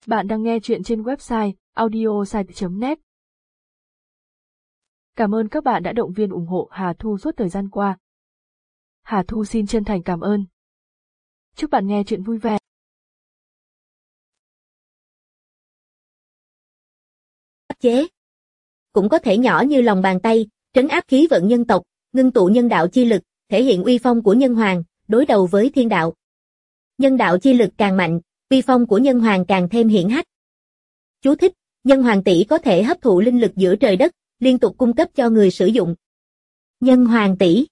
Bạn đang nghe chuyện trên website audiosite.net. Cảm ơn các bạn đã động viên ủng hộ Hà Thu suốt thời gian qua. Hà Thu xin chân thành cảm ơn. Chúc bạn nghe chuyện vui vẻ. Áp chế cũng có thể nhỏ như lòng bàn tay, trấn áp khí vận nhân tộc, ngưng tụ nhân đạo chi lực, thể hiện uy phong của nhân hoàng, đối đầu với thiên đạo. Nhân đạo chi lực càng mạnh, uy phong của nhân hoàng càng thêm hiển hách. Chú thích: nhân hoàng tỷ có thể hấp thụ linh lực giữa trời đất, liên tục cung cấp cho người sử dụng. Nhân hoàng tỷ.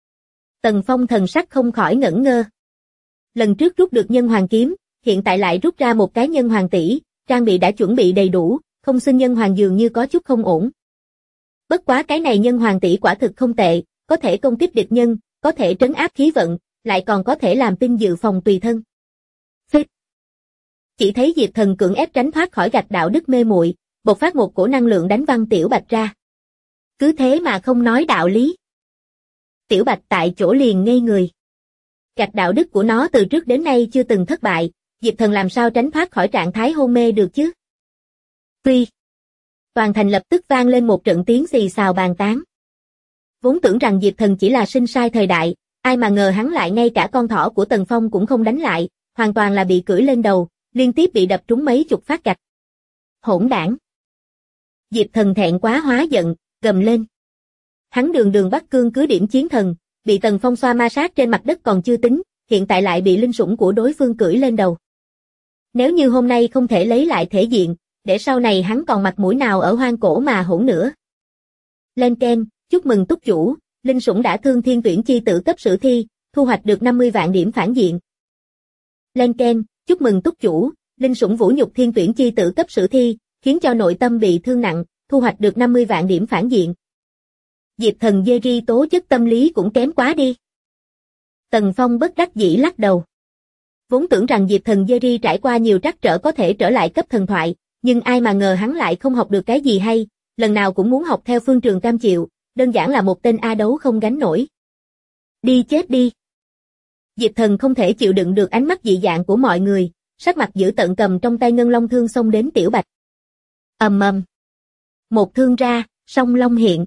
Tần Phong thần sắc không khỏi ngẩn ngơ. Lần trước rút được nhân hoàng kiếm, hiện tại lại rút ra một cái nhân hoàng tỷ, trang bị đã chuẩn bị đầy đủ, không xưng nhân hoàng dường như có chút không ổn. Bất quá cái này nhân hoàng tỷ quả thực không tệ, có thể công kích địch nhân, có thể trấn áp khí vận, lại còn có thể làm tinh dự phòng tùy thân. Phích. Chỉ thấy Diệp Thần cưỡng ép tránh thoát khỏi gạch đạo đức mê muội, bộc phát một cổ năng lượng đánh văng Tiểu Bạch ra. Cứ thế mà không nói đạo lý. Tiểu Bạch tại chỗ liền ngây người. Gạch đạo đức của nó từ trước đến nay chưa từng thất bại, Diệp Thần làm sao tránh thoát khỏi trạng thái hôn mê được chứ? Tuy toàn thành lập tức vang lên một trận tiếng xì xào bàn tán. Vốn tưởng rằng Diệp Thần chỉ là sinh sai thời đại, ai mà ngờ hắn lại ngay cả con thỏ của Tần Phong cũng không đánh lại, hoàn toàn là bị cưỡi lên đầu, liên tiếp bị đập trúng mấy chục phát gạch. Hỗn đảng! Diệp Thần thẹn quá hóa giận, gầm lên. Hắn đường đường bắt cương cứ điểm chiến thần, bị Tần Phong xoa ma sát trên mặt đất còn chưa tính, hiện tại lại bị linh sủng của đối phương cưỡi lên đầu. Nếu như hôm nay không thể lấy lại thể diện, để sau này hắn còn mặt mũi nào ở hoang cổ mà hỗn nữa. Lên keng, chúc mừng túc chủ, linh sủng đã thương thiên tuyển chi tử cấp sử thi, thu hoạch được 50 vạn điểm phản diện. Lên keng, chúc mừng túc chủ, linh sủng vũ nhục thiên tuyển chi tử cấp sử thi, khiến cho nội tâm bị thương nặng, thu hoạch được 50 vạn điểm phản diện. Diệp Thần Jerry tố chất tâm lý cũng kém quá đi. Tần Phong bất đắc dĩ lắc đầu. Vốn tưởng rằng Diệp Thần Jerry trải qua nhiều trắc trở có thể trở lại cấp thần thoại, nhưng ai mà ngờ hắn lại không học được cái gì hay, lần nào cũng muốn học theo phương trường cam chịu, đơn giản là một tên A đấu không gánh nổi. Đi chết đi. Diệp Thần không thể chịu đựng được ánh mắt dị dạng của mọi người, sắc mặt dữ tợn cầm trong tay ngân long thương xông đến Tiểu Bạch. Ầm ầm. Một thương ra, song long hiện.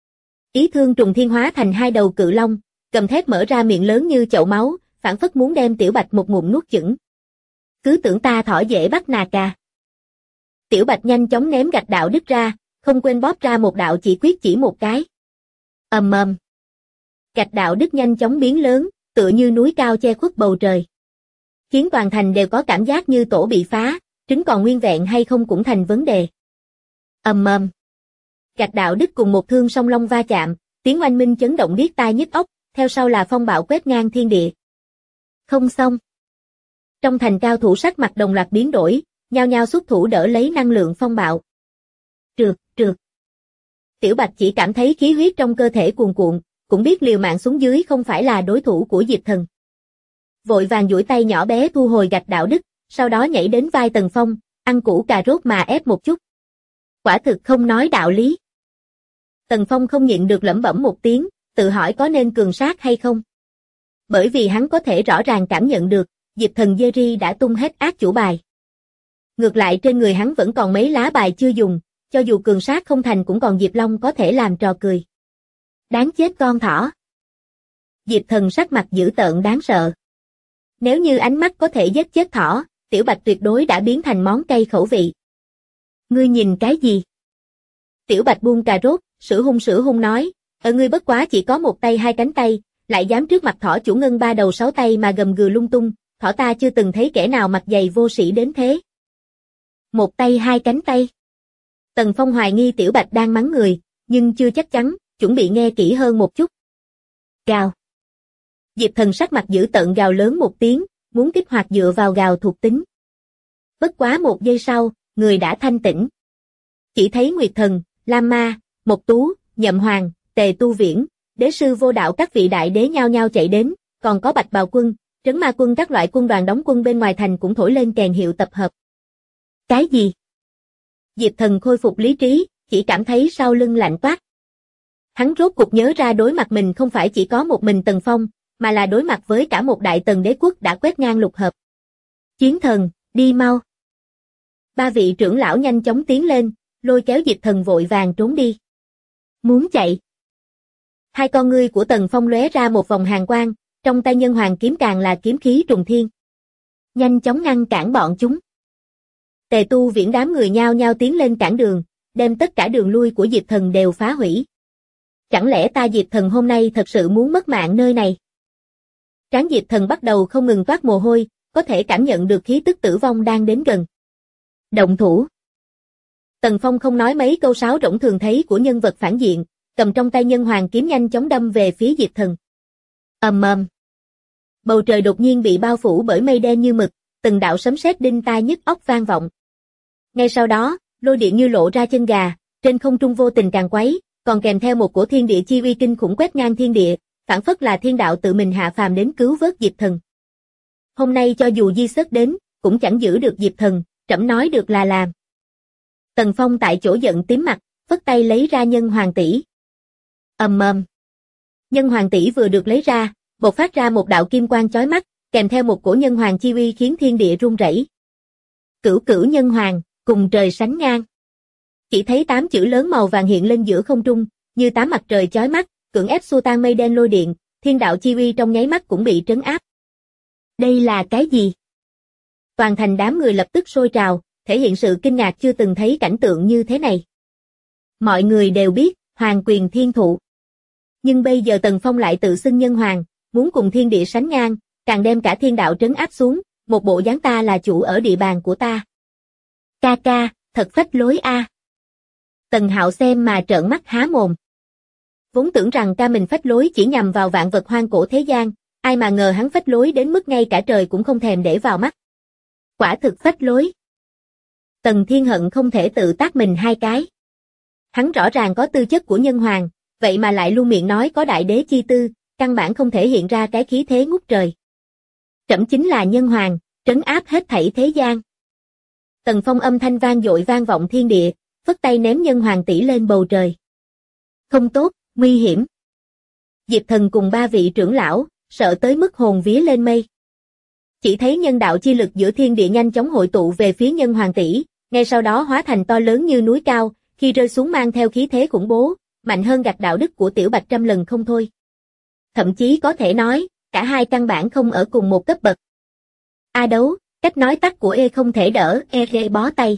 Ý thương trùng thiên hóa thành hai đầu cự long, cầm thép mở ra miệng lớn như chậu máu, phảng phất muốn đem Tiểu Bạch một ngụm nuốt chửng. Cứ tưởng ta thỏ dễ bắt nà cà. Tiểu Bạch nhanh chóng ném gạch đạo đức ra, không quên bóp ra một đạo chỉ quyết chỉ một cái. Ầm ầm. Gạch đạo đức nhanh chóng biến lớn, tựa như núi cao che khuất bầu trời. Khiến toàn thành đều có cảm giác như tổ bị phá, trứng còn nguyên vẹn hay không cũng thành vấn đề. Ầm ầm. Gạch đạo đức cùng một thương song long va chạm, tiếng oanh minh chấn động điếc tai nhức óc, theo sau là phong bạo quét ngang thiên địa. Không xong. Trong thành cao thủ sắc mặt đồng loạt biến đổi, nhao nhao xuất thủ đỡ lấy năng lượng phong bạo. Trượt, trượt. Tiểu Bạch chỉ cảm thấy khí huyết trong cơ thể cuồn cuộn, cũng biết liều mạng xuống dưới không phải là đối thủ của Diệp Thần. Vội vàng duỗi tay nhỏ bé thu hồi gạch đạo đức, sau đó nhảy đến vai Tần Phong, ăn củ cà rốt mà ép một chút. Quả thực không nói đạo lý. Tần Phong không nhịn được lẩm bẩm một tiếng, tự hỏi có nên cường sát hay không. Bởi vì hắn có thể rõ ràng cảm nhận được, Diệp Thần Jerry đã tung hết ác chủ bài. Ngược lại trên người hắn vẫn còn mấy lá bài chưa dùng, cho dù cường sát không thành cũng còn Diệp Long có thể làm trò cười. Đáng chết con thỏ. Diệp Thần sắc mặt dữ tợn đáng sợ. Nếu như ánh mắt có thể giết chết thỏ, Tiểu Bạch tuyệt đối đã biến thành món cay khẩu vị. Ngươi nhìn cái gì? Tiểu Bạch buông cà rốt, sữa hung nói, ngươi bất quá chỉ có một tay hai cánh tay, lại dám trước mặt thỏ chủ ngân ba đầu sáu tay mà gầm gừ lung tung, thỏ ta chưa từng thấy kẻ nào mặt dày vô sĩ đến thế. Một tay hai cánh tay. Tần Phong hoài nghi Tiểu Bạch đang mắng người, nhưng chưa chắc chắn, chuẩn bị nghe kỹ hơn một chút. Gào. Diệp Thần sắc mặt dữ tợn gào lớn một tiếng, muốn kích hoạt dựa vào gào thuộc tính. Bất quá một giây sau, người đã thanh tỉnh. Chỉ thấy Nguyệt Thần, Lam Ma, Mộc Tú, Nhậm Hoàng, Tề Tu Viễn, Đế sư Vô Đạo các vị đại đế nhao nhao chạy đến, còn có Bạch Bào quân, Trấn Ma quân các loại quân đoàn đóng quân bên ngoài thành cũng thổi lên kèn hiệu tập hợp. Cái gì? Diệp Thần khôi phục lý trí, chỉ cảm thấy sau lưng lạnh toát. Hắn rốt cuộc nhớ ra đối mặt mình không phải chỉ có một mình Tần Phong, mà là đối mặt với cả một đại tần đế quốc đã quét ngang lục hợp. Chiến thần, đi mau. Ba vị trưởng lão nhanh chóng tiến lên, lôi kéo Diệp Thần vội vàng trốn đi. Muốn chạy. Hai con ngươi của Tần Phong lóe ra một vòng hàn quang, trong tay nhân hoàng kiếm càng là kiếm khí trùng thiên. Nhanh chóng ngăn cản bọn chúng. Tề Tu Viễn đám người nhao nhao tiến lên cản đường, đem tất cả đường lui của Diệp Thần đều phá hủy. Chẳng lẽ ta Diệp Thần hôm nay thật sự muốn mất mạng nơi này? Trán Diệp Thần bắt đầu không ngừng toát mồ hôi, có thể cảm nhận được khí tức tử vong đang đến gần. Động thủ. Tần Phong không nói mấy câu sáo rỗng thường thấy của nhân vật phản diện, cầm trong tay nhân hoàng kiếm nhanh chóng đâm về phía Diệp Thần. Ầm ầm. Bầu trời đột nhiên bị bao phủ bởi mây đen như mực, từng đạo sấm sét đinh tai nhức óc vang vọng. Ngay sau đó, lôi điện như lộ ra chân gà, trên không trung vô tình càng quấy, còn kèm theo một cổ thiên địa chi uy kinh khủng quét ngang thiên địa, phảng phất là thiên đạo tự mình hạ phàm đến cứu vớt Diệp Thần. Hôm nay cho dù Di Sớt đến, cũng chẳng giữ được Diệp Thần, trẫm nói được là làm. Tần Phong tại chỗ giận tím mặt, phất tay lấy ra nhân hoàng tỷ. Ầm ầm. Nhân hoàng tỷ vừa được lấy ra, bộc phát ra một đạo kim quang chói mắt, kèm theo một cổ nhân hoàng chi uy khiến thiên địa rung rẩy. Cửu cửu nhân hoàng, cùng trời sánh ngang. Chỉ thấy 8 chữ lớn màu vàng hiện lên giữa không trung, như 8 mặt trời chói mắt, cưỡng ép xua tan mây đen lôi điện, thiên đạo chi uy trong nháy mắt cũng bị trấn áp. Đây là cái gì? Toàn thành đám người lập tức sôi trào, thể hiện sự kinh ngạc chưa từng thấy cảnh tượng như thế này. Mọi người đều biết, hoàng quyền thiên thụ. Nhưng bây giờ Tần Phong lại tự xưng nhân hoàng, muốn cùng thiên địa sánh ngang, càng đem cả thiên đạo trấn áp xuống, một bộ dáng ta là chủ ở địa bàn của ta. Ca ca, thật phách lối a. Tần Hạo xem mà trợn mắt há mồm. Vốn tưởng rằng ca mình phách lối chỉ nhằm vào vạn vật hoang cổ thế gian, ai mà ngờ hắn phách lối đến mức ngay cả trời cũng không thèm để vào mắt. Quả thực phách lối. Tần Thiên hận không thể tự tát mình 2 cái. Hắn rõ ràng có tư chất của nhân hoàng, vậy mà lại luôn miệng nói có đại đế chi tư, căn bản không thể hiện ra cái khí thế ngút trời. Trẫm chính là nhân hoàng, trấn áp hết thảy thế gian. Tần Phong âm thanh vang dội vang vọng thiên địa, phất tay ném nhân hoàng tỷ lên bầu trời. Không tốt, nguy hiểm. Diệp Thần cùng 3 vị trưởng lão, sợ tới mức hồn vía lên mây. Chỉ thấy nhân đạo chi lực giữa thiên địa nhanh chóng hội tụ về phía nhân hoàng tỷ, ngay sau đó hóa thành to lớn như núi cao, khi rơi xuống mang theo khí thế khủng bố, mạnh hơn gạch đạo đức của Tiểu Bạch trăm lần không thôi. Thậm chí có thể nói, cả hai căn bản không ở cùng một cấp bậc. A đấu, cách nói tắt của không thể đỡ, bó tay.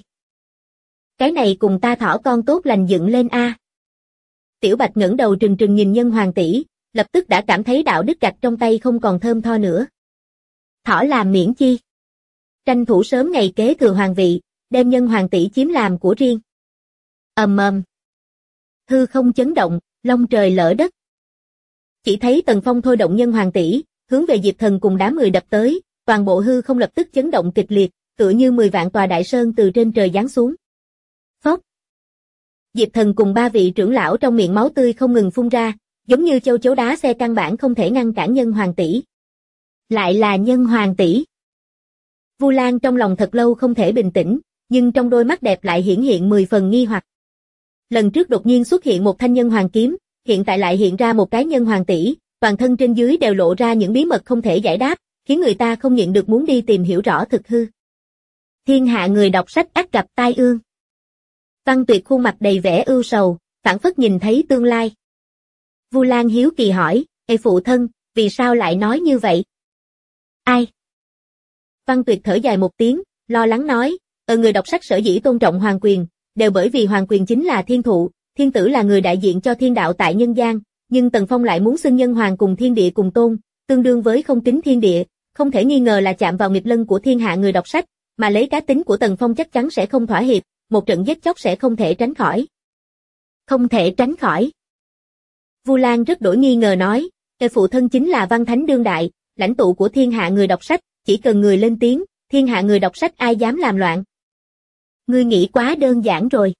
Cái này cùng ta thỏ con tốt lành dựng lên a. Tiểu Bạch ngẩng đầu trừng trừng nhìn nhân hoàng tỷ, lập tức đã cảm thấy đạo đức gạch trong tay không còn thơm tho nữa. Thỏ làm miễn chi. Tranh thủ sớm ngày kế thừa hoàng vị, đem nhân hoàng tỷ chiếm làm của riêng. Ầm ầm. Hư không chấn động, long trời lở đất. Chỉ thấy Tần Phong thôi động nhân hoàng tỷ, hướng về Diệp Thần cùng đám người đập tới, toàn bộ hư không lập tức chấn động kịch liệt, tựa như 10 vạn tòa đại sơn từ trên trời giáng xuống. Phốc. Diệp Thần cùng 3 vị trưởng lão trong miệng máu tươi không ngừng phun ra, giống như châu chấu đá xe căn bản không thể ngăn cản nhân hoàng tỷ. Lại là nhân hoàng tỷ. Vu Lan trong lòng thật lâu không thể bình tĩnh, nhưng trong đôi mắt đẹp lại hiển hiện 10 phần nghi hoặc. Lần trước đột nhiên xuất hiện một thanh nhân hoàng kiếm, hiện tại lại hiện ra một cái nhân hoàng tỷ, toàn thân trên dưới đều lộ ra những bí mật không thể giải đáp, khiến người ta không nhịn được muốn đi tìm hiểu rõ thực hư. Thiên hạ người đọc sách ắt gặp tai ương. Văn Tuyệt khuôn mặt đầy vẻ ưu sầu, phảng phất nhìn thấy tương lai. Vu Lan hiếu kỳ hỏi, phụ thân, vì sao lại nói như vậy? Ai? Văn Tuyệt thở dài một tiếng, lo lắng nói, người đọc sách sở dĩ tôn trọng hoàng quyền, đều bởi vì hoàng quyền chính là thiên thụ, thiên tử là người đại diện cho thiên đạo tại nhân gian, nhưng Tần Phong lại muốn xưng nhân hoàng cùng thiên địa cùng tôn, tương đương với không kính thiên địa, không thể nghi ngờ là chạm vào nghiệp lân của thiên hạ người đọc sách, mà lấy cá tính của Tần Phong chắc chắn sẽ không thỏa hiệp, một trận giết chóc sẽ không thể tránh khỏi. Không thể tránh khỏi. Vu Lan rất đổi nghi ngờ nói, phụ thân chính là văn thánh đương đại, lãnh tụ của thiên hạ người đọc sách, chỉ cần người lên tiếng, thiên hạ người đọc sách ai dám làm loạn. Ngươi nghĩ quá đơn giản rồi.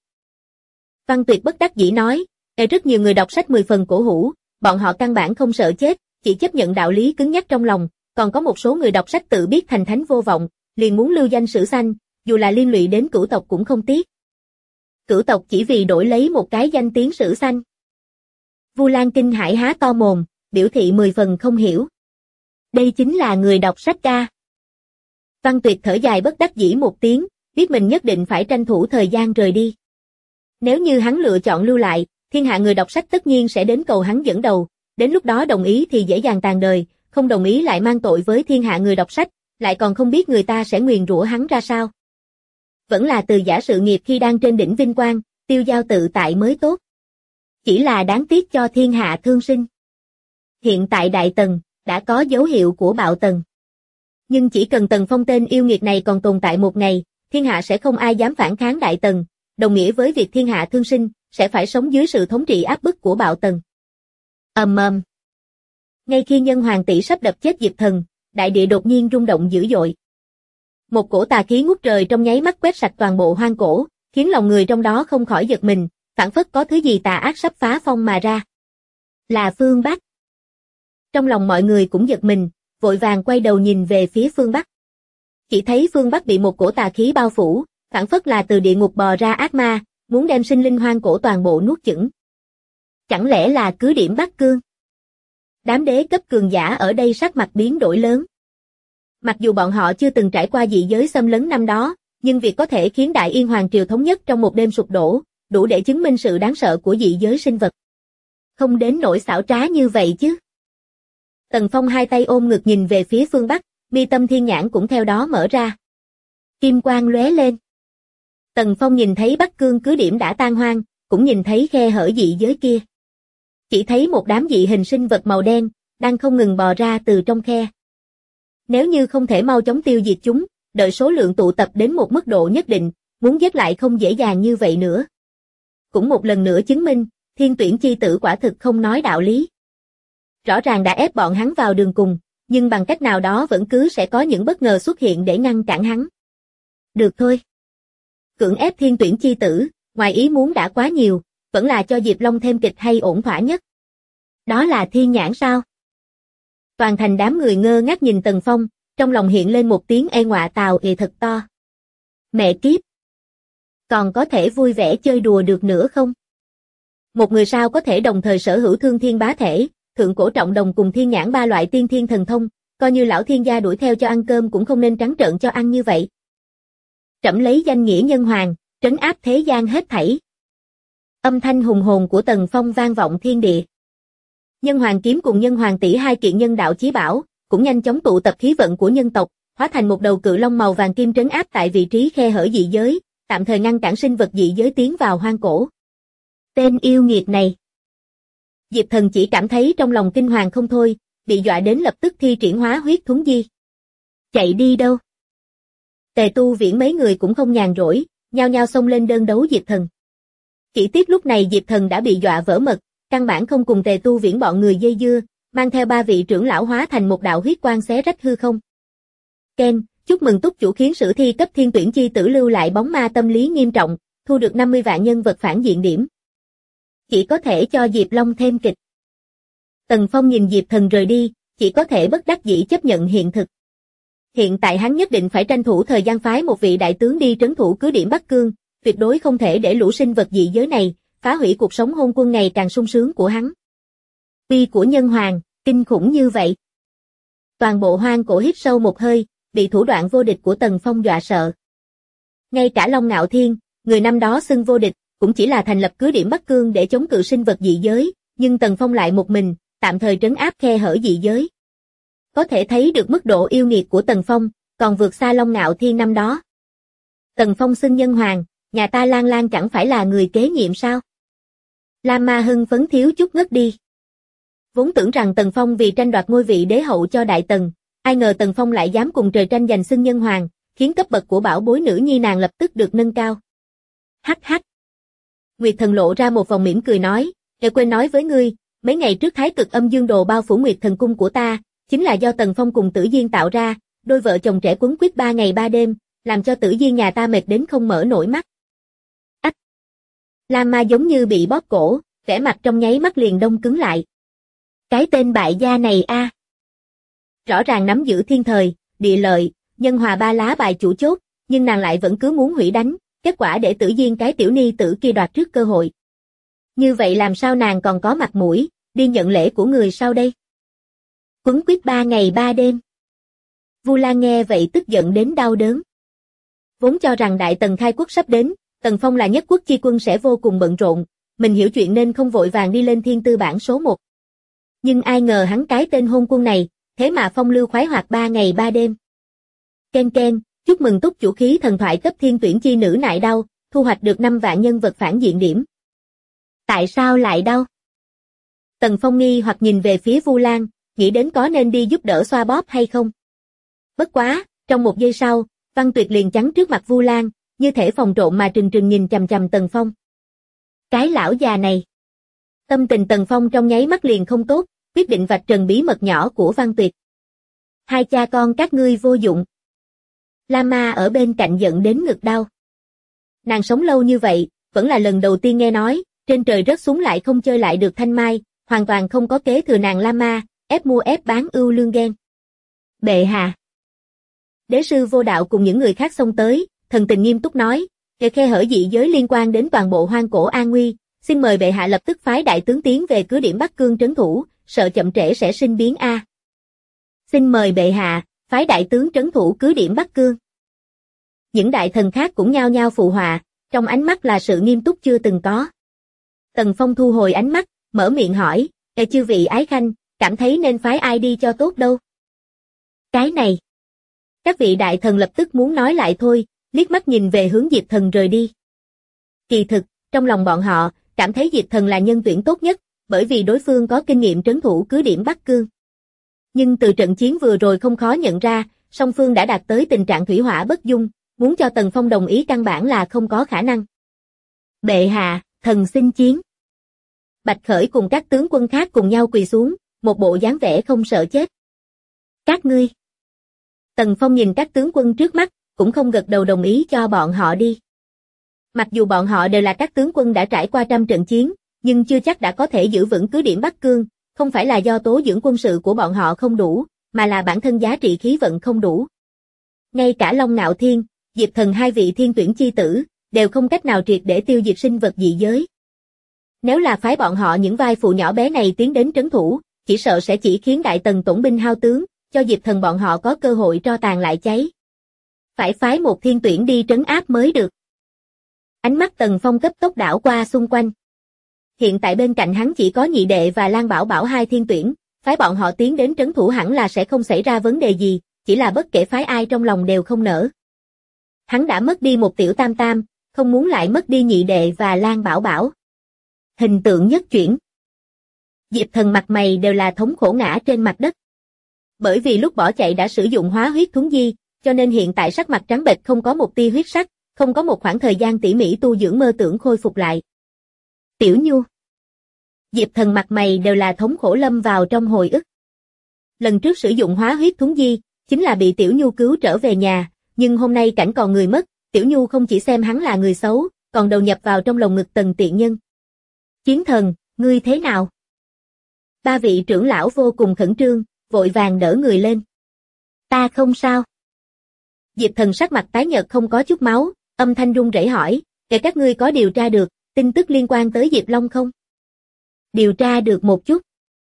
Văn Tuyệt bất đắc dĩ nói, rất nhiều người đọc sách 10 phần cổ hủ, bọn họ căn bản không sợ chết, chỉ chấp nhận đạo lý cứng nhắc trong lòng, còn có một số người đọc sách tự biết thành thánh vô vọng, liền muốn lưu danh sử xanh, dù là liên lụy đến cửu tộc cũng không tiếc. Cửu tộc chỉ vì đổi lấy một cái danh tiếng sử xanh. Vu Lan kinh hãi há to mồm, biểu thị 10 phần không hiểu. Đây chính là người đọc sách ca. Văn Tuyệt thở dài bất đắc dĩ một tiếng, biết mình nhất định phải tranh thủ thời gian rời đi. Nếu như hắn lựa chọn lưu lại, thiên hạ người đọc sách tất nhiên sẽ đến cầu hắn dẫn đầu, đến lúc đó đồng ý thì dễ dàng tàn đời, không đồng ý lại mang tội với thiên hạ người đọc sách, lại còn không biết người ta sẽ nguyền rủa hắn ra sao. Vẫn là từ giả sự nghiệp khi đang trên đỉnh vinh quang, tiêu dao tự tại mới tốt. Chỉ là đáng tiếc cho thiên hạ thương sinh. Hiện tại Đại Tần, đã có dấu hiệu của bạo tần. Nhưng chỉ cần Tần Phong tên yêu nghiệt này còn tồn tại một ngày, thiên hạ sẽ không ai dám phản kháng Đại Tần, đồng nghĩa với việc thiên hạ thương sinh, sẽ phải sống dưới sự thống trị áp bức của bạo tần. Ầm ầm. Ngay khi Nhân Hoàng tỷ sắp đập chết Diệp Thần, đại địa đột nhiên rung động dữ dội. Một cổ tà khí ngút trời trong nháy mắt quét sạch toàn bộ hoang cổ, khiến lòng người trong đó không khỏi giật mình, phảng phất có thứ gì tà ác sắp phá phong mà ra. Là phương Bắc. Trong lòng mọi người cũng giật mình, vội vàng quay đầu nhìn về phía phương Bắc. Chỉ thấy phương Bắc bị một cổ tà khí bao phủ, phảng phất là từ địa ngục bò ra ác ma, muốn đem sinh linh hoang cổ toàn bộ nuốt chửng. Chẳng lẽ là cứ điểm Bắc Cương? Đám đế cấp cường giả ở đây sắc mặt biến đổi lớn. Mặc dù bọn họ chưa từng trải qua dị giới xâm lấn năm đó, nhưng việc có thể khiến Đại Yên Hoàng Triều thống nhất trong một đêm sụp đổ, đủ để chứng minh sự đáng sợ của dị giới sinh vật. Không đến nỗi xảo trá như vậy chứ. Tần Phong hai tay ôm ngực nhìn về phía phương Bắc, mi tâm thiên nhãn cũng theo đó mở ra. Kim quang lóe lên. Tần Phong nhìn thấy Bắc Cương cứ điểm đã tan hoang, cũng nhìn thấy khe hở dị giới kia. Chỉ thấy một đám dị hình sinh vật màu đen, đang không ngừng bò ra từ trong khe. Nếu như không thể mau chóng tiêu diệt chúng, đợi số lượng tụ tập đến một mức độ nhất định, muốn giết lại không dễ dàng như vậy nữa. Cũng một lần nữa chứng minh, Thiên Tuyển chi tử quả thực không nói đạo lý. Rõ ràng đã ép bọn hắn vào đường cùng, nhưng bằng cách nào đó vẫn cứ sẽ có những bất ngờ xuất hiện để ngăn cản hắn. Được thôi. Cưỡng ép Thiên Tuyển chi tử, ngoài ý muốn đã quá nhiều, vẫn là cho Diệp Long thêm kịch hay ổn thỏa nhất. Đó là thiên nhãn sao? Toàn thành đám người ngơ ngác nhìn Tần Phong, trong lòng hiện lên một tiếng ê ngọa tào ì thật to. Mẹ kiếp! Còn có thể vui vẻ chơi đùa được nữa không? Một người sao có thể đồng thời sở hữu thương thiên bá thể, thượng cổ trọng đồng cùng thiên nhãn ba loại tiên thiên thần thông, coi như lão thiên gia đuổi theo cho ăn cơm cũng không nên trắng trợn cho ăn như vậy. Trẫm lấy danh nghĩa nhân hoàng, trấn áp thế gian hết thảy. Âm thanh hùng hồn của Tần Phong vang vọng thiên địa. Nhân hoàng kiếm cùng nhân hoàng tỷ hai kiện nhân đạo chí bảo, cũng nhanh chóng tụ tập khí vận của nhân tộc, hóa thành một đầu cự long màu vàng kim trấn áp tại vị trí khe hở dị giới, tạm thời ngăn cản sinh vật dị giới tiến vào hoang cổ. Tên yêu nghiệt này. Diệp Thần chỉ cảm thấy trong lòng kinh hoàng không thôi, bị dọa đến lập tức thi triển hóa huyết thúng di. Chạy đi đâu? Tề Tu Viễn mấy người cũng không nhàn rỗi, nhao nhao xông lên đơn đấu Diệp Thần. Chỉ tiếc lúc này Diệp Thần đã bị dọa vỡ mật, căn bản không cùng Tề Tu Viễn bọn người dây dưa, mang theo ba vị trưởng lão hóa thành một đạo huyết quang xé rách hư không. Ken, chúc mừng túc chủ khiến sử thi cấp Thiên Tuyển chi tử lưu lại bóng ma tâm lý nghiêm trọng, thu được 50 vạn nhân vật phản diện điểm. Chỉ có thể cho Diệp Long thêm kịch. Tần Phong nhìn Diệp Thần rời đi, chỉ có thể bất đắc dĩ chấp nhận hiện thực. Hiện tại hắn nhất định phải tranh thủ thời gian phái một vị đại tướng đi trấn thủ cứ điểm Bắc Cương, tuyệt đối không thể để lũ sinh vật dị giới này phá hủy cuộc sống hôn quân ngày càng sung sướng của hắn. Uy của nhân hoàng, kinh khủng như vậy. Toàn bộ hoang cổ hít sâu một hơi, bị thủ đoạn vô địch của Tần Phong dọa sợ. Ngay cả Long Ngạo Thiên, người năm đó xưng vô địch, cũng chỉ là thành lập cứ điểm Bắc Cương để chống cự sinh vật dị giới, nhưng Tần Phong lại một mình, tạm thời trấn áp khe hở dị giới. Có thể thấy được mức độ yêu nghiệt của Tần Phong, còn vượt xa Long Ngạo Thiên năm đó. Tần Phong xưng nhân hoàng, nhà ta Lan Lan chẳng phải là người kế nhiệm sao? Lam Ma hưng phấn thiếu chút ngất đi. Vốn tưởng rằng Tần Phong vì tranh đoạt ngôi vị đế hậu cho Đại Tần, ai ngờ Tần Phong lại dám cùng trời tranh giành xưng nhân hoàng, khiến cấp bậc của bảo bối nữ nhi nàng lập tức được nâng cao. Hắc hắc. Nguyệt Thần lộ ra một vòng mỉm cười nói, để quên nói với ngươi, mấy ngày trước Thái Cực Âm Dương Đồ bao phủ Nguyệt Thần cung của ta, chính là do Tần Phong cùng Tử Diên tạo ra, đôi vợ chồng trẻ quấn quýt 3 ngày 3 đêm, làm cho Tử Diên nhà ta mệt đến không mở nổi mắt. Ách! Lam Ma giống như bị bóp cổ, vẻ mặt trong nháy mắt liền đông cứng lại. Cái tên bại gia này a, rõ ràng nắm giữ thiên thời, địa lợi, nhân hòa ba lá bài chủ chốt, nhưng nàng lại vẫn cứ muốn hủy đánh, kết quả để Tử Diên cái tiểu ni tử kia đoạt trước cơ hội. Như vậy làm sao nàng còn có mặt mũi, đi nhận lễ của người sau đây? Quấn quýt 3 ngày 3 đêm. Vu Lan nghe vậy tức giận đến đau đớn. Vốn cho rằng Đại Tần khai quốc sắp đến, Tần Phong là nhất quốc chi quân sẽ vô cùng bận rộn, mình hiểu chuyện nên không vội vàng đi lên thiên tư bảng số 1. Nhưng ai ngờ hắn cái tên hôn quân này, thế mà phong lưu khoái hoạt 3 ngày 3 đêm. Ken ken, chúc mừng túc chủ khí thần thoại cấp thiên tuyển chi nữ nại đau, thu hoạch được 5 vạn nhân vật phản diện điểm. Tại sao lại đau? Tần Phong nghi hoặc nhìn về phía Vu Lan, nghĩ đến có nên đi giúp đỡ xoa bóp hay không. Bất quá, trong một giây sau, Văn Tuyệt liền chắn trước mặt Vu Lan, như thể phòng trộm mà trừng trừng nhìn chằm chằm Tần Phong. Cái lão già này. Tâm tình Tần Phong trong nháy mắt liền không tốt, quyết định vạch trần bí mật nhỏ của Văn Tuyệt. Hai cha con các ngươi vô dụng. Lama ở bên cạnh giận đến ngực đau. Nàng sống lâu như vậy, vẫn là lần đầu tiên nghe nói, trên trời rớt xuống lại không chơi lại được thanh mai, hoàn toàn không có kế thừa nàng Lama, ép mua ép bán ưu lương ghen. Bệ hạ. Đế sư Vô Đạo cùng những người khác xông tới, thần tình nghiêm túc nói, kẻ khe hở dị giới liên quan đến toàn bộ hoang cổ an nguy, xin mời bệ hạ lập tức phái đại tướng tiến về cứ điểm Bắc Cương trấn thủ, sợ chậm trễ sẽ sinh biến a. Xin mời bệ hạ, phái đại tướng trấn thủ cứ điểm Bắc Cương. Những đại thần khác cũng nhao nhao phụ họa, trong ánh mắt là sự nghiêm túc chưa từng có. Tần Phong thu hồi ánh mắt, mở miệng hỏi, chư vị ái khanh, cảm thấy nên phái ai đi cho tốt đâu? Cái này. Các vị đại thần lập tức muốn nói lại thôi, liếc mắt nhìn về hướng Diệp Thần rời đi. Kỳ thực, trong lòng bọn họ, cảm thấy Diệp Thần là nhân tuyển tốt nhất, bởi vì đối phương có kinh nghiệm trấn thủ cứ điểm Bắc Cương. Nhưng từ trận chiến vừa rồi không khó nhận ra, song phương đã đạt tới tình trạng thủy hỏa bất dung, muốn cho Tần Phong đồng ý căn bản là không có khả năng. Bệ hạ, thần xin chiến. Bạch Khởi cùng các tướng quân khác cùng nhau quỳ xuống, một bộ dáng vẻ không sợ chết. Các ngươi. Tần Phong nhìn các tướng quân trước mắt, cũng không gật đầu đồng ý cho bọn họ đi. Mặc dù bọn họ đều là các tướng quân đã trải qua trăm trận chiến, nhưng chưa chắc đã có thể giữ vững cứ điểm Bắc Cương, không phải là do tố dưỡng quân sự của bọn họ không đủ, mà là bản thân giá trị khí vận không đủ. Ngay cả Long Ngạo Thiên, Diệp Thần hai vị thiên tuyển chi tử, đều không cách nào triệt để tiêu diệt sinh vật dị giới. Nếu là phái bọn họ những vai phụ nhỏ bé này tiến đến trấn thủ, chỉ sợ sẽ chỉ khiến Đại Tần tổn binh hao tướng, cho Diệp Thần bọn họ có cơ hội tro tàn lại cháy. Phải phái một thiên tuyển đi trấn áp mới được. Ánh mắt Tần Phong cấp tốc đảo qua xung quanh. Hiện tại bên cạnh hắn chỉ có Nhị Đệ và Lan Bảo Bảo hai thiên tuyển, phái bọn họ tiến đến trấn thủ hẳn là sẽ không xảy ra vấn đề gì, chỉ là bất kể phái ai trong lòng đều không nỡ. Hắn đã mất đi một tiểu tam tam, không muốn lại mất đi Nhị Đệ và Lan Bảo Bảo. Hình tượng nhất chuyển. Diệp Thần mặt mày đều là thống khổ ngã trên mặt đất. Bởi vì lúc bỏ chạy đã sử dụng hóa huyết thuấn di, cho nên hiện tại sắc mặt trắng bệch không có một tia huyết sắc, không có một khoảng thời gian tỉ mỉ tu dưỡng mơ tưởng khôi phục lại. Tiểu Nhu. Diệp Thần mặt mày đều là thống khổ lâm vào trong hồi ức. Lần trước sử dụng hóa huyết thuấn di, chính là bị Tiểu Nhu cứu trở về nhà, nhưng hôm nay cảnh còn người mất, Tiểu Nhu không chỉ xem hắn là người xấu, còn đầu nhập vào trong lồng ngực Tần tiện nhân. Chiến Thần, ngươi thế nào? Ba vị trưởng lão vô cùng khẩn trương, vội vàng đỡ người lên. Ta không sao. Diệp Thần sắc mặt tái nhợt không có chút máu, âm thanh run rẩy hỏi, các ngươi có điều tra được tin tức liên quan tới Diệp Long không? Điều tra được một chút.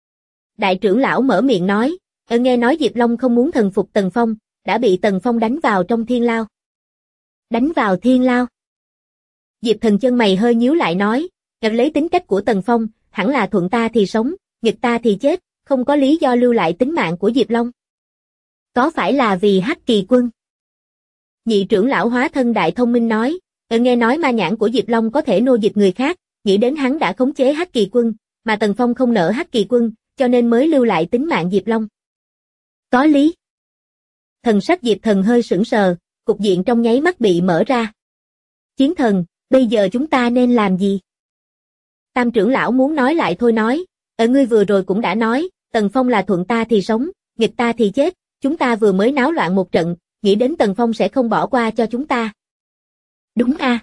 Đại trưởng lão mở miệng nói, nghe nói Diệp Long không muốn thần phục Tần Phong, đã bị Tần Phong đánh vào trong thiên lao. Đánh vào thiên lao? Diệp Thần chân mày hơi nhíu lại nói, lấy tính cách của Tần Phong, hẳn là thuận ta thì sống, nghịch ta thì chết, không có lý do lưu lại tính mạng của Diệp Long. Có phải là vì Hắc Kỳ Quân? Nhị trưởng lão hóa thân đại thông minh nói, nghe nói ma nhãn của Diệp Long có thể nô dịch người khác, nghĩ đến hắn đã khống chế Hắc Kỳ Quân, mà Tần Phong không nỡ Hắc Kỳ Quân, cho nên mới lưu lại tính mạng Diệp Long. Có lý. Thần sắc Diệp Thần hơi sững sờ, cục diện trong nháy mắt bị mở ra. Chiến Thần, bây giờ chúng ta nên làm gì? Tam trưởng lão muốn nói lại thôi nói, ngươi vừa rồi cũng đã nói, Tần Phong là thuận ta thì sống, nghịch ta thì chết, chúng ta vừa mới náo loạn một trận, nghĩ đến Tần Phong sẽ không bỏ qua cho chúng ta. Đúng a.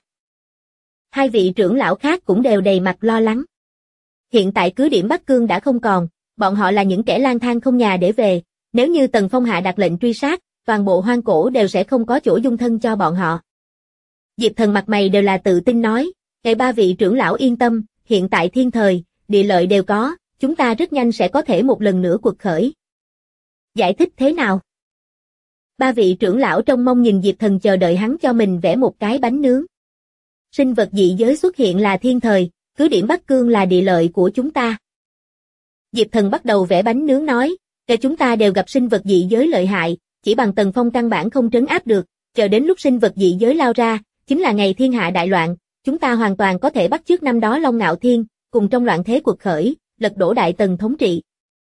Hai vị trưởng lão khác cũng đều đầy mặt lo lắng. Hiện tại cứ điểm Bắc Cương đã không còn, bọn họ là những kẻ lang thang không nhà để về, nếu như Tần Phong hạ đặt lệnh truy sát, toàn bộ hoang cổ đều sẽ không có chỗ dung thân cho bọn họ. Diệp Thần mặt mày đều là tự tin nói, ba vị trưởng lão yên tâm, hiện tại thiên thời, địa lợi đều có, chúng ta rất nhanh sẽ có thể một lần nữa quật khởi. Giải thích thế nào? Ba vị trưởng lão trông mong nhìn Diệp Thần chờ đợi hắn cho mình vẽ một cái bánh nướng. Sinh vật dị giới xuất hiện là thiên thời, cứ điểm Bắc Cương là địa lợi của chúng ta. Diệp Thần bắt đầu vẽ bánh nướng nói, kể chúng ta đều gặp sinh vật dị giới lợi hại, chỉ bằng Tần Phong căn bản không trấn áp được, chờ đến lúc sinh vật dị giới lao ra, chính là ngày thiên hạ đại loạn, chúng ta hoàn toàn có thể bắt chước năm đó Long Ngạo Thiên, cùng trong loạn thế cuộc khởi, lật đổ Đại Tần thống trị.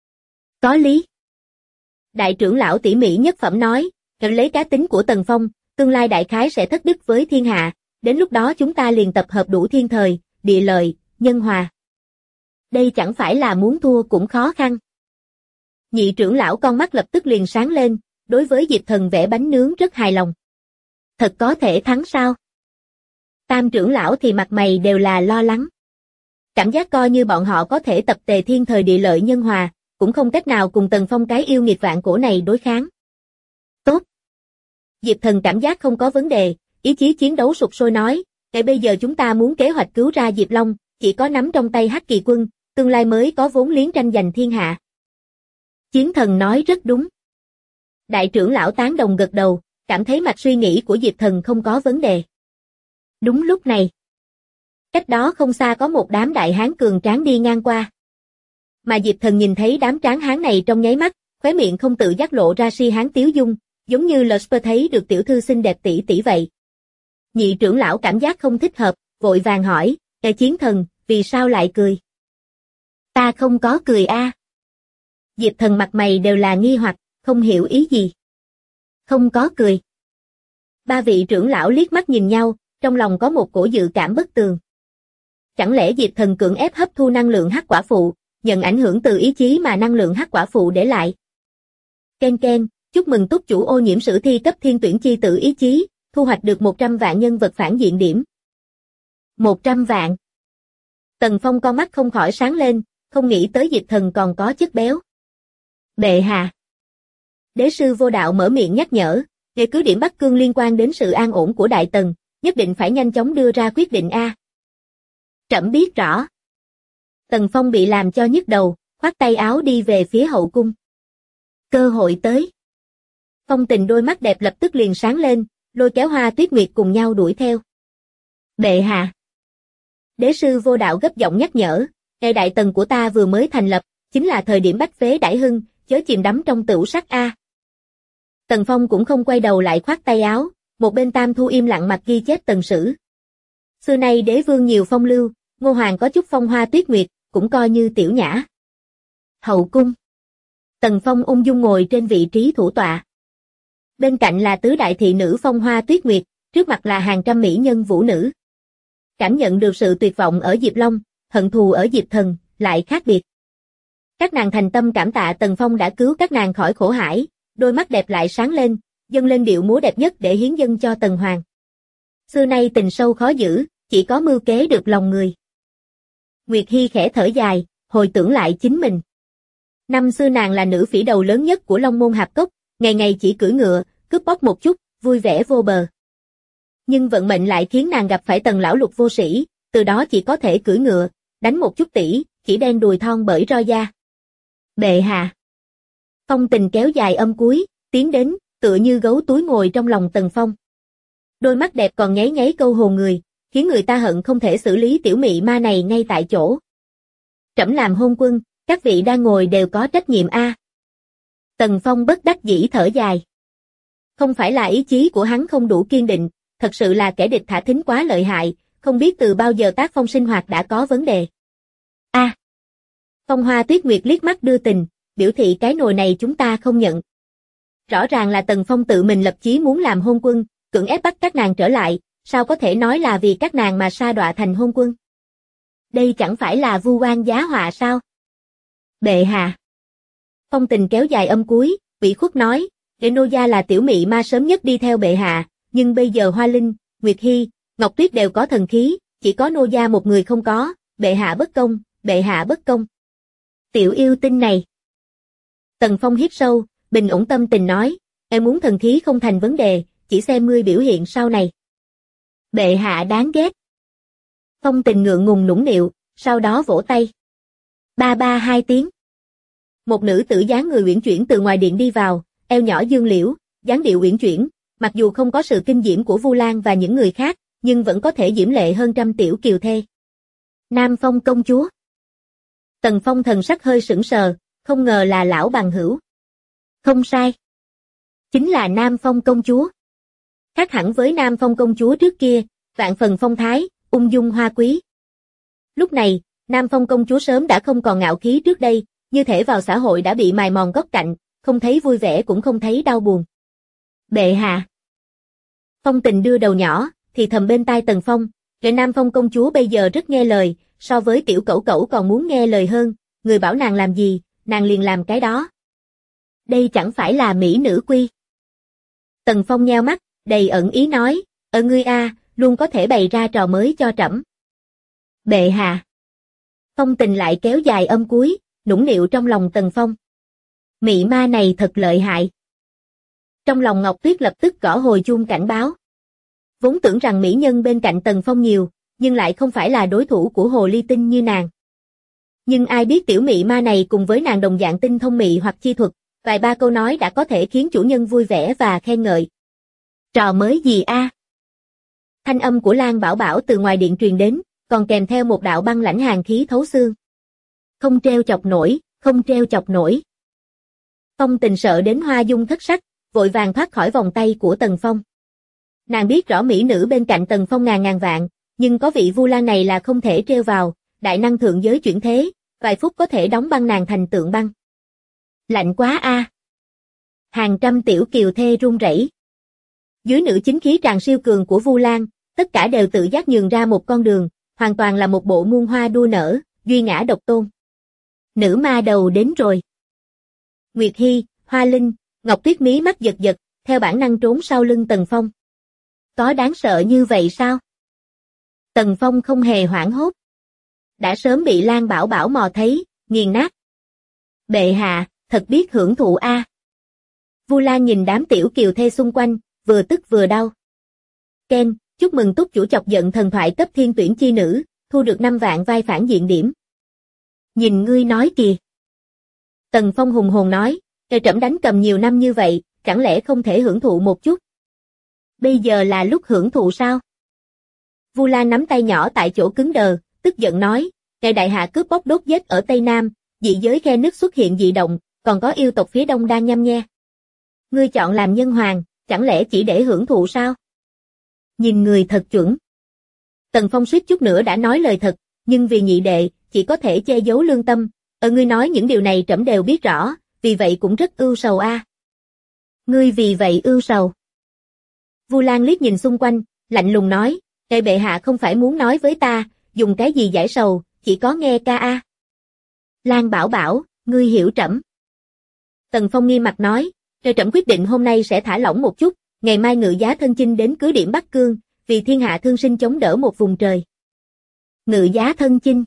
Có lý. Đại trưởng lão tỉ mỉ nhất phẩm nói, lấy cá tính của Tần Phong, tương lai đại khái sẽ thất đức với thiên hạ, đến lúc đó chúng ta liền tập hợp đủ thiên thời, địa lợi, nhân hòa. Đây chẳng phải là muốn thua cũng khó khăn. Nhị trưởng lão con mắt lập tức liền sáng lên, đối với Diệp Thần vẽ bánh nướng rất hài lòng. Thật có thể thắng sao? Tam trưởng lão thì mặt mày đều là lo lắng. Cảm giác coi như bọn họ có thể tập tề thiên thời địa lợi nhân hòa, cũng không cách nào cùng Tần Phong cái yêu nghiệt vạn cổ này đối kháng. Tốt. Diệp Thần cảm giác không có vấn đề, ý chí chiến đấu sục sôi nói, ngay bây giờ chúng ta muốn kế hoạch cứu ra Diệp Long, chỉ có nắm trong tay Hắc Kỳ quân, tương lai mới có vốn liếng tranh giành thiên hạ. Chiến Thần nói rất đúng. Đại trưởng lão tán đồng gật đầu, cảm thấy mạch suy nghĩ của Diệp Thần không có vấn đề. Đúng lúc này, cách đó không xa có một đám đại hán cường tráng đi ngang qua. Mà Diệp Thần nhìn thấy đám tráng hán này trong nháy mắt, khóe miệng không tự giác lộ ra si hán tiếu dung, giống như Lusper thấy được tiểu thư xinh đẹp tỷ tỷ vậy. Nhị trưởng lão cảm giác không thích hợp, vội vàng hỏi, Chiến Thần, vì sao lại cười? Ta không có cười a. Diệp Thần mặt mày đều là nghi hoặc, không hiểu ý gì. Không có cười. Ba vị trưởng lão liếc mắt nhìn nhau, trong lòng có một cổ dự cảm bất tường. Chẳng lẽ Diệp Thần cưỡng ép hấp thu năng lượng hắc quả phụ, nhận ảnh hưởng từ ý chí mà năng lượng hắc quả phụ để lại? Ken ken, chúc mừng túc chủ ô nhiễm sử thi cấp thiên tuyển chi tử ý chí, thu hoạch được 100 vạn nhân vật phản diện điểm. 100 vạn. Tần Phong con mắt không khỏi sáng lên, không nghĩ tới Diệp Thần còn có chất béo. Bệ hạ. Đế sư Vô Đạo mở miệng nhắc nhở, để cứ điểm Bắc Cương liên quan đến sự an ổn của Đại Tần, nhất định phải nhanh chóng đưa ra quyết định a. Trẫm biết rõ. Tần Phong bị làm cho nhức đầu, khoác tay áo đi về phía hậu cung. Cơ hội tới. Phong Tình đôi mắt đẹp lập tức liền sáng lên, lôi kéo Hoa Tuyết Nguyệt cùng nhau đuổi theo. Bệ hạ. Đế sư Vô Đạo gấp giọng nhắc nhở, ngày Đại Tần của ta vừa mới thành lập, chính là thời điểm bách phế đại hưng, chớ chìm đắm trong tửu sắc a. Tần Phong cũng không quay đầu lại khoác tay áo, một bên Tam Thu im lặng mặt ghi chép tần sử. Xưa nay đế vương nhiều phong lưu, Ngô Hoàng có chút phong Hoa Tuyết Nguyệt, cũng coi như tiểu nhã. Hậu cung. Tần Phong ung dung ngồi trên vị trí thủ tọa. Bên cạnh là tứ đại thị nữ phong Hoa Tuyết Nguyệt, trước mặt là hàng trăm mỹ nhân vũ nữ. Cảm nhận được sự tuyệt vọng ở Diệp Long, hận thù ở Diệp Thần, lại khác biệt. Các nàng thành tâm cảm tạ Tần Phong đã cứu các nàng khỏi khổ hải, đôi mắt đẹp lại sáng lên, dâng lên điệu múa đẹp nhất để hiến dâng cho Tần Hoàng. Xưa nay tình sâu khó giữ, chỉ có mưu kế được lòng người. Nguyệt Hi khẽ thở dài, hồi tưởng lại chính mình. Năm xưa nàng là nữ phỉ đầu lớn nhất của Long Môn Hạp Cốc, ngày ngày chỉ cưỡi ngựa, cướp bóc một chút, vui vẻ vô bờ. Nhưng vận mệnh lại khiến nàng gặp phải Tần lão lục vô sĩ, từ đó chỉ có thể cưỡi ngựa, đánh một chút tỉ, chỉ đen đùi thon bởi roi da. Bệ hạ. Phong Tình kéo dài âm cuối, tiến đến, tựa như gấu túi ngồi trong lòng Tần Phong. Đôi mắt đẹp còn nháy nháy câu hồn người, khiến người ta hận không thể xử lý tiểu mị ma này ngay tại chỗ. Trẫm làm hôn quân, các vị đang ngồi đều có trách nhiệm a. Tần Phong bất đắc dĩ thở dài. Không phải là ý chí của hắn không đủ kiên định, thật sự là kẻ địch thả thính quá lợi hại, không biết từ bao giờ tác phong sinh hoạt đã có vấn đề. A. Phong Hoa Tuyết Nguyệt liếc mắt đưa tình, biểu thị cái nồi này chúng ta không nhận. Rõ ràng là Tần Phong tự mình lập chí muốn làm hôn quân, cưỡng ép bắt các nàng trở lại, sao có thể nói là vì các nàng mà sa đọa thành hôn quân? Đây chẳng phải là vu oan giá họa sao? Bệ hạ. Phong Tình kéo dài âm cuối, ủy khuất nói, để nô gia là tiểu mị ma sớm nhất đi theo bệ hạ, nhưng bây giờ Hoa Linh, Nguyệt Hi, Ngọc Tuyết đều có thần khí, chỉ có nô gia một người không có, bệ hạ bất công, bệ hạ bất công. Tiểu yêu tinh này. Tần Phong hít sâu, bình ổn tâm tình nói, em muốn thần khí không thành vấn đề, chỉ xem ngươi biểu hiện sau này. Bệ hạ đáng ghét. Phong Tình ngượng ngùng nũng nịu, sau đó vỗ tay. Ba ba hai tiếng. Một nữ tử dáng người uyển chuyển từ ngoài điện đi vào, eo nhỏ dương liễu, dáng điệu uyển chuyển, mặc dù không có sự kinh diễm của Vu Lan và những người khác, nhưng vẫn có thể diễm lệ hơn trăm tiểu kiều thê. Nam Phong công chúa. Tần Phong thần sắc hơi sững sờ, không ngờ là lão bằng hữu. Không sai. Chính là Nam Phong công chúa. Khác hẳn với Nam Phong công chúa trước kia, vạn phần phong thái, ung dung hoa quý. Lúc này, Nam Phong công chúa sớm đã không còn ngạo khí trước đây, như thể vào xã hội đã bị mài mòn góc cạnh, không thấy vui vẻ cũng không thấy đau buồn. Bệ hạ. Phong Tình đưa đầu nhỏ, thì thầm bên tai Tần Phong, kẻ Nam Phong công chúa bây giờ rất nghe lời, so với tiểu cẩu cẩu còn muốn nghe lời hơn, người bảo nàng làm gì, nàng liền làm cái đó. Đây chẳng phải là mỹ nữ quy. Tần Phong nheo mắt, đầy ẩn ý nói, ngươi a, luôn có thể bày ra trò mới cho trẫm. Bệ hạ. Phong Tình lại kéo dài âm cuối, nũng nịu trong lòng Tần Phong. Mị ma này thật lợi hại. Trong lòng Ngọc Tuyết lập tức gõ hồi chuông cảnh báo. Vốn tưởng rằng mỹ nhân bên cạnh Tần Phong nhiều, nhưng lại không phải là đối thủ của hồ ly tinh như nàng. Nhưng ai biết tiểu mị ma này cùng với nàng đồng dạng tinh thông mị hoặc chi thuật, vài ba câu nói đã có thể khiến chủ nhân vui vẻ và khen ngợi. Trò mới gì a? Thanh âm của Lan Bảo Bảo từ ngoài điện truyền đến, còn kèm theo một đạo băng lãnh hàn khí thấu xương. Không treo chọc nổi, không treo chọc nổi. Phong Tình sợ đến hoa dung thất sắc, vội vàng thoát khỏi vòng tay của Tần Phong. Nàng biết rõ mỹ nữ bên cạnh Tần Phong ngàn ngàn vạn, nhưng có vị Vu Lan này là không thể treo vào, đại năng thượng giới chuyển thế, vài phút có thể đóng băng nàng thành tượng băng. Lạnh quá a. Hàng trăm tiểu kiều thê run rẩy. Dưới nữ chính khí tràn siêu cường của Vu Lan, tất cả đều tự giác nhường ra một con đường, hoàn toàn là một bộ muôn hoa đua nở, duy ngã độc tôn. Nữ ma đầu đến rồi. Nguyệt Hy, Hoa Linh, Ngọc Tuyết mí mắt giật giật, theo bản năng trốn sau lưng Tần Phong. Có đáng sợ như vậy sao? Tần Phong không hề hoảng hốt. Đã sớm bị Lan Bảo Bảo mò thấy, nghiền nát. Bệ hạ, thật biết hưởng thụ a. Vu Lan nhìn đám tiểu kiều thê xung quanh, vừa tức vừa đau. Ken, chúc mừng túc chủ chọc giận thần thoại cấp thiên tuyển chi nữ, thu được 5 vạn vai phản diện điểm. Nhìn ngươi nói kìa. Tần Phong hùng hồn nói, trẫm đánh cầm nhiều năm như vậy, chẳng lẽ không thể hưởng thụ một chút? Bây giờ là lúc hưởng thụ sao? Vu Lan nắm tay nhỏ tại chỗ cứng đờ, tức giận nói, ngài đại hạ cướp bóc đốt giết ở Tây Nam, dị giới khe nứt xuất hiện dị động, còn có yêu tộc phía đông đang nhăm nhe. Ngươi chọn làm nhân hoàng, chẳng lẽ chỉ để hưởng thụ sao? Nhìn người thật chuẩn. Tần Phong suýt chút nữa đã nói lời thật, nhưng vì nhị đệ, chỉ có thể che giấu lương tâm. Ngươi nói những điều này trẫm đều biết rõ, vì vậy cũng rất ưu sầu a. Ngươi vì vậy ưu sầu. Vu Lan liếc nhìn xung quanh, lạnh lùng nói, bệ hạ không phải muốn nói với ta, dùng cái gì giải sầu, chỉ có nghe ca a. Lan Bảo Bảo, ngươi hiểu trẫm. Tần Phong nghiêm mặt nói, trẫm quyết định hôm nay sẽ thả lỏng một chút, ngày mai ngự giá thân chinh đến cứ điểm Bắc Cương, vì thiên hạ thương sinh chống đỡ một vùng trời. Ngự giá thân chinh.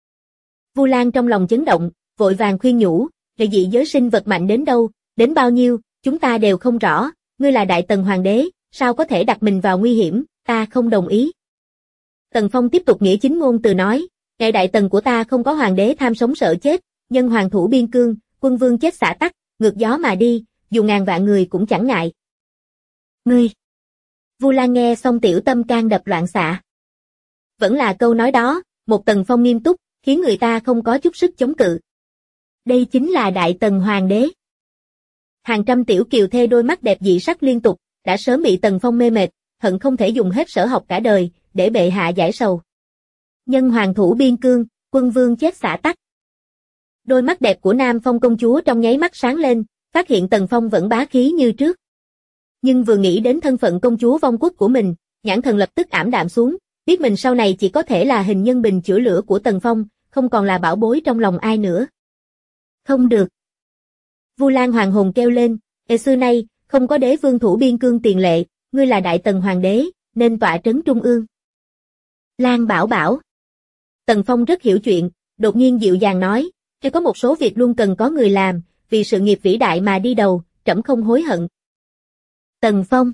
Vu Lan trong lòng chấn động, vội vàng khuyên nhủ, dị giới sinh vật mạnh đến đâu, đến bao nhiêu, chúng ta đều không rõ, ngươi là đại tần hoàng đế, sao có thể đặt mình vào nguy hiểm, ta không đồng ý. Tần Phong tiếp tục nghĩa chính ngôn từ nói, ngài đại tần của ta không có hoàng đế tham sống sợ chết, nhân hoàng thủ biên cương, quân vương chết xả tắc, ngược gió mà đi, dù ngàn vạn người cũng chẳng ngại. Ngươi! Vu Lan nghe xong tiểu tâm can đập loạn xạ. Vẫn là câu nói đó, một Tần Phong nghiêm túc, khiến người ta không có chút sức chống cự. Đây chính là đại tần hoàng đế. Hàng trăm tiểu kiều thê đôi mắt đẹp dị sắc liên tục, đã sớm bị Tần Phong mê mệt, hận không thể dùng hết sở học cả đời, để bệ hạ giải sầu. Nhân hoàng thủ biên cương, quân vương chết xả tắc. Đôi mắt đẹp của Nam Phong công chúa trong nháy mắt sáng lên, phát hiện Tần Phong vẫn bá khí như trước. Nhưng vừa nghĩ đến thân phận công chúa vong quốc của mình, nhãn thần lập tức ảm đạm xuống, biết mình sau này chỉ có thể là hình nhân bình chữa lửa của Tần Phong, không còn là bảo bối trong lòng ai nữa. Không được. Vu Lan hoàng hồn kêu lên, xưa nay, không có đế vương thủ biên cương tiền lệ, ngươi là đại tần hoàng đế, nên tọa trấn trung ương. Lan Bảo Bảo. Tần Phong rất hiểu chuyện, đột nhiên dịu dàng nói, có một số việc luôn cần có người làm, vì sự nghiệp vĩ đại mà đi đầu, trẫm không hối hận. Tần Phong.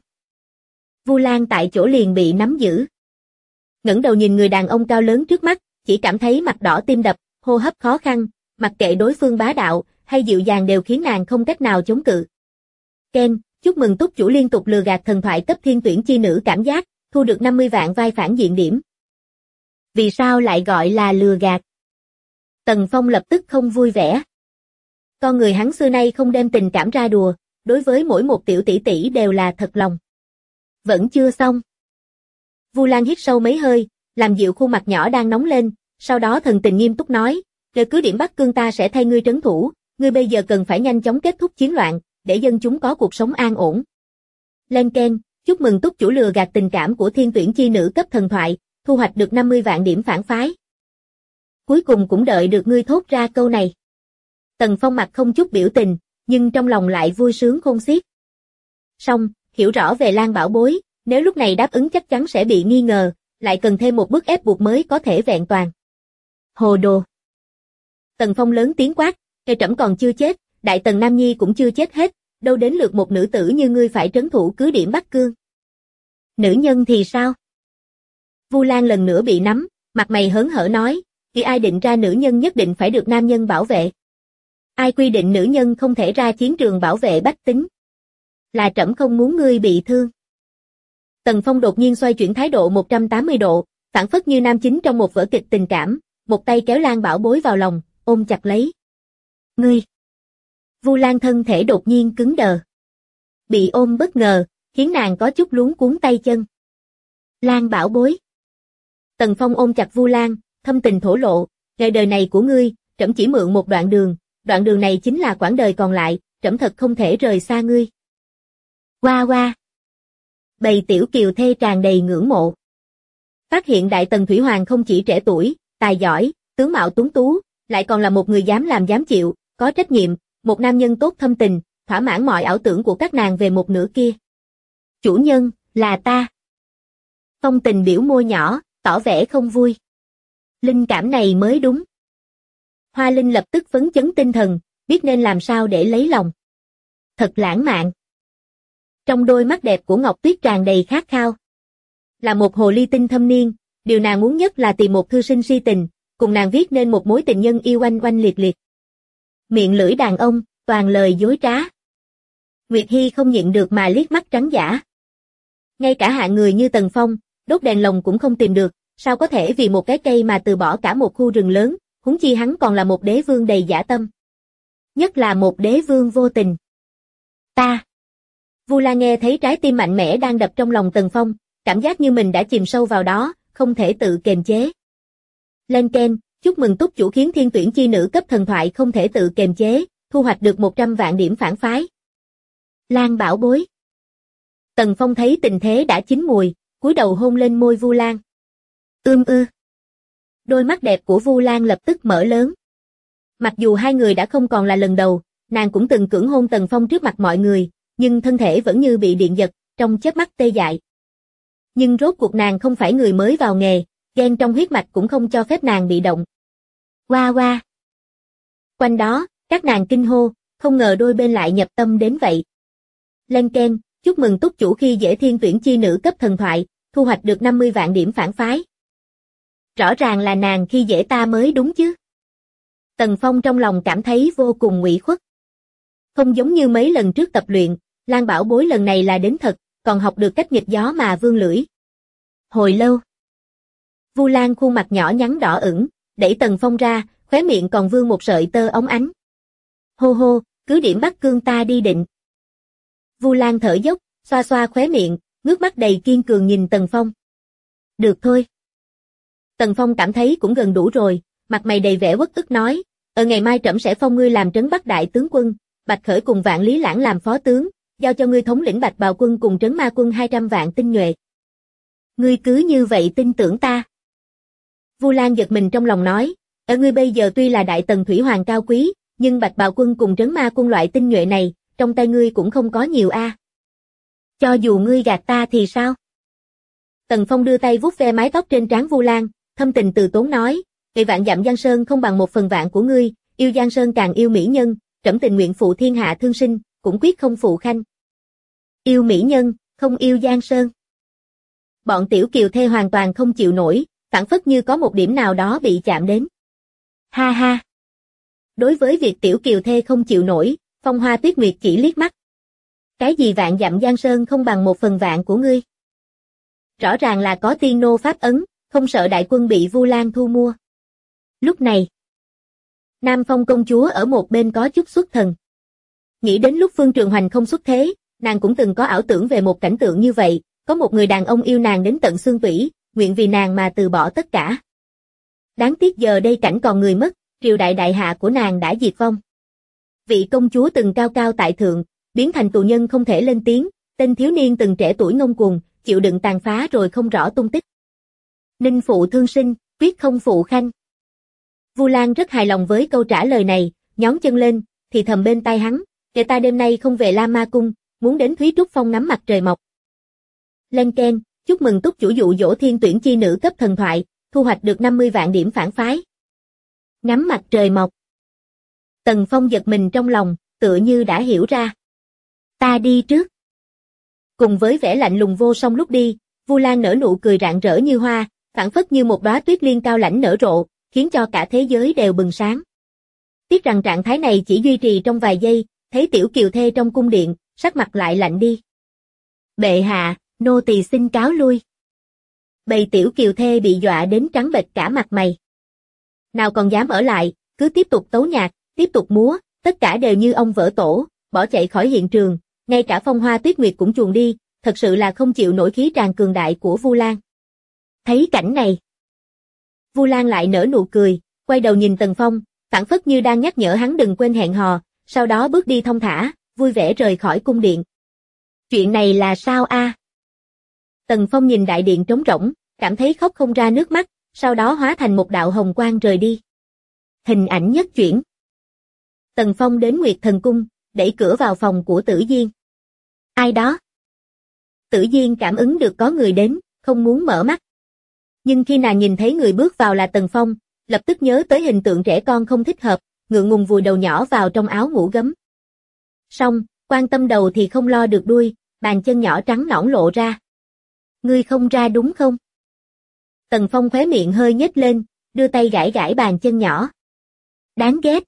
Vu Lan tại chỗ liền bị nắm giữ. Ngẩng đầu nhìn người đàn ông cao lớn trước mắt, chỉ cảm thấy mặt đỏ tim đập, hô hấp khó khăn, mặc kệ đối phương bá đạo hay dịu dàng đều khiến nàng không cách nào chống cự. Ken, chúc mừng túc chủ liên tục lừa gạt thần thoại cấp thiên tuyển chi nữ cảm giác, thu được 50 vạn vai phản diện điểm. Vì sao lại gọi là lừa gạt? Tần Phong lập tức không vui vẻ. Con người hắn xưa nay không đem tình cảm ra đùa, đối với mỗi một tiểu tỷ tỷ đều là thật lòng. Vẫn chưa xong. Vu Lan hít sâu mấy hơi, làm dịu khuôn mặt nhỏ đang nóng lên, sau đó thần tình nghiêm túc nói, "Nếu cứ điểm Bắc Cương ta sẽ thay ngươi trấn thủ, ngươi bây giờ cần phải nhanh chóng kết thúc chiến loạn, để dân chúng có cuộc sống an ổn." Lên keng, chúc mừng túc chủ lừa gạt tình cảm của thiên tuyển chi nữ cấp thần thoại, thu hoạch được 50 vạn điểm phản phái. Cuối cùng cũng đợi được ngươi thốt ra câu này. Tần Phong mặt không chút biểu tình, nhưng trong lòng lại vui sướng khôn xiết. Song, hiểu rõ về Lan Bảo Bối, nếu lúc này đáp ứng chắc chắn sẽ bị nghi ngờ, lại cần thêm một bước ép buộc mới có thể vẹn toàn. Hồ đồ. Tần Phong lớn tiếng quát, "Kẻ trẫm còn chưa chết, Đại Tần Nam Nhi cũng chưa chết hết, đâu đến lượt một nữ tử như ngươi phải trấn thủ cứ điểm Bắc Cương." Nữ nhân thì sao? Vu Lan lần nữa bị nắm, mặt mày hớn hở nói, "Khi ai định ra nữ nhân nhất định phải được nam nhân bảo vệ? Ai quy định nữ nhân không thể ra chiến trường bảo vệ bách tính? Là trẫm không muốn ngươi bị thương." Tần Phong đột nhiên xoay chuyển thái độ 180 độ, phảng phất như nam chính trong một vở kịch tình cảm, một tay kéo Lan Bảo Bối vào lòng, ôm chặt lấy. "Ngươi!" Vu Lan thân thể đột nhiên cứng đờ. Bị ôm bất ngờ, khiến nàng có chút luống cuống tay chân. "Lan Bảo Bối." Tần Phong ôm chặt Vu Lan, thâm tình thổ lộ, "Ngày đời này của ngươi, trẫm chỉ mượn một đoạn đường này chính là quãng đời còn lại, trẫm thật không thể rời xa ngươi." Hoa hoa. Bầy tiểu kiều thê tràn đầy ngưỡng mộ. Phát hiện Đại Tần Thủy Hoàng không chỉ trẻ tuổi, tài giỏi, tướng mạo tuấn tú, lại còn là một người dám làm dám chịu, có trách nhiệm, một nam nhân tốt thâm tình, thỏa mãn mọi ảo tưởng của các nàng về một nửa kia. "Chủ nhân, là ta." Phong Tình biểu môi nhỏ, tỏ vẻ không vui. Linh cảm này mới đúng. Hoa Linh lập tức phấn chấn tinh thần, biết nên làm sao để lấy lòng. Thật lãng mạn. Trong đôi mắt đẹp của Ngọc Tuyết tràn đầy khát khao. Là một hồ ly tinh thâm niên, điều nàng muốn nhất là tìm một thư sinh si tình, cùng nàng viết nên một mối tình nhân yêu oanh oanh liệt liệt. Miệng lưỡi đàn ông, toàn lời dối trá. Nguyệt Hy không nhịn được mà liếc mắt trắng dã. Ngay cả hạng người như Tần Phong, đốt đèn lồng cũng không tìm được, sao có thể vì một cái cây mà từ bỏ cả một khu rừng lớn, huống chi hắn còn là một đế vương đầy dã tâm. Nhất là một đế vương vô tình. Ta. Vu Lan nghe thấy trái tim mạnh mẽ đang đập trong lòng Tần Phong, cảm giác như mình đã chìm sâu vào đó, không thể tự kiềm chế. Lên keng, chúc mừng túc chủ khiến thiên tuyển chi nữ cấp thần thoại không thể tự kiềm chế, thu hoạch được 100 vạn điểm phản phái. Lan Bảo Bối. Tần Phong thấy tình thế đã chín mùi, cúi đầu hôn lên môi Vu Lan. Ư. Đôi mắt đẹp của Vu Lan lập tức mở lớn. Mặc dù hai người đã không còn là lần đầu, nàng cũng từng cưỡng hôn Tần Phong trước mặt mọi người, nhưng thân thể vẫn như bị điện giật, trong chớp mắt tê dại. Nhưng rốt cuộc nàng không phải người mới vào nghề, ghen trong huyết mạch cũng không cho phép nàng bị động. Hoa hoa. Quanh đó, các nàng kinh hô, không ngờ đôi bên lại nhập tâm đến vậy. Lên keng, chúc mừng túc chủ khi dễ thiên tuyển chi nữ cấp thần thoại, thu hoạch được 50 vạn điểm phản phái. Rõ ràng là nàng khi dễ ta mới đúng chứ. Tần Phong trong lòng cảm thấy vô cùng ủy khuất. Không giống như mấy lần trước tập luyện, Lan Bảo Bối lần này là đến thật, còn học được cách nghịch gió mà vươn lưỡi. Hồi lâu. Vu Lan khuôn mặt nhỏ nhắn đỏ ửng, đẩy Tần Phong ra, khóe miệng còn vương một sợi tơ óng ánh. Hô hô, cứ điểm Bắc Cương ta đi định. Vu Lan thở dốc, xoa xoa khóe miệng, ngước mắt đầy kiên cường nhìn Tần Phong. Được thôi. Tần Phong cảm thấy cũng gần đủ rồi, mặt mày đầy vẻ uất ức nói, ngày mai trẫm sẽ phong ngươi làm trấn Bắc đại tướng quân, Bạch Khởi cùng Vạn Lý Lãng làm phó tướng, giao cho ngươi thống lĩnh Bạch Bào quân cùng trấn Ma quân 200 vạn tinh nhuệ. Ngươi cứ như vậy tin tưởng ta. Vu Lan giật mình trong lòng nói, ngươi bây giờ tuy là Đại Tần Thủy Hoàng cao quý, nhưng Bạch Bào quân cùng trấn Ma quân loại tinh nhuệ này, trong tay ngươi cũng không có nhiều a. Cho dù ngươi gạt ta thì sao? Tần Phong đưa tay vuốt ve mái tóc trên trán Vu Lan, thâm tình từ tốn nói, "Vậy vạn dặm Giang Sơn không bằng 1/1 của ngươi, yêu Giang Sơn càng yêu mỹ nhân, trẫm tình nguyện phụ thiên hạ thương sinh, cũng quyết không phụ khanh." Yêu mỹ nhân, không yêu Giang Sơn. Bọn tiểu kiều thê hoàn toàn không chịu nổi, phảng phất như có một điểm nào đó bị chạm đến. Ha ha. Đối với việc tiểu kiều thê không chịu nổi, Phong Hoa Tuyết Nguyệt chỉ liếc mắt. Cái gì vạn dặm giang sơn không bằng 1/1000 của ngươi. Rõ ràng là có tiên nô pháp ấn, không sợ đại quân bị Vu Lan thu mua. Lúc này, Nam Phong công chúa ở một bên có chút xuất thần. Nghĩ đến lúc Phương Trường Hoành không xuất thế, nàng cũng từng có ảo tưởng về một cảnh tượng như vậy, có một người đàn ông yêu nàng đến tận xương tủy, nguyện vì nàng mà từ bỏ tất cả. Đáng tiếc giờ đây cảnh còn người mất, triều đại đại hạ của nàng đã diệt vong. Vị công chúa từng cao cao tại thượng, biến thành tù nhân không thể lên tiếng, tên thiếu niên từng trẻ tuổi ngông cuồng, chịu đựng tàn phá rồi không rõ tung tích. Ninh phụ thương sinh, quyết không phụ khanh. Vu Lan rất hài lòng với câu trả lời này, nhón chân lên, thì thầm bên tai hắn, kẻ ta đêm nay không về La Ma Cung, muốn đến Thúy Trúc Phong ngắm mặt trời mọc. Lên Ken, chúc mừng túc chủ dụ dỗ thiên tuyển chi nữ cấp thần thoại, thu hoạch được 50 vạn điểm phản phái. Ngắm mặt trời mọc. Tần Phong giật mình trong lòng, tựa như đã hiểu ra. Ta đi trước. Cùng với vẻ lạnh lùng vô song lúc đi, Vu Lan nở nụ cười rạng rỡ như hoa, phảng phất như một đóa tuyết liên cao lãnh nở rộ, khiến cho cả thế giới đều bừng sáng. Tiếc rằng trạng thái này chỉ duy trì trong vài giây, thấy tiểu kiều thê trong cung điện, sắc mặt lại lạnh đi. Bệ hạ, nô tỳ xin cáo lui. Bầy tiểu kiều thê bị dọa đến trắng bệch cả mặt mày. Nào còn dám ở lại, cứ tiếp tục tấu nhạc, tiếp tục múa, tất cả đều như ông vỡ tổ, bỏ chạy khỏi hiện trường, ngay cả Phong Hoa Tuyết Nguyệt cũng chuồn đi, thật sự là không chịu nổi khí tràn cường đại của Vu Lan. Thấy cảnh này, Vu Lan lại nở nụ cười, quay đầu nhìn Tần Phong, phảng phất như đang nhắc nhở hắn đừng quên hẹn hò, sau đó bước đi thong thả, vui vẻ rời khỏi cung điện. Chuyện này là sao a? Tần Phong nhìn đại điện trống rỗng, cảm thấy khóc không ra nước mắt, sau đó hóa thành một đạo hồng quang rời đi. Hình ảnh nhất chuyển. Tần Phong đến Nguyệt Thần Cung, đẩy cửa vào phòng của Tử Diên. Ai đó? Tử Diên cảm ứng được có người đến, không muốn mở mắt. Nhưng khi nàng nhìn thấy người bước vào là Tần Phong, lập tức nhớ tới hình tượng trẻ con không thích hợp, ngượng ngùng vùi đầu nhỏ vào trong áo ngủ gấm. Xong, quan tâm đầu thì không lo được đuôi, bàn chân nhỏ trắng nõn lộ ra. Ngươi không ra đúng không? Tần Phong khóe miệng hơi nhếch lên, đưa tay gãi gãi bàn chân nhỏ. Đáng ghét.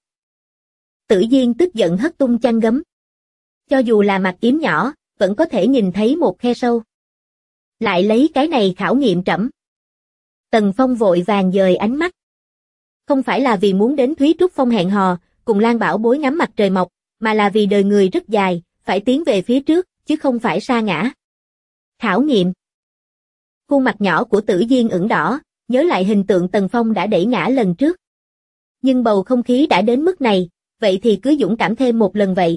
Tử Diên tức giận hất tung chăn gấm. Cho dù là mặt yếm nhỏ, vẫn có thể nhìn thấy một khe sâu. Lại lấy cái này khảo nghiệm trẫm. Tần Phong vội vàng dời ánh mắt. Không phải là vì muốn đến Thúy Trúc Phong hẹn hò, cùng Lan Bảo Bối ngắm mặt trời mọc, mà là vì đời người rất dài, phải tiến về phía trước, chứ không phải sa ngã. Khảo nghiệm. Khuôn mặt nhỏ của Tử Diên ửng đỏ, nhớ lại hình tượng Tần Phong đã đẩy ngã lần trước. Nhưng bầu không khí đã đến mức này, vậy thì cứ dũng cảm thêm một lần vậy.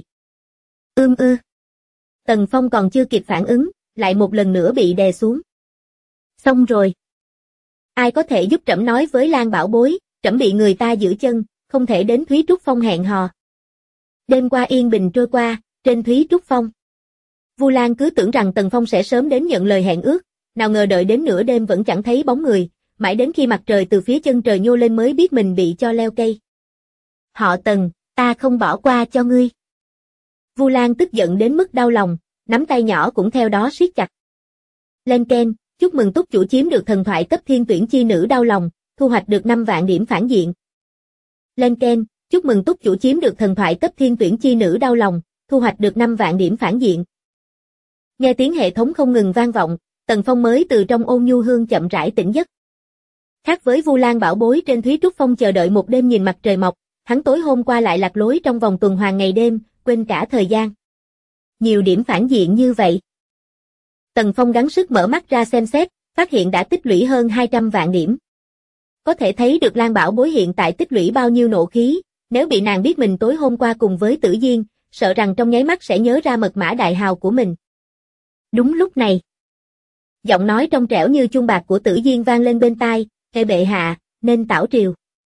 Tần Phong còn chưa kịp phản ứng, lại một lần nữa bị đè xuống. Xong rồi. Ai có thể giúp trẫm nói với Lan Bảo Bối, trẫm bị người ta giữ chân, không thể đến Thúy Trúc Phong hẹn hò. Đêm qua yên bình trôi qua, trên Thúy Trúc Phong. Vu Lan cứ tưởng rằng Tần Phong sẽ sớm đến nhận lời hẹn ước, nào ngờ đợi đến nửa đêm vẫn chẳng thấy bóng người, mãi đến khi mặt trời từ phía chân trời nhô lên mới biết mình bị cho leo cây. Họ Tần, ta không bỏ qua cho ngươi. Vu Lan tức giận đến mức đau lòng, nắm tay nhỏ cũng theo đó siết chặt. Lên Ken, chúc mừng túc chủ chiếm được thần thoại cấp thiên tuyển chi nữ đau lòng, thu hoạch được 5 vạn điểm phản diện. Lên Ken, chúc mừng túc chủ chiếm được thần thoại cấp thiên tuyển chi nữ đau lòng, thu hoạch được 5 vạn điểm phản diện. Nghe tiếng hệ thống không ngừng vang vọng, Tần Phong mới từ trong ôn nhu hương chậm rãi tỉnh giấc. Khác với Vu Lan Bảo Bối trên Thúy Trúc Phong chờ đợi một đêm nhìn mặt trời mọc, hắn tối hôm qua lại lạc lối trong vòng tuần hoàn ngày đêm, quên cả thời gian. Nhiều điểm phản diện như vậy. Tần Phong gắng sức mở mắt ra xem xét, phát hiện đã tích lũy hơn 200 vạn điểm. Có thể thấy được Lan Bảo Bối hiện tại tích lũy bao nhiêu nộ khí, nếu bị nàng biết mình tối hôm qua cùng với Tử Diên, sợ rằng trong nháy mắt sẽ nhớ ra mật mã đại hào của mình. Đúng lúc này, giọng nói trong trẻo như chuông bạc của Tử Diên vang lên bên tai, "Hệ bệ hạ, nên tảo triều."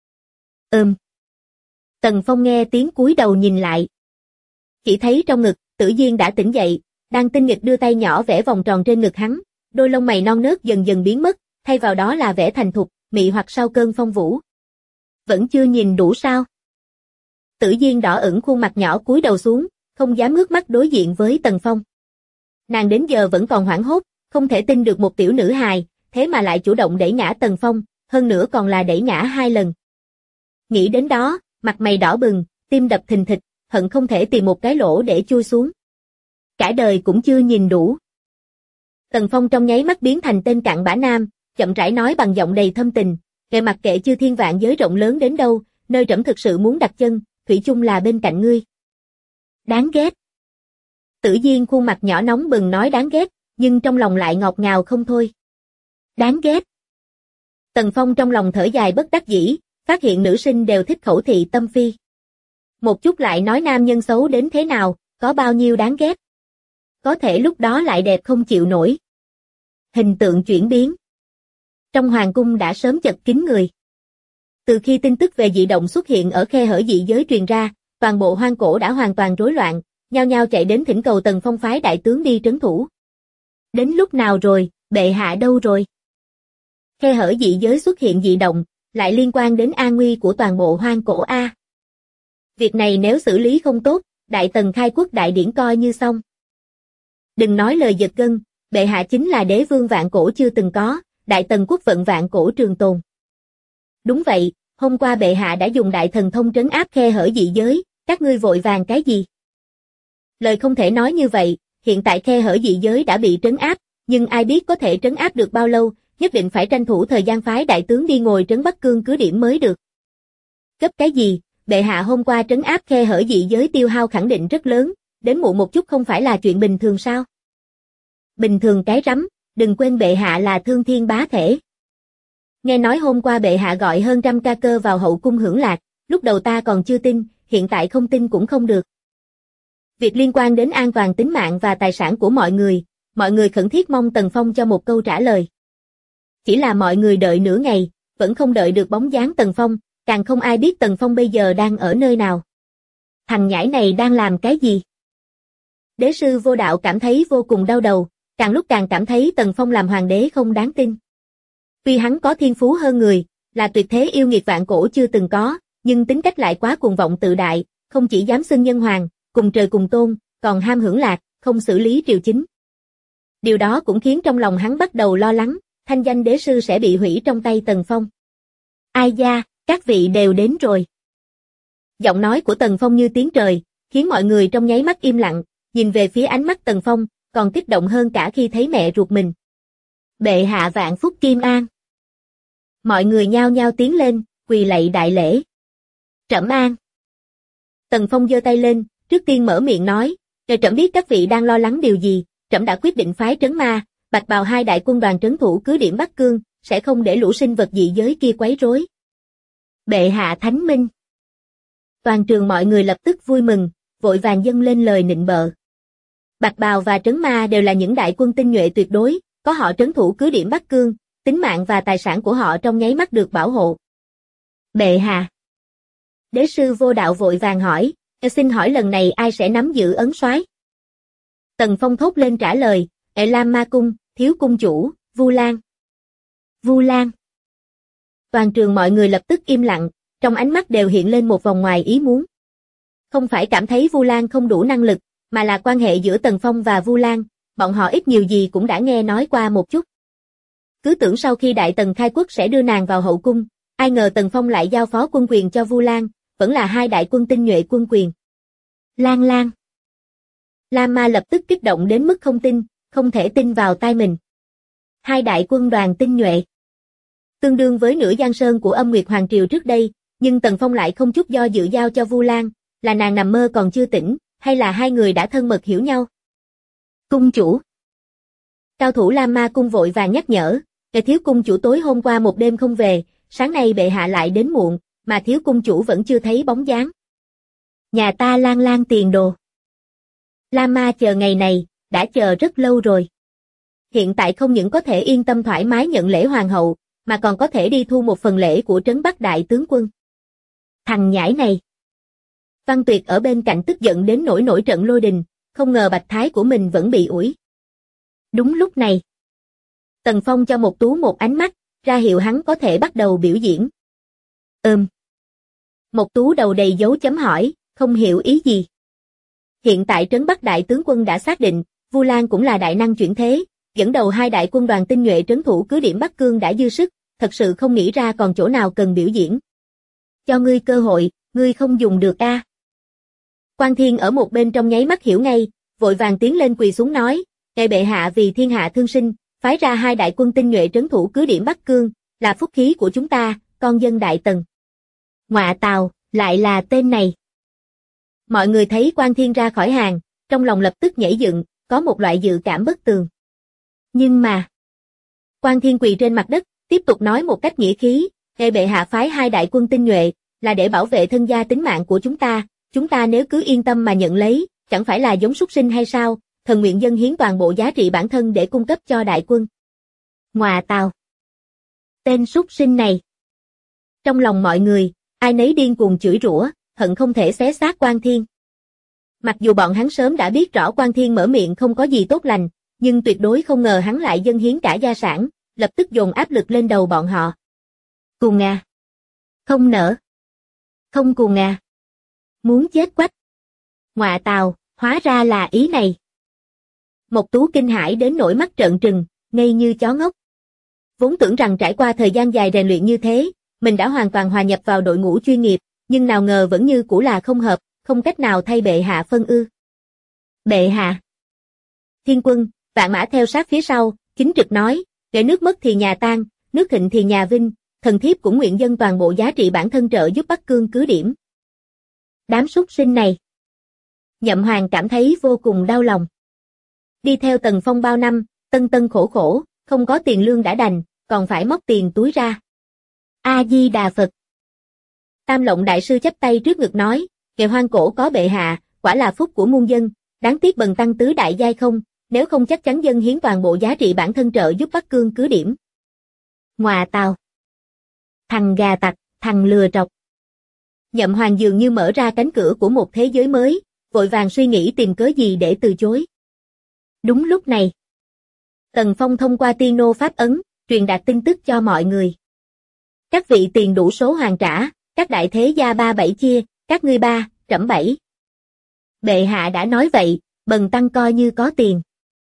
Tần Phong nghe tiếng cúi đầu nhìn lại. Chỉ thấy trong ngực, Tử Diên đã tỉnh dậy, đang tinh nghịch đưa tay nhỏ vẽ vòng tròn trên ngực hắn, đôi lông mày non nớt dần dần biến mất, thay vào đó là vẻ thành thục, mị hoặc sau cơn phong vũ. Vẫn chưa nhìn đủ sao? Tử Diên đỏ ửng khuôn mặt nhỏ cúi đầu xuống, không dám ngước mắt đối diện với Tần Phong. Nàng đến giờ vẫn còn hoảng hốt, không thể tin được một tiểu nữ hài, thế mà lại chủ động đẩy ngã Tần Phong, hơn nữa còn là đẩy ngã 2 lần. Nghĩ đến đó, mặt mày đỏ bừng, tim đập thình thịch, hận không thể tìm một cái lỗ để chui xuống. Cả đời cũng chưa nhìn đủ. Tần Phong trong nháy mắt biến thành tên cặn bã nam, chậm rãi nói bằng giọng đầy thâm tình, "Kệ mặc kệ chư thiên vạn giới rộng lớn đến đâu, nơi trẫm thực sự muốn đặt chân, thủy chung là bên cạnh ngươi." Đáng ghét. Tử Diên khuôn mặt nhỏ nóng bừng nói đáng ghét, nhưng trong lòng lại ngọt ngào không thôi. Đáng ghét. Tần Phong trong lòng thở dài bất đắc dĩ, phát hiện nữ sinh đều thích khẩu thị tâm phi. Một chút lại nói nam nhân xấu đến thế nào, có bao nhiêu đáng ghét. Có thể lúc đó lại đẹp không chịu nổi. Hình tượng chuyển biến. Trong hoàng cung đã sớm chật kín người. Từ khi tin tức về dị động xuất hiện ở khe hở dị giới truyền ra, toàn bộ hoang cổ đã hoàn toàn rối loạn, nhao nhao chạy đến thỉnh cầu Tần Phong phái đại tướng đi trấn thủ. Đến lúc nào rồi, bệ hạ đâu rồi? Khe hở dị giới xuất hiện dị động, lại liên quan đến an nguy của toàn bộ hoang cổ A. Việc này nếu xử lý không tốt, Đại Tần khai quốc đại điển coi như xong. Đừng nói lời giật gân, bệ hạ chính là đế vương vạn cổ chưa từng có, Đại Tần quốc vận vạn cổ trường tồn. Đúng vậy, hôm qua bệ hạ đã dùng đại thần thông trấn áp khe hở dị giới, các ngươi vội vàng cái gì? Lời không thể nói như vậy, hiện tại khe hở dị giới đã bị trấn áp, nhưng ai biết có thể trấn áp được bao lâu, nhất định phải tranh thủ thời gian phái đại tướng đi ngồi trấn Bắc Cương cứ điểm mới được. Cấp cái gì, bệ hạ hôm qua trấn áp khe hở dị giới tiêu hao khẳng định rất lớn, đến muộn một chút không phải là chuyện bình thường sao? Bình thường cái rắm, đừng quên bệ hạ là thương thiên bá thể. Nghe nói hôm qua bệ hạ gọi hơn trăm ca cơ vào hậu cung hưởng lạc, lúc đầu ta còn chưa tin, hiện tại không tin cũng không được. Việc liên quan đến an toàn tính mạng và tài sản của mọi người khẩn thiết mong Tần Phong cho một câu trả lời. Chỉ là mọi người đợi nửa ngày, vẫn không đợi được bóng dáng Tần Phong, càng không ai biết Tần Phong bây giờ đang ở nơi nào. Thằng nhãi này đang làm cái gì? Đế sư Vô Đạo cảm thấy vô cùng đau đầu, càng lúc càng cảm thấy Tần Phong làm hoàng đế không đáng tin. Tuy hắn có thiên phú hơn người, là tuyệt thế yêu nghiệt vạn cổ chưa từng có, nhưng tính cách lại quá cuồng vọng tự đại, không chỉ dám xưng nhân hoàng, cùng trời cùng tôn, còn ham hưởng lạc, không xử lý triều chính. Điều đó cũng khiến trong lòng hắn bắt đầu lo lắng, thanh danh đế sư sẽ bị hủy trong tay Tần Phong. Ai da, các vị đều đến rồi. Giọng nói của Tần Phong như tiếng trời, khiến mọi người trong nháy mắt im lặng, nhìn về phía ánh mắt Tần Phong, còn kích động hơn cả khi thấy mẹ ruột mình. Bệ hạ vạn phúc kim an. Mọi người nhao nhao tiến lên, quỳ lạy đại lễ. Trẫm an. Tần Phong giơ tay lên, trước tiên mở miệng nói, "Để trẫm biết các vị đang lo lắng điều gì, trẫm đã quyết định phái Trấn Ma, Bạch Bào hai đại quân đoàn trấn thủ cứ điểm Bắc Cương, sẽ không để lũ sinh vật dị giới kia quấy rối." Bệ hạ thánh minh. Toàn trường mọi người lập tức vui mừng, vội vàng dâng lên lời nịnh bợ. Bạch Bào và Trấn Ma đều là những đại quân tinh nhuệ tuyệt đối, có họ trấn thủ cứ điểm Bắc Cương, tính mạng và tài sản của họ trong nháy mắt được bảo hộ. Bệ hạ. Đế sư Vô Đạo vội vàng hỏi, "Xin hỏi lần này ai sẽ nắm giữ ấn soái?" Tần Phong thốt lên trả lời, Lam Ma Cung, thiếu cung chủ, Vu Lan." Vu Lan. Toàn trường mọi người lập tức im lặng, trong ánh mắt đều hiện lên một vòng ngoài ý muốn. Không phải cảm thấy Vu Lan không đủ năng lực, mà là quan hệ giữa Tần Phong và Vu Lan, bọn họ ít nhiều gì cũng đã nghe nói qua một chút. Cứ tưởng sau khi Đại Tần khai quốc sẽ đưa nàng vào hậu cung, ai ngờ Tần Phong lại giao phó quân quyền cho Vu Lan, vẫn là hai đại quân tinh nhuệ quân quyền. Lan Lan. Lam Ma lập tức kích động đến mức không tin, không thể tin vào tai mình. Hai đại quân đoàn tinh nhuệ. Tương đương với nửa Giang Sơn của Âm Nguyệt Hoàng Triều trước đây, nhưng Tần Phong lại không chút do dự giao cho Vu Lan, là nàng nằm mơ còn chưa tỉnh, hay là hai người đã thân mật hiểu nhau? Cung chủ. Cao thủ Lam Ma cung vội vàng nhắc nhở, thiếu cung chủ tối hôm qua một đêm không về, sáng nay bệ hạ lại đến muộn, mà thiếu cung chủ vẫn chưa thấy bóng dáng. Nhà ta Lan Lan tiền đồ. Lam Ma chờ ngày này, đã chờ rất lâu rồi. Hiện tại không những có thể yên tâm thoải mái nhận lễ hoàng hậu, mà còn có thể đi thu một phần lễ của trấn Bắc đại tướng quân. Thằng nhãi này. Văn Tuyệt ở bên cạnh tức giận đến nỗi nổi trận lôi đình, không ngờ bạch thái của mình vẫn bị ủi. Đúng lúc này, Tần Phong cho Một Tú một ánh mắt, ra hiệu hắn có thể bắt đầu biểu diễn. Một Tú đầu đầy dấu chấm hỏi, không hiểu ý gì. Hiện tại trấn Bắc đại tướng quân đã xác định, Vu Lan cũng là đại năng chuyển thế, dẫn đầu hai đại quân đoàn tinh nhuệ trấn thủ cứ điểm Bắc Cương đã dư sức, thật sự không nghĩ ra còn chỗ nào cần biểu diễn. Cho ngươi cơ hội, ngươi không dùng được a. Quan Thiên ở một bên trong nháy mắt hiểu ngay, vội vàng tiến lên quỳ xuống nói, ngài bệ hạ vì thiên hạ thương sinh, phái ra 2 đại quân tinh nhuệ trấn thủ cứ điểm Bắc Cương, là phúc khí của chúng ta, con dân Đại Tần. Ngọa tào, lại là tên này. Mọi người thấy Quan Thiên ra khỏi hàng, trong lòng lập tức nhảy dựng, có một loại dự cảm bất tường. Nhưng mà, Quan Thiên quỳ trên mặt đất, tiếp tục nói một cách nghĩa khí, ngài bệ hạ phái 2 đại quân tinh nhuệ, là để bảo vệ thân gia tính mạng của chúng ta nếu cứ yên tâm mà nhận lấy, chẳng phải là giống súc sinh hay sao, thần nguyện dâng hiến toàn bộ giá trị bản thân để cung cấp cho đại quân. Ngọa tào. Tên súc sinh này. Trong lòng mọi người, ai nấy điên cuồng chửi rủa, hận không thể xé xác Quan Thiên. Mặc dù bọn hắn sớm đã biết rõ Quan Thiên mở miệng không có gì tốt lành, nhưng tuyệt đối không ngờ hắn lại dâng hiến cả gia sản, lập tức dồn áp lực lên đầu bọn họ. Cuồng à. Không nỡ. Không cuồng à. Muốn chết quách. Ngọa tào, hóa ra là ý này. Mộc Tú kinh hãi đến nỗi mắt trợn trừng, ngây như chó ngốc. Vốn tưởng rằng trải qua thời gian dài rèn luyện như thế, mình đã hoàn toàn hòa nhập vào đội ngũ chuyên nghiệp, nhưng nào ngờ vẫn như cũ là không hợp, không cách nào thay bệ hạ phân ư. Bệ hạ. Thiên Quân, Vạn Mã theo sát phía sau, chính trực nói, kẻ nước mất thì nhà tan, nước thịnh thì nhà vinh, thần thiếp cũng nguyện dâng toàn bộ giá trị bản thân trợ giúp Bắc Cương cứ điểm. Đám súc sinh này. Nhậm Hoàng cảm thấy vô cùng đau lòng. Đi theo Tần Phong bao năm, tân tân khổ khổ, không có tiền lương đã đành, còn phải móc tiền túi ra. A-di-đà Phật. Tam Lộng đại sư chắp tay trước ngực nói, nghề hoang cổ có bệ hạ, quả là phúc của muôn dân, đáng tiếc bần tăng tứ đại giai không, nếu không chắc chắn dâng hiến toàn bộ giá trị bản thân trợ giúp Bắc Cương cứ điểm. Ngọa tào. Thằng gà tặc, thằng lừa trọc. Nhậm Hoàng dường như mở ra cánh cửa của một thế giới mới, vội vàng suy nghĩ tìm cớ gì để từ chối. Đúng lúc này, Tần Phong thông qua tiên nô pháp ấn, truyền đạt tin tức cho mọi người. Các vị tiền đủ số hoàn trả, các đại thế gia 3-7 chia, các ngươi 3, trẫm 7. Bệ hạ đã nói vậy, bần tăng coi như có tiền.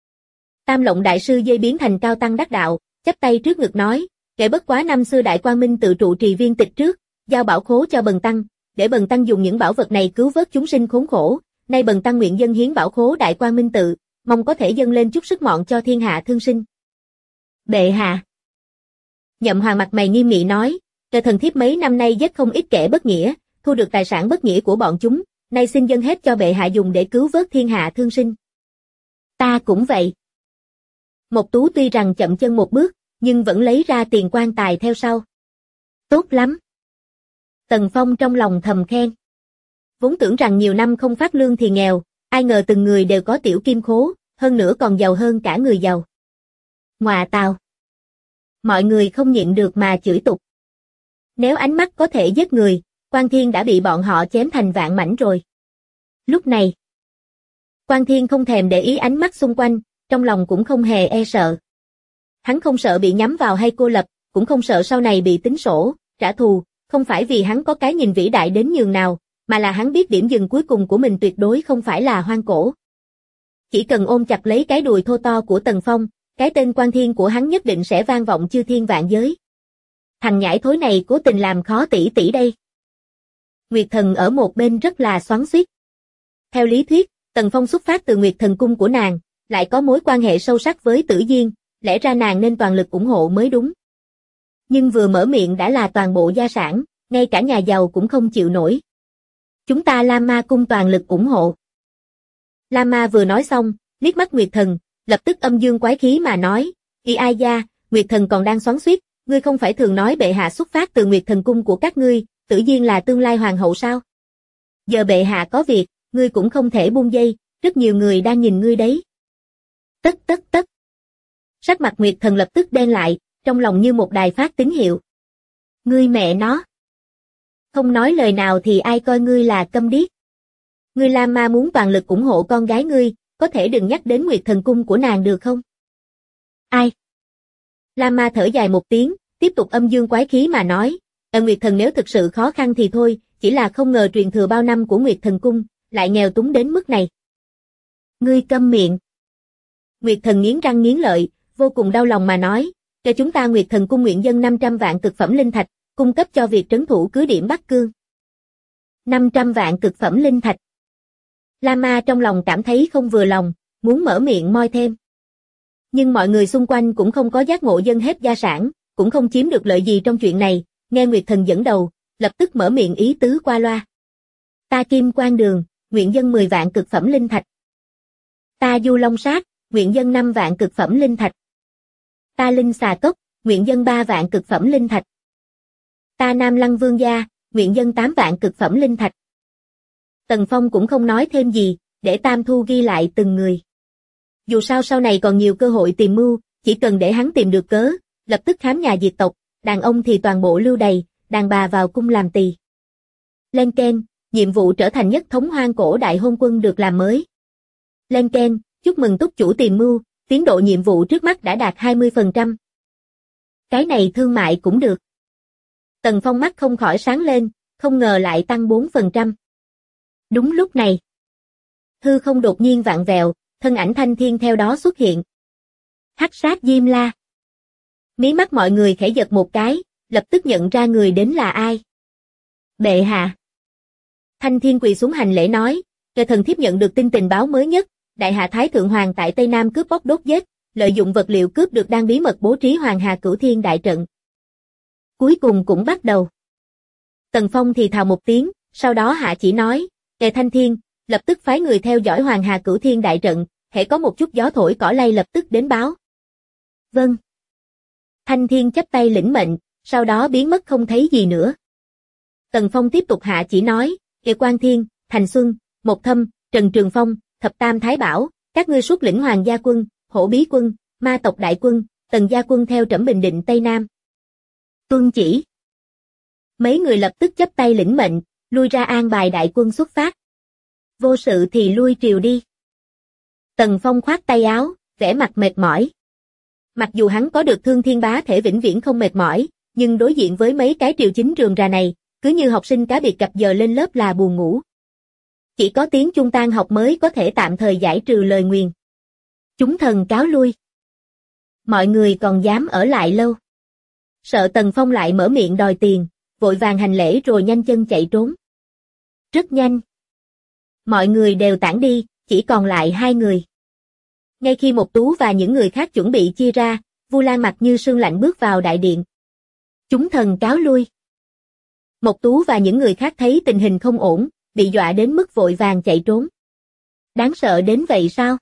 Tam Lộng đại sư dây biến thành cao tăng đắc đạo, chắp tay trước ngực nói, kể bất quá năm xưa Đại Quang Minh tự trụ trì viên tịch trước, giao bảo khố cho bần tăng, để bần tăng dùng những bảo vật này cứu vớt chúng sinh khốn khổ, nay bần tăng nguyện dâng hiến bảo khố Đại Quang Minh tự, mong có thể dâng lên chút sức mọn cho thiên hạ thương sinh. Bệ hạ. Nhậm Hoàng mặt mày nghiêm nghị nói, kẻ thần thiếp mấy năm nay giết không ít kẻ bất nghĩa, thu được tài sản bất nghĩa của bọn chúng, nay xin dâng hết cho bệ hạ dùng để cứu vớt thiên hạ thương sinh. Ta cũng vậy. Mộc Tú tuy rằng chậm chân một bước, nhưng vẫn lấy ra tiền quan tài theo sau. Tốt lắm. Tần Phong trong lòng thầm khen. Vốn tưởng rằng nhiều năm không phát lương thì nghèo, ai ngờ từng người đều có tiểu kim khố, hơn nữa còn giàu hơn cả người giàu. Ngọa tào. Mọi người không nhịn được mà chửi tục. Nếu ánh mắt có thể giết người, Quan Thiên đã bị bọn họ chém thành vạn mảnh rồi. Lúc này, Quan Thiên không thèm để ý ánh mắt xung quanh, trong lòng cũng không hề e sợ. Hắn không sợ bị nhắm vào hay cô lập, cũng không sợ sau này bị tính sổ, trả thù, không phải vì hắn có cái nhìn vĩ đại đến nhường nào, mà là hắn biết điểm dừng cuối cùng của mình tuyệt đối không phải là hoang cổ. Chỉ cần ôm chặt lấy cái đùi thô to của Tần Phong, cái tên Quan Thiên của hắn nhất định sẽ vang vọng chư thiên vạn giới. Thằng nhãi thối này cố tình làm khó tỷ tỷ đây. Nguyệt Thần ở một bên rất là xoắn xuýt. Theo lý thuyết, Tần Phong xuất phát từ Nguyệt Thần cung của nàng, lại có mối quan hệ sâu sắc với Tử Diên, lẽ ra nàng nên toàn lực ủng hộ mới đúng. Nhưng vừa mở miệng đã là toàn bộ gia sản, ngay cả nhà giàu cũng không chịu nổi. Chúng ta Lam Ma cung toàn lực ủng hộ. Lam Ma vừa nói xong, liếc mắt Nguyệt Thần, lập tức âm dương quái khí mà nói, "Y ai gia, Nguyệt Thần còn đang xoắn xuýt, ngươi không phải thường nói bệ hạ xuất phát từ Nguyệt Thần cung của các ngươi, Tử Diên là tương lai hoàng hậu sao? Giờ bệ hạ có việc, ngươi cũng không thể buông dây, rất nhiều người đang nhìn ngươi đấy." Tất. Sắc mặt Nguyệt Thần lập tức đen lại, trong lòng như một đài phát tín hiệu. Ngươi mẹ nó. Không nói lời nào thì ai coi ngươi là câm điếc. Ngươi Lam Ma muốn toàn lực ủng hộ con gái ngươi, có thể đừng nhắc đến Nguyệt Thần cung của nàng được không? Ai? Lam Ma thở dài một tiếng, tiếp tục âm dương quái khí mà nói, Nguyệt Thần nếu thực sự khó khăn thì thôi, chỉ là không ngờ truyền thừa bao năm của Nguyệt Thần cung, lại nghèo túng đến mức này. Ngươi câm miệng. Nguyệt Thần nghiến răng nghiến lợi, vô cùng đau lòng mà nói, cho chúng ta Nguyệt Thần cung nguyện dâng 500 vạn cực phẩm linh thạch, cung cấp cho việc trấn thủ cứ điểm Bắc Cương. 500 vạn cực phẩm linh thạch. Lama trong lòng cảm thấy không vừa lòng, muốn mở miệng moi thêm. Nhưng mọi người xung quanh cũng không có giác ngộ dâng hết gia sản, cũng không chiếm được lợi gì trong chuyện này, nghe Nguyệt Thần dẫn đầu, lập tức mở miệng ý tứ qua loa. Ta Kim Quan Đường, nguyện dâng 10 vạn cực phẩm linh thạch. Ta Du Long Sát, nguyện dâng 5 vạn cực phẩm linh thạch. Ta Linh Xà Cốc, nguyện dâng 3 vạn cực phẩm linh thạch. Ta Nam Lăng Vương Gia, nguyện dâng 8 vạn cực phẩm linh thạch. Tần Phong cũng không nói thêm gì, để Tam Thu ghi lại từng người. Dù sao sau này còn nhiều cơ hội tìm mưu, chỉ cần để hắn tìm được cớ, lập tức khám nhà diệt tộc, đàn ông thì toàn bộ lưu đày, đàn bà vào cung làm tỳ. Lên keng, nhiệm vụ trở thành nhất thống hoang cổ đại hôn quân được làm mới. Lên keng, chúc mừng túc chủ tìm mưu, tiến độ nhiệm vụ trước mắt đã đạt 20%. Cái này thương mại cũng được. Tần Phong mắt không khỏi sáng lên, không ngờ lại tăng 4%. Đúng lúc này, hư không đột nhiên vặn vẹo, thân ảnh Thanh Thiên theo đó xuất hiện. Hắc sát Diêm La. Mí mắt mọi người khẽ giật một cái, lập tức nhận ra người đến là ai. Bệ hạ. Thanh Thiên quỳ xuống hành lễ nói, "Kẻ thần thiếp nhận được tin tình báo mới nhất, Đại hạ Thái Thượng Hoàng tại Tây Nam cướp bóc đốt giết, lợi dụng vật liệu cướp được đang bí mật bố trí Hoàng Hà Cửu Thiên đại trận. Cuối cùng cũng bắt đầu." Tần Phong thì thào một tiếng, sau đó hạ chỉ nói, "Kẻ Thanh Thiên, lập tức phái người theo dõi Hoàng Hà Cửu Thiên đại trận, hễ có một chút gió thổi cỏ lay lập tức đến báo." Vâng. Thanh Thiên chắp tay lĩnh mệnh, sau đó biến mất không thấy gì nữa. Tần Phong tiếp tục hạ chỉ nói, "Kẻ Quan Thiên, Thành Xuân, Mộc Thâm, Trần Trường Phong, Thập Tam Thái Bảo, các ngươi xuất lĩnh Hoàng gia quân, Hổ Bí quân, Ma tộc đại quân, Tần gia quân theo trẫm bình định Tây Nam." Tuân chỉ. Mấy người lập tức chắp tay lĩnh mệnh, lui ra an bài đại quân xuất phát. Vô sự thì lui triều đi. Tần Phong khoát tay áo, vẻ mặt mệt mỏi. Mặc dù hắn có được Thương Thiên Bá thể vĩnh viễn không mệt mỏi, nhưng đối diện với mấy cái triều chính rườm rà này, cứ như học sinh cá biệt cập giờ lên lớp là buồn ngủ. Chỉ có tiếng chuông tan học mới có thể tạm thời giải trừ lời nguyền. Chúng thần cáo lui. Mọi người còn dám ở lại lâu. Sợ Tần Phong lại mở miệng đòi tiền, vội vàng hành lễ rồi nhanh chân chạy trốn. Rất nhanh. Mọi người đều tản đi, chỉ còn lại 2 người. Ngay khi Mộc Tú và những người khác chuẩn bị chia ra, Vu Lan mặt như sương lạnh bước vào đại điện. Chúng thần cáo lui. Mộc Tú và những người khác thấy tình hình không ổn, bị dọa đến mức vội vàng chạy trốn. Đáng sợ đến vậy sao?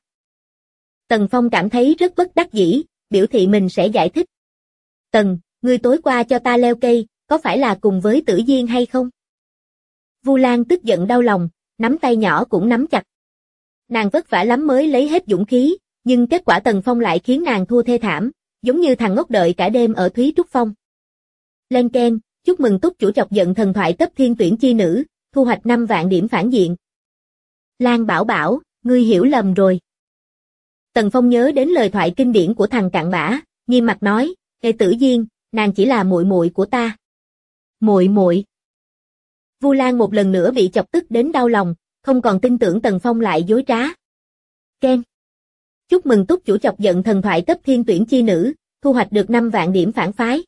Tần Phong cảm thấy rất bất đắc dĩ, biểu thị mình sẽ giải thích. "Tần, ngươi tối qua cho ta leo cây, có phải là cùng với Tử Diên hay không?" Vu Lan tức giận đau lòng, nắm tay nhỏ cũng nắm chặt. Nàng vất vả lắm mới lấy hết dũng khí, nhưng kết quả Tần Phong lại khiến nàng thua thê thảm, giống như thằng ngốc đợi cả đêm ở Thúy Trúc Phong. Lên keng, chúc mừng túc chủ chọc giận thần thoại cấp thiên tuyển chi nữ, thu hoạch 5 vạn điểm phản diện. Lan Bảo Bảo, ngươi hiểu lầm rồi. Tần Phong nhớ đến lời thoại kinh điển của thằng cặn bã, nghiêm mặt nói, "Ê Tử Diên, nàng chỉ là muội muội của ta." Muội muội. Vu Lan một lần nữa bị chọc tức đến đau lòng, không còn tin tưởng Tần Phong lại dối trá. Ken. Chúc mừng túc chủ chọc giận thần thoại cấp thiên tuyển chi nữ, thu hoạch được 5 vạn điểm phản phái.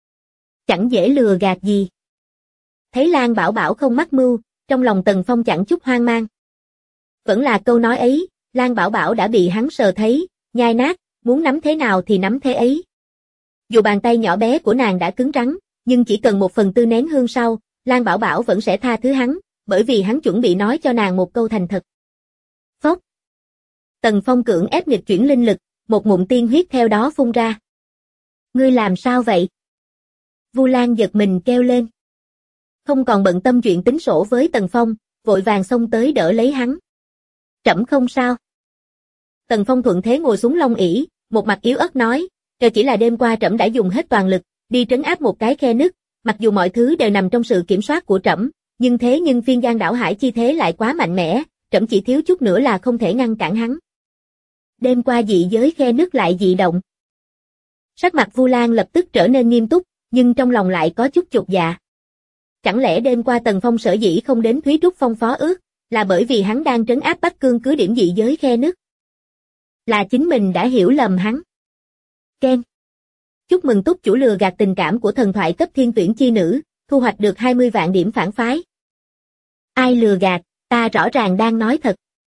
Chẳng dễ lừa gạt gì. Thấy Lan Bảo Bảo không mắc mưu, trong lòng Tần Phong chẳng chút hoang mang. Vẫn là câu nói ấy, Lan Bảo Bảo đã bị hắn sờ thấy, nhai nát, muốn nắm thế nào thì nắm thế ấy. Dù bàn tay nhỏ bé của nàng đã cứng rắn, nhưng chỉ cần 1/4 nén hương sau, Lan Bảo Bảo vẫn sẽ tha thứ hắn, bởi vì hắn chuẩn bị nói cho nàng một câu thành thật. Phốc. Tần Phong cưỡng ép nghịch chuyển linh lực, một ngụm tiên huyết theo đó phun ra. Ngươi làm sao vậy? Vu Lan giật mình kêu lên. Không còn bận tâm chuyện tính sổ với Tần Phong, vội vàng xông tới đỡ lấy hắn. Trẫm không sao. Tần Phong thuận thế ngồi xuống long ỷ, một mặt yếu ớt nói, chỉ là đêm qua trẫm đã dùng hết toàn lực, đi trấn áp một cái khe nứt, mặc dù mọi thứ đều nằm trong sự kiểm soát của trẫm, nhưng phiên giang đảo hải chi thế lại quá mạnh mẽ, trẫm chỉ thiếu chút nữa là không thể ngăn cản hắn. Đêm qua dị giới khe nứt lại dị động. Sắc mặt Vu Lan lập tức trở nên nghiêm túc, nhưng trong lòng lại có chút chột dạ. Chẳng lẽ đêm qua Tần Phong sở dĩ không đến Thúy Trúc Phong phó ước, là bởi vì hắn đang trấn áp Bắc Cương cứ điểm dị giới khe nứt? Là chính mình đã hiểu lầm hắn. Ken. Chúc mừng túc chủ lừa gạt tình cảm của thần thoại cấp thiên tuyển chi nữ, thu hoạch được 20 vạn điểm phản phái. Ai lừa gạt, ta rõ ràng đang nói thật.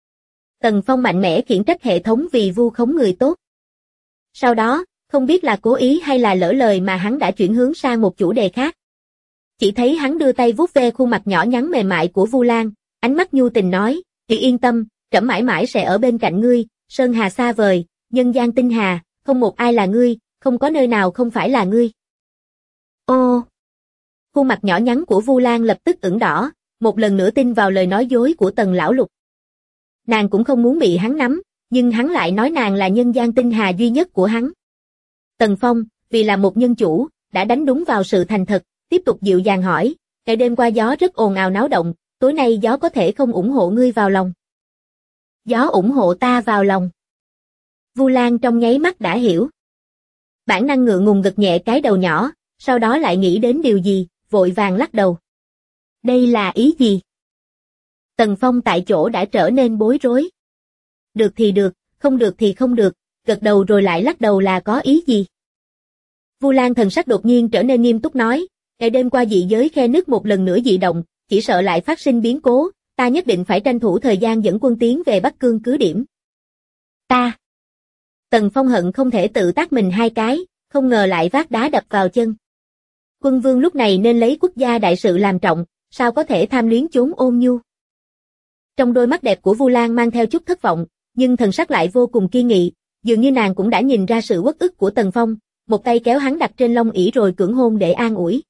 Tần Phong mạnh mẽ khiển trách hệ thống vì vu khống người tốt. Sau đó, không biết là cố ý hay là lỡ lời mà hắn đã chuyển hướng sang một chủ đề khác. Chỉ thấy hắn đưa tay vuốt ve khuôn mặt nhỏ nhắn mềm mại của Vu Lan, ánh mắt nhu tình nói, "Chị yên tâm, trẫm mãi mãi sẽ ở bên cạnh ngươi, sơn hà xa vời, nhân gian tinh hà, không một ai là ngươi, không có nơi nào không phải là ngươi." Ô! Khuôn mặt nhỏ nhắn của Vu Lan lập tức ửng đỏ, một lần nữa tin vào lời nói dối của Tần lão lục. Nàng cũng không muốn bị hắn nắm, nhưng hắn lại nói nàng là nhân gian tinh hà duy nhất của hắn. Tần Phong, vì là một nhân chủ, đã đánh đúng vào sự thành thật, tiếp tục dịu dàng hỏi, "Ngày đêm qua gió rất ồn ào náo động, tối nay gió có thể không ủng hộ ngươi vào lòng?" "Gió ủng hộ ta vào lòng." Vu Lan trong nháy mắt đã hiểu. Bản năng ngượng ngùng gật nhẹ cái đầu nhỏ, sau đó lại nghĩ đến điều gì, vội vàng lắc đầu. Đây là ý gì? Tần Phong tại chỗ đã trở nên bối rối. Được thì được, không được thì không được, gật đầu rồi lại lắc đầu là có ý gì? Vu Lan thần sắc đột nhiên trở nên nghiêm túc nói, ngày đêm qua dị giới khe nứt một lần nữa dị động, chỉ sợ lại phát sinh biến cố, ta nhất định phải tranh thủ thời gian dẫn quân tiến về Bắc Cương cứ điểm. Ta. Tần Phong hận không thể tự tát mình hai cái, không ngờ lại vác đá đập vào chân. Quân vương lúc này nên lấy quốc gia đại sự làm trọng, sao có thể tham luyến chốn ôn nhu. Trong đôi mắt đẹp của Vu Lan mang theo chút thất vọng, nhưng thần sắc lại vô cùng kiên nghị, dường như nàng cũng đã nhìn ra sự uất ức của Tần Phong, một tay kéo hắn đặt trên lông ỷ rồi cưỡng hôn để an ủi.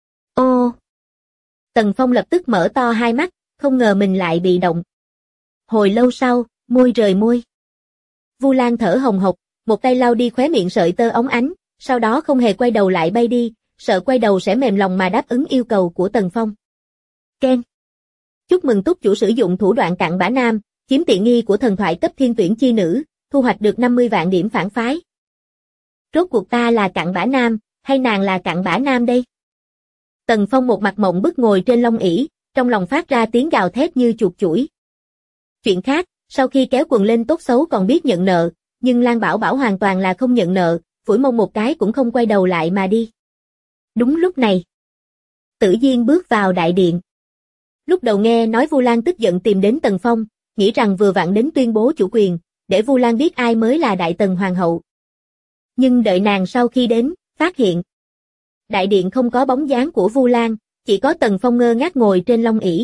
Ô! Tần Phong lập tức mở to hai mắt, không ngờ mình lại bị động. Hồi lâu sau, môi rời môi. Vu Lan thở hồng hộc, một tay lau đi khóe miệng sợi tơ óng ánh, sau đó không hề quay đầu lại bay đi, sợ quay đầu sẽ mềm lòng mà đáp ứng yêu cầu của Tần Phong. Ken. Chúc mừng túc chủ sử dụng thủ đoạn cặn bã nam, chiếm tiện nghi của thần thoại cấp thiên tuyển chi nữ, thu hoạch được 50 vạn điểm phản phái. Rốt cuộc ta là cặn bã nam, hay nàng là cặn bã nam đây? Tần Phong một mặt mộng bức ngồi trên lông ỷ, trong lòng phát ra tiếng gào thét như chuột chủi. Chuyện khác, sau khi kéo quần lên tốt xấu còn biết nhận nợ, nhưng Lan Bảo Bảo hoàn toàn là không nhận nợ, phủi mông một cái cũng không quay đầu lại mà đi. Đúng lúc này, Tử Diên bước vào đại điện. Lúc đầu nghe nói Vu Lan tức giận tìm đến Tần Phong, nghĩ rằng vừa vặn đến tuyên bố chủ quyền, để Vu Lan biết ai mới là Đại Tần Hoàng hậu. Nhưng đợi nàng sau khi đến, phát hiện đại điện không có bóng dáng của Vu Lan, chỉ có Tần Phong ngơ ngác ngồi trên lông ỷ.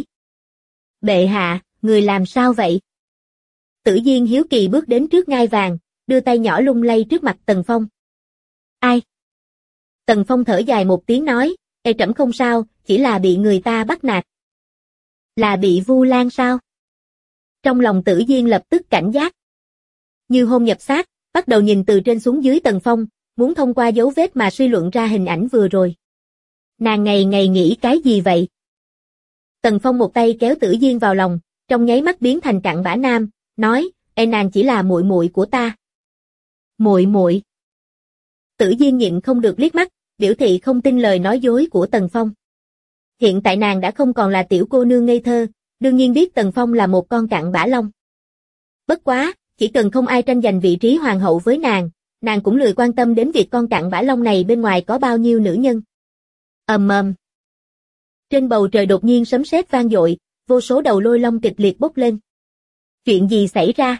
Bệ hạ, người làm sao vậy? Tử Diên hiếu kỳ bước đến trước ngai vàng, đưa tay nhỏ lung lay trước mặt Tần Phong. Ai? Tần Phong thở dài một tiếng nói, trẫm không sao, chỉ là bị người ta bắt nạt. Là bị Vu Lan sao? Trong lòng Tử Diên lập tức cảnh giác. Như hôn nhập xác, bắt đầu nhìn từ trên xuống dưới Tần Phong, muốn thông qua dấu vết mà suy luận ra hình ảnh vừa rồi. Nàng ngày ngày nghĩ cái gì vậy? Tần Phong một tay kéo Tử Diên vào lòng, trong nháy mắt biến thành cặn bã nam, nói, nàng chỉ là muội muội của ta. Muội muội. Tử Diên nhịn không được liếc mắt, biểu thị không tin lời nói dối của Tần Phong. Hiện tại nàng đã không còn là tiểu cô nương ngây thơ, đương nhiên biết Tần Phong là một con cặn bã long. Bất quá, chỉ cần không ai tranh giành vị trí hoàng hậu với nàng cũng lười quan tâm đến việc con cặn bã long này bên ngoài có bao nhiêu nữ nhân. Ầm ầm. Trên bầu trời đột nhiên sấm sét vang dội, vô số đầu lôi long kịch liệt bốc lên. Chuyện gì xảy ra?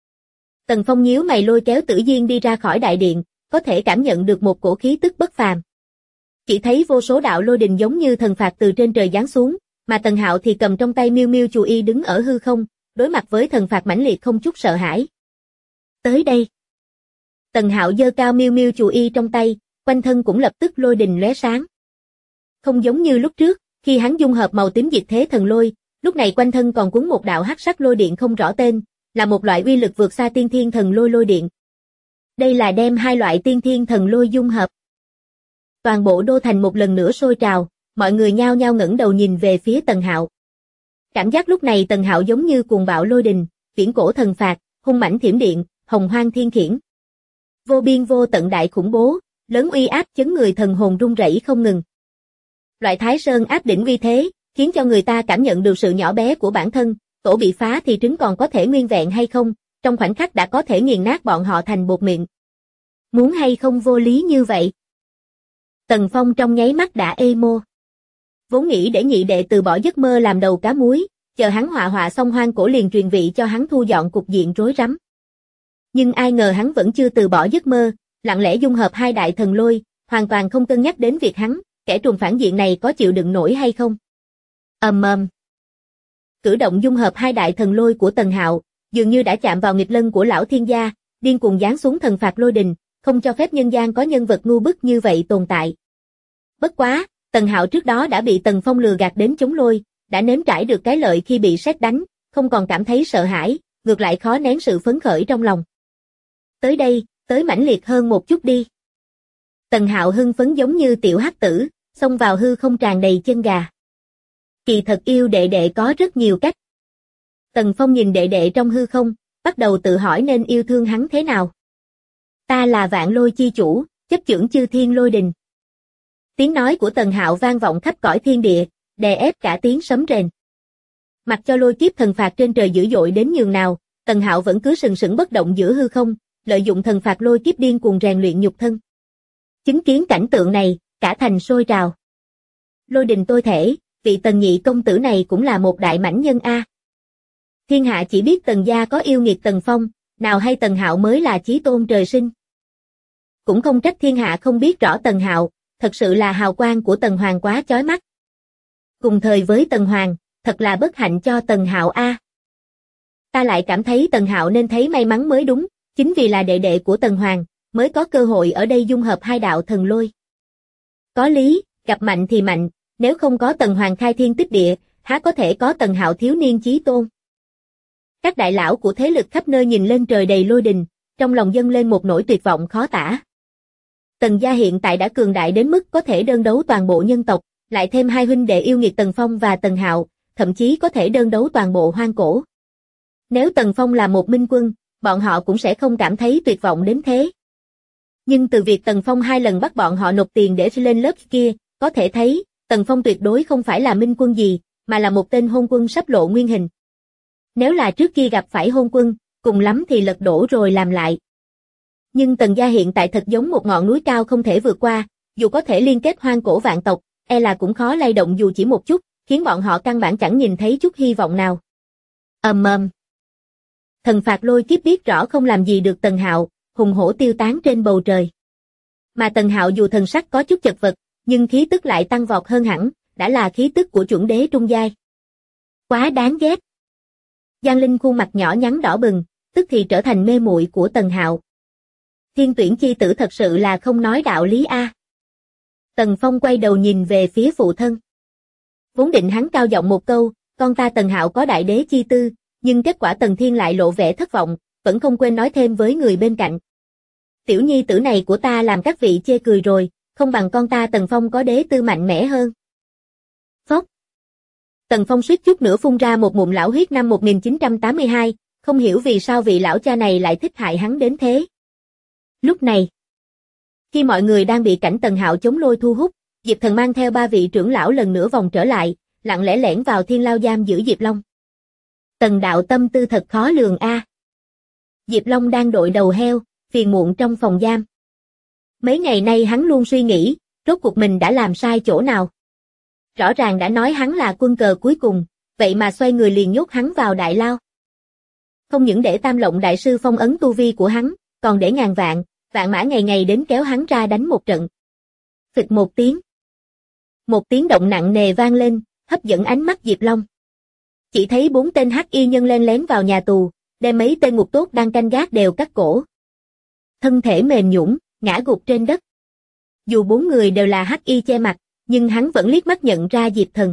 Tần Phong nhíu mày lôi kéo Tử Diên đi ra khỏi đại điện, có thể cảm nhận được một cổ khí tức bất phàm. Chỉ thấy vô số đạo lôi đình giống như thần phạt từ trên trời giáng xuống, mà Tần Hạo thì cầm trong tay miêu miêu chù y đứng ở hư không, đối mặt với thần phạt mãnh liệt không chút sợ hãi. Tới đây. Tần Hạo giơ cao miêu miêu chù y trong tay, quanh thân cũng lập tức lôi đình lóe sáng. Không giống như lúc trước, khi hắn dung hợp màu tím diệt thế thần lôi, lúc này quanh thân còn cuốn một đạo hắc sắc lôi điện không rõ tên, là một loại uy lực vượt xa tiên thiên thần lôi lôi điện. Đây là đem hai loại tiên thiên thần lôi dung hợp. Toàn bộ đô thành một lần nữa sôi trào, mọi người nhao nhao ngẩng đầu nhìn về phía Tần Hạo. Cảm giác lúc này Tần Hạo giống như cuồng bạo lôi đình, viễn cổ thần phạt, hung mãnh thiểm điện, hồng hoang thiên khiển. Vô biên vô tận đại khủng bố, lớn uy áp chấn người thần hồn run rẩy không ngừng. Loại Thái Sơn áp đỉnh uy thế, khiến cho người ta cảm nhận được sự nhỏ bé của bản thân, tổ bị phá thì trứng còn có thể nguyên vẹn hay không, trong khoảnh khắc đã có thể nghiền nát bọn họ thành bột mịn. Muốn hay không vô lý như vậy? Tần Phong trong nháy mắt đã emo. Vốn nghĩ để nhị đệ từ bỏ giấc mơ làm đầu cá muối, chờ hắn họa xong hoang cổ liền truyền vị cho hắn thu dọn cục diện rối rắm. Nhưng ai ngờ hắn vẫn chưa từ bỏ giấc mơ, lặng lẽ dung hợp hai đại thần lôi, hoàn toàn không cân nhắc đến việc hắn, kẻ trùm phản diện này có chịu đựng nổi hay không. Cử động dung hợp hai đại thần lôi của Tần Hạo, dường như đã chạm vào nghịch lân của lão thiên gia, điên cuồng giáng xuống thần phạt lôi đình, không cho phép nhân gian có nhân vật ngu bức như vậy tồn tại. Bất quá, Tần Hạo trước đó đã bị Tần Phong lừa gạt đến chống lôi, đã nếm trải được cái lợi khi bị sét đánh, không còn cảm thấy sợ hãi, ngược lại khó nén sự phấn khởi trong lòng. Tới đây, tới mãnh liệt hơn một chút đi. Tần Hạo hưng phấn giống như tiểu hắc tử, xông vào hư không tràn đầy chân gà. Kỳ thật yêu đệ đệ có rất nhiều cách. Tần Phong nhìn đệ đệ trong hư không, bắt đầu tự hỏi nên yêu thương hắn thế nào. Ta là vạn lôi chi chủ, chấp chưởng chư thiên lôi đình. Tiếng nói của Tần Hạo vang vọng khắp cõi thiên địa, đè ép cả tiếng sấm rền. Mặc cho lôi kiếp thần phạt trên trời dữ dội đến nhường nào, Tần Hạo vẫn cứ sừng sững bất động giữa hư không, lợi dụng thần phạt lôi kiếp điên cuồng rèn luyện nhục thân. Chứng kiến cảnh tượng này, cả thành sôi trào. Lôi đình tôi thể, vị Tần nhị công tử này cũng là một đại mãnh nhân a. Thiên hạ chỉ biết Tần gia có yêu nghiệt Tần Phong, nào hay Tần Hạo mới là chí tôn trời sinh. Cũng không trách thiên hạ không biết rõ Tần Hạo, thật sự là hào quang của Tần Hoàng quá chói mắt. Cùng thời với Tần Hoàng, thật là bất hạnh cho Tần Hạo a. Ta lại cảm thấy Tần Hạo nên thấy may mắn mới đúng, chính vì là đệ đệ của Tần Hoàng, mới có cơ hội ở đây dung hợp hai đạo thần lôi. Có lý, gặp mạnh thì mạnh, nếu không có Tần Hoàng khai thiên tích địa, há có thể có Tần Hạo thiếu niên chí tôn. Các đại lão của thế lực khắp nơi nhìn lên trời đầy lôi đình, trong lòng dâng lên một nỗi tuyệt vọng khó tả. Tần gia hiện tại đã cường đại đến mức có thể đơn đấu toàn bộ nhân tộc, lại thêm hai huynh đệ yêu nghiệt Tần Phong và Tần Hạo, thậm chí có thể đơn đấu toàn bộ hoang cổ. Nếu Tần Phong là một minh quân, bọn họ cũng sẽ không cảm thấy tuyệt vọng đến thế. Nhưng từ việc Tần Phong 2 lần bắt bọn họ nộp tiền để lên lớp kia, có thể thấy, Tần Phong tuyệt đối không phải là minh quân gì, mà là một tên hôn quân sắp lộ nguyên hình. Nếu là trước kia gặp phải hôn quân, cùng lắm thì lật đổ rồi làm lại. Nhưng Tần gia hiện tại thật giống một ngọn núi cao không thể vượt qua, dù có thể liên kết hoang cổ vạn tộc, e là cũng khó lay động dù chỉ một chút, khiến bọn họ căn bản chẳng nhìn thấy chút hy vọng nào. Thần phạt lôi kiếp biết rõ không làm gì được Tần Hạo, hùng hổ tiêu tán trên bầu trời. Mà Tần Hạo dù thần sắc có chút chật vật, nhưng khí tức lại tăng vọt hơn hẳn, đã là khí tức của chuẩn đế trung giai. Quá đáng ghét. Giang Linh khuôn mặt nhỏ nhắn đỏ bừng, tức thì trở thành mê muội của Tần Hạo. Thiên tuyển chi tử thật sự là không nói đạo lý a. Tần Phong quay đầu nhìn về phía phụ thân. Vốn định hắn cao giọng một câu, con ta Tần Hạo có đại đế chi tư, nhưng kết quả Tần Thiên lại lộ vẻ thất vọng, vẫn không quên nói thêm với người bên cạnh. Tiểu nhi tử này của ta làm các vị chê cười rồi, không bằng con ta Tần Phong có đế tư mạnh mẽ hơn. Phốc. Tần Phong suýt chút nữa phun ra một ngụm lão huyết năm 1982, không hiểu vì sao vị lão cha này lại thích hại hắn đến thế. Lúc này, khi mọi người đang bị cảnh Tần Hạo chống lôi thu hút, Diệp Thần mang theo 3 vị trưởng lão lần nữa vòng trở lại, lặng lẽ lẻn vào Thiên Lao giam giữ Diệp Long. Tần đạo tâm tư thật khó lường a. Diệp Long đang đội đầu heo, phiền muộn trong phòng giam. Mấy ngày nay hắn luôn suy nghĩ, rốt cuộc mình đã làm sai chỗ nào. Rõ ràng đã nói hắn là quân cờ cuối cùng, vậy mà xoay người liền nhốt hắn vào đại lao. Không những để Tam Lộng đại sư phong ấn tu vi của hắn, còn để ngàn vạn mã ngày ngày đến kéo hắn ra đánh một trận. Phịch một tiếng. Một tiếng động nặng nề vang lên, hấp dẫn ánh mắt Diệp Long. Chỉ thấy 4 tên hắc y nhân len lén vào nhà tù, đem mấy tên ngục tốt đang canh gác đều cắt cổ. Thân thể mềm nhũn, ngã gục trên đất. Dù 4 người đều là hắc y che mặt, nhưng hắn vẫn liếc mắt nhận ra Diệp Thần.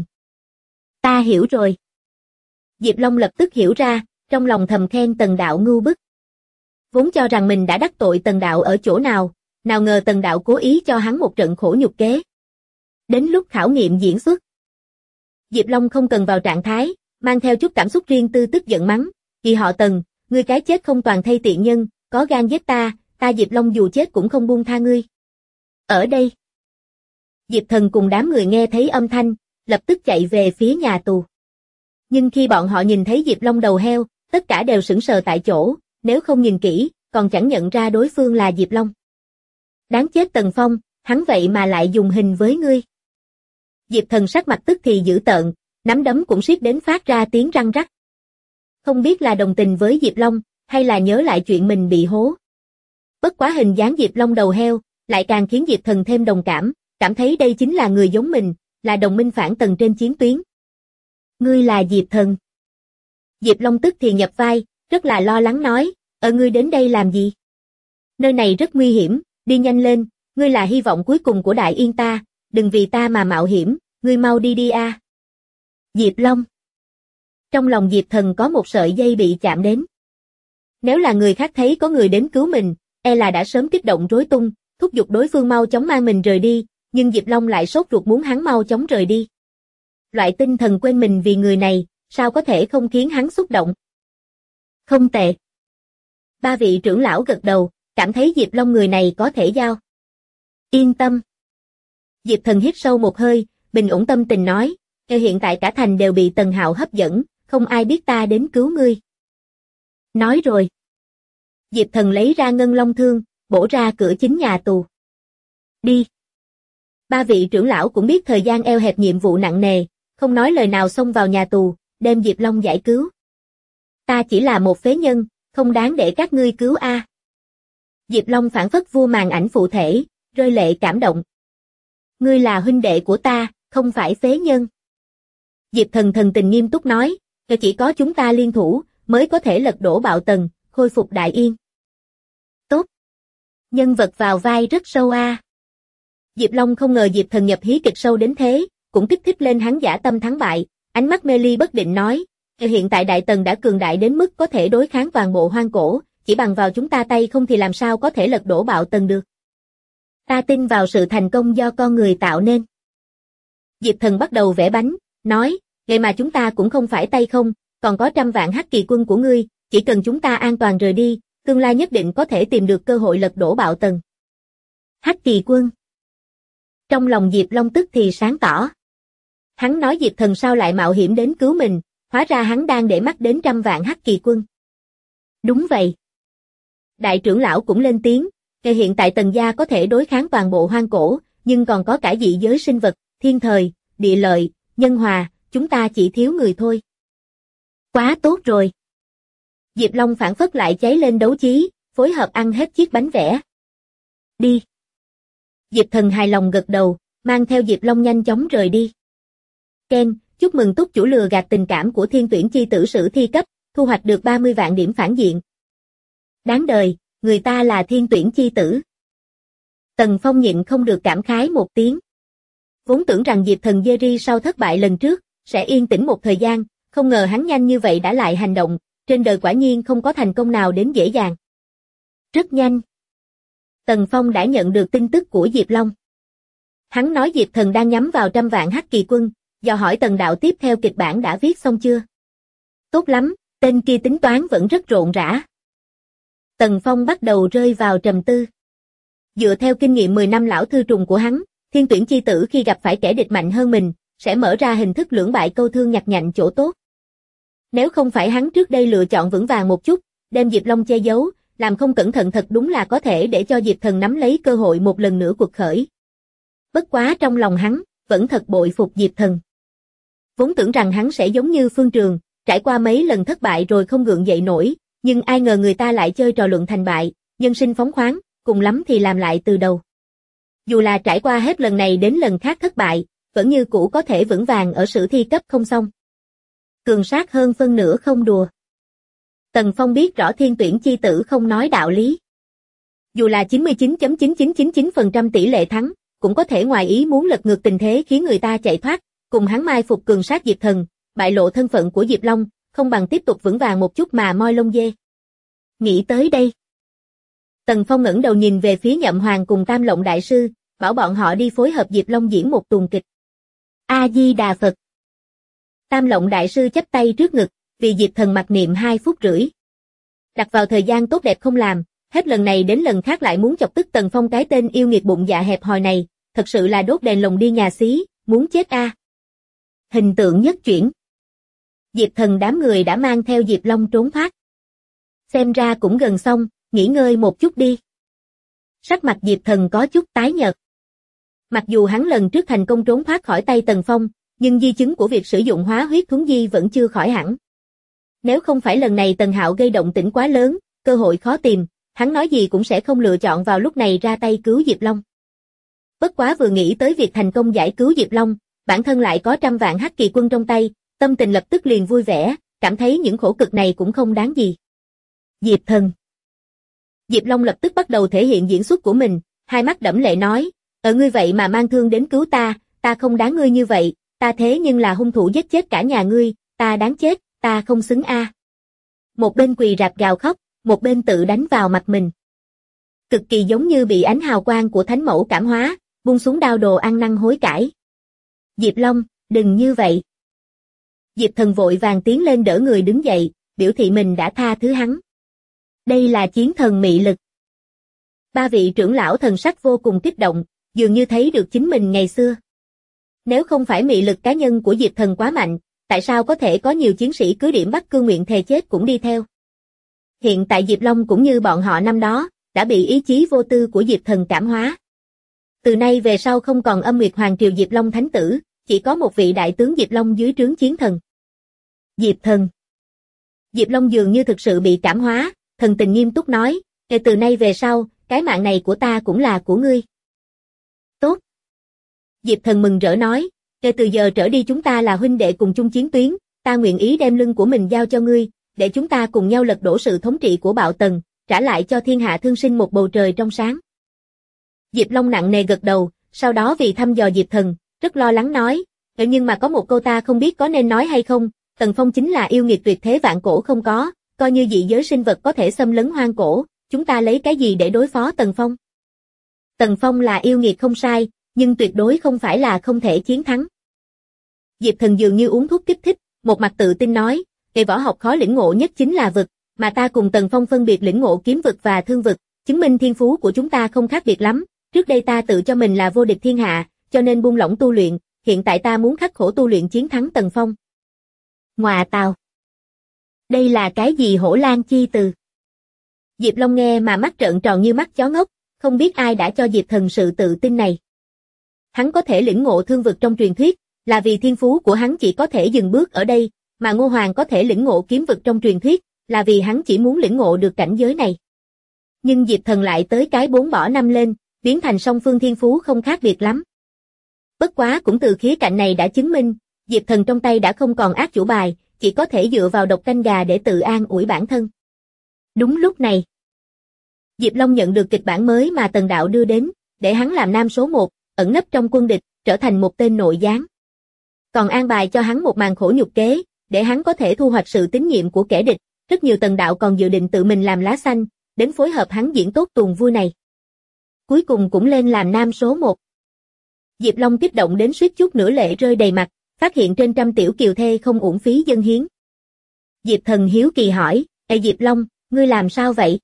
Ta hiểu rồi. Diệp Long lập tức hiểu ra, trong lòng thầm khen Tần đạo ngưu bức. Vốn cho rằng mình đã đắc tội Tần đạo ở chỗ nào ngờ Tần đạo cố ý cho hắn một trận khổ nhục kế. Đến lúc khảo nghiệm diễn xuất, Diệp Long không cần vào trạng thái, mang theo chút cảm xúc riêng tư tức giận mắng, "Vì họ Tần, ngươi cái chết không toàn thây tiện nhân, có gan giết ta Diệp Long dù chết cũng không buông tha ngươi." Ở đây, Diệp Thần cùng đám người nghe thấy âm thanh, lập tức chạy về phía nhà tù. Nhưng khi bọn họ nhìn thấy Diệp Long đầu heo, tất cả đều sững sờ tại chỗ, nếu không nhìn kỹ, còn chẳng nhận ra đối phương là Diệp Long. Đáng chết Tần Phong, hắn vậy mà lại dùng hình với ngươi. Diệp Thần sắc mặt tức thì dữ tợn, nắm đấm cũng siết đến phát ra tiếng răng rắc. Không biết là đồng tình với Diệp Long, hay là nhớ lại chuyện mình bị hố. Bất quá hình dáng Diệp Long đầu heo, lại càng khiến Diệp Thần thêm đồng cảm thấy đây chính là người giống mình, là đồng minh phản tần trên chiến tuyến. Ngươi là Diệp Thần. Diệp Long tức thì nhập vai, rất là lo lắng nói, ngươi đến đây làm gì? Nơi này rất nguy hiểm, đi nhanh lên, ngươi là hy vọng cuối cùng của Đại Yên ta, đừng vì ta mà mạo hiểm, ngươi mau đi đi a. Diệp Long. Trong lòng Diệp Thần có một sợi dây bị chạm đến. Nếu là người khác thấy có người đến cứu mình, e là đã sớm kích động rối tung, thúc giục đối phương mau chóng mang mình rời đi, nhưng Diệp Long lại sốt ruột muốn hắn mau chóng rời đi. Loại tinh thần quên mình vì người này, sao có thể không khiến hắn xúc động? Không tệ. Ba vị trưởng lão gật đầu, cảm thấy Diệp Long người này có thể giao. Yên tâm. Diệp Thần hít sâu một hơi, bình ổn tâm tình nói, hiện tại cả thành đều bị Tần Hạo hấp dẫn, không ai biết ta đến cứu ngươi. Nói rồi. Diệp Thần lấy ra ngân long thương, bổ ra cửa chính nhà tù. Đi. Ba vị trưởng lão cũng biết thời gian eo hẹp nhiệm vụ nặng nề, không nói lời nào xông vào nhà tù, đem Diệp Long giải cứu. Ta chỉ là một phế nhân, không đáng để các ngươi cứu a. Diệp Long phảng phất vua màn ảnh phụ thể, rơi lệ cảm động. Ngươi là huynh đệ của ta, không phải phế nhân. Diệp Thần thần tình nghiêm túc nói, chỉ có chúng ta liên thủ, mới có thể lật đổ Bạo Tần, khôi phục Đại Yên. Tốt. Nhân vật vào vai rất sâu a. Diệp Long không ngờ Diệp Thần nhập hí kịch sâu đến thế, cũng kích thích lên hắn dã tâm thắng bại, ánh mắt mê ly bất định nói, hiện tại Đại Tần đã cường đại đến mức có thể đối kháng toàn bộ hoang cổ, chỉ bằng vào chúng ta tay không thì làm sao có thể lật đổ Bạo Tần được. Ta tin vào sự thành công do con người tạo nên. Diệp Thần bắt đầu vẽ bánh, nói, vậy mà chúng ta cũng không phải tay không, còn có 100 vạn Hắc Kỳ quân của ngươi, chỉ cần chúng ta an toàn rời đi, tương lai nhất định có thể tìm được cơ hội lật đổ Bạo Tần. Hắc Kỳ quân. Trong lòng Diệp Long tức thì sáng tỏ. Hắn nói Diệp Thần sao lại mạo hiểm đến cứu mình, hóa ra hắn đang để mắt đến 100 vạn Hắc Kỳ quân. Đúng vậy. Đại trưởng lão cũng lên tiếng, hiện tại Tần gia có thể đối kháng toàn bộ hoang cổ, nhưng còn có cả dị giới sinh vật, thiên thời, địa lợi, nhân hòa, chúng ta chỉ thiếu người thôi. Quá tốt rồi. Diệp Long phản phất lại cháy lên đấu chí, phối hợp ăn hết chiếc bánh vẽ. Đi. Diệp Thần hài lòng gật đầu, mang theo Diệp Long nhanh chóng rời đi. Ken, chúc mừng túc chủ lừa gạt tình cảm của thiên tuyển chi tử sử thi cấp, thu hoạch được 30 vạn điểm phản diện. Đáng đời, người ta là thiên tuyển chi tử. Tần Phong nhịn không được cảm khái một tiếng. Vốn tưởng rằng Diệp Thần Jerry sau thất bại lần trước, sẽ yên tĩnh một thời gian, không ngờ hắn nhanh như vậy đã lại hành động, trên đời quả nhiên không có thành công nào đến dễ dàng. Rất nhanh. Tần Phong đã nhận được tin tức của Diệp Long. Hắn nói Diệp Thần đang nhắm vào 100 vạn Hắc Kỳ quân, dò hỏi Tần đạo tiếp theo kịch bản đã viết xong chưa? Tốt lắm, tên kia tính toán vẫn rất rộn rã. Tần Phong bắt đầu rơi vào trầm tư. Dựa theo kinh nghiệm 10 năm lão thư trùng của hắn, thiên tuyển chi tử khi gặp phải kẻ địch mạnh hơn mình, sẽ mở ra hình thức lưỡng bại câu thương nhặt nhạnh chỗ tốt. Nếu không phải hắn trước đây lựa chọn vững vàng một chút, đem Diệp Long che giấu, làm không cẩn thận thật đúng là có thể để cho Diệp Thần nắm lấy cơ hội một lần nữa cuộc khởi. Bất quá trong lòng hắn, vẫn thật bội phục Diệp Thần. Vốn tưởng rằng hắn sẽ giống như Phương Trường, trải qua mấy lần thất bại rồi không gượng dậy nổi, nhưng ai ngờ người ta lại chơi trò luận thành bại, nhân sinh phóng khoáng, cùng lắm thì làm lại từ đầu. Dù là trải qua hết lần này đến lần khác thất bại, vẫn như cũ có thể vững vàng ở sử thi cấp không xong. Cường sát hơn phân nửa không đùa. Tần Phong biết rõ thiên tuyển chi tử không nói đạo lý. Dù là 99.9999% tỷ lệ thắng, cũng có thể ngoài ý muốn lật ngược tình thế khiến người ta chạy thoát, cùng hắn mai phục cường sát Diệp Thần, bại lộ thân phận của Diệp Long, không bằng tiếp tục vững vàng một chút mà moi lông dê. Nghĩ tới đây. Tần Phong ngẩng đầu nhìn về phía Nhậm Hoàng cùng Tam Lộng Đại Sư, bảo bọn họ đi phối hợp Diệp Long diễn một tuồng kịch. A-di-đà Phật. Tam Lộng Đại Sư chắp tay trước ngực, vì Diệp Thần mặc niệm 2 phút rưỡi. Đặt vào thời gian tốt đẹp không làm, hết lần này đến lần khác lại muốn chọc tức Tần Phong cái tên yêu nghiệt bụng dạ hẹp hòi này, thật sự là đốt đèn lồng đi nhà xí, muốn chết a. Hình tượng nhất chuyển. Diệp Thần đám người đã mang theo Diệp Long trốn thoát. Xem ra cũng gần xong, nghỉ ngơi một chút đi. Sắc mặt Diệp Thần có chút tái nhợt. Mặc dù hắn lần trước thành công trốn thoát khỏi tay Tần Phong, nhưng di chứng của việc sử dụng hóa huyết thuấn di vẫn chưa khỏi hẳn. Nếu không phải lần này Tần Hạo gây động tĩnh quá lớn, cơ hội khó tìm, hắn nói gì cũng sẽ không lựa chọn vào lúc này ra tay cứu Diệp Long. Bất quá vừa nghĩ tới việc thành công giải cứu Diệp Long, bản thân lại có 100 vạn Hắc Kỳ quân trong tay, tâm tình lập tức liền vui vẻ, cảm thấy những khổ cực này cũng không đáng gì. Diệp thần. Diệp Long lập tức bắt đầu thể hiện diễn xuất của mình, hai mắt đẫm lệ nói, ngươi vậy mà mang thương đến cứu ta không đáng ngươi như vậy, ta thế nhưng là hung thủ giết chết cả nhà ngươi, ta đáng chết, ta không xứng a. Một bên quỳ rạp gào khóc, một bên tự đánh vào mặt mình. Cực kỳ giống như bị ánh hào quang của thánh mẫu cảm hóa, buông xuống đao đồ ăn năn hối cải. Diệp Long, đừng như vậy. Diệp thần vội vàng tiến lên đỡ người đứng dậy, biểu thị mình đã tha thứ hắn. Đây là chiến thần mị lực. Ba vị trưởng lão thần sắc vô cùng kích động, dường như thấy được chính mình ngày xưa. Nếu không phải mị lực cá nhân của Diệp thần quá mạnh, tại sao có thể có nhiều chiến sĩ cứ điểm Bắc Cương nguyện thề chết cũng đi theo? Hiện tại Diệp Long cũng như bọn họ năm đó, đã bị ý chí vô tư của Diệp thần cảm hóa. Từ nay về sau không còn Âm Nguyệt Hoàng triều Diệp Long thánh tử, chỉ có một vị đại tướng Diệp Long dưới trướng chiến thần. Diệp thần. Diệp Long dường như thực sự bị cảm hóa, thần tình nghiêm túc nói, kể từ nay về sau, cái mạng này của ta cũng là của ngươi. Tốt. Diệp thần mừng rỡ nói, kể từ giờ trở đi chúng ta là huynh đệ cùng chung chiến tuyến, ta nguyện ý đem lưng của mình giao cho ngươi, để chúng ta cùng nhau lật đổ sự thống trị của Bạo Tần, trả lại cho thiên hạ thương sinh một bầu trời trong sáng. Diệp Long nặng nề gật đầu, sau đó vì thăm dò Diệp thần, rất lo lắng nói, nhưng mà có một câu ta không biết có nên nói hay không, Tần Phong chính là yêu nghiệt tuyệt thế vạn cổ không có, coi như dị giới sinh vật có thể xâm lấn hoang cổ, chúng ta lấy cái gì để đối phó Tần Phong? Tần Phong là yêu nghiệt không sai, nhưng tuyệt đối không phải là không thể chiến thắng. Diệp thần dường như uống thuốc kích thích, một mặt tự tin nói, nghề võ học khó lĩnh ngộ nhất chính là vực, mà ta cùng Tần Phong phân biệt lĩnh ngộ kiếm vực và thương vực, chứng minh thiên phú của chúng ta không khác biệt lắm, trước đây ta tự cho mình là vô địch thiên hạ, cho nên buông lỏng tu luyện, hiện tại ta muốn khắc khổ tu luyện chiến thắng Tần Phong. Ngoà tào. Đây là cái gì hổ lan chi từ? Diệp Long nghe mà mắt trợn tròn như mắt chó ngốc, không biết ai đã cho Diệp thần sự tự tin này. Hắn có thể lĩnh ngộ thương vực trong truyền thuyết, là vì thiên phú của hắn chỉ có thể dừng bước ở đây, mà Ngô Hoàng có thể lĩnh ngộ kiếm vực trong truyền thuyết, là vì hắn chỉ muốn lĩnh ngộ được cảnh giới này. Nhưng Diệp thần lại tới cái 4 bỏ 5 lên, biến thành song phương thiên phú không khác biệt lắm. Bất quá cũng từ khía cạnh này đã chứng minh, Diệp thần trong tay đã không còn ác chủ bài, chỉ có thể dựa vào độc canh gà để tự an ủi bản thân. Đúng lúc này, Diệp Long nhận được kịch bản mới mà Tần Đạo đưa đến, để hắn làm nam số 1, ẩn nấp trong quân địch, trở thành một tên nội gián. Còn an bài cho hắn một màn khổ nhục kế, để hắn có thể thu hoạch sự tín nhiệm của kẻ địch, rất nhiều Tần Đạo còn dự định tự mình làm lá xanh, đến phối hợp hắn diễn tốt tuồng vui này. Cuối cùng cũng lên làm nam số 1. Diệp Long kích động đến suýt chút nữa lệ rơi đầy mặt, phát hiện trên 100 tiểu kiều thê không uổng phí dâng hiến. Diệp thần hiếu kỳ hỏi, Diệp Long, ngươi làm sao vậy?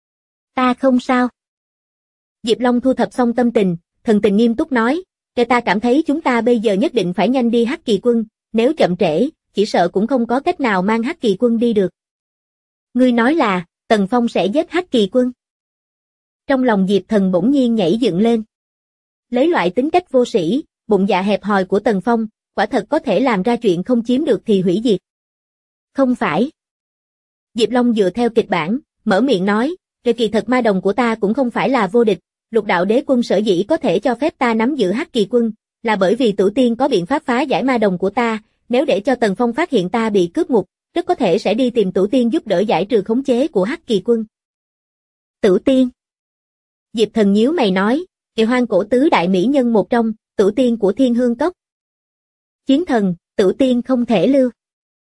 Ta không sao. Diệp Long thu thập xong tâm tình, thần tình nghiêm túc nói, ta cảm thấy chúng ta bây giờ nhất định phải nhanh đi Hắc Kỳ quân, nếu chậm trễ, chỉ sợ cũng không có cách nào mang Hắc Kỳ quân đi được. Ngươi nói là, Tần Phong sẽ giết Hắc Kỳ quân. Trong lòng Diệp thần bỗng nhiên nhảy dựng lên. Lấy loại tính cách vô sĩ, bụng dạ hẹp hòi của Tần Phong, quả thật có thể làm ra chuyện không chiếm được thì hủy diệt. Không phải. Diệp Long dựa theo kịch bản, mở miệng nói, kỳ thật ma đồng của ta cũng không phải là vô địch, Lục Đạo Đế quân sở dĩ có thể cho phép ta nắm giữ Hắc Kỳ quân, là bởi vì Tử Tiên có biện pháp phá giải ma đồng của ta, nếu để cho Tần Phong phát hiện ta bị cướp ngục, rất có thể sẽ đi tìm Tử Tiên giúp đỡ giải trừ khống chế của Hắc Kỳ quân. Tử Tiên. Diệp thần nhíu mày nói, hoang cổ tứ đại mỹ nhân một trong, Tử Tiên của Thiên Hương Cốc. Chiến thần, Tử Tiên không thể lưu.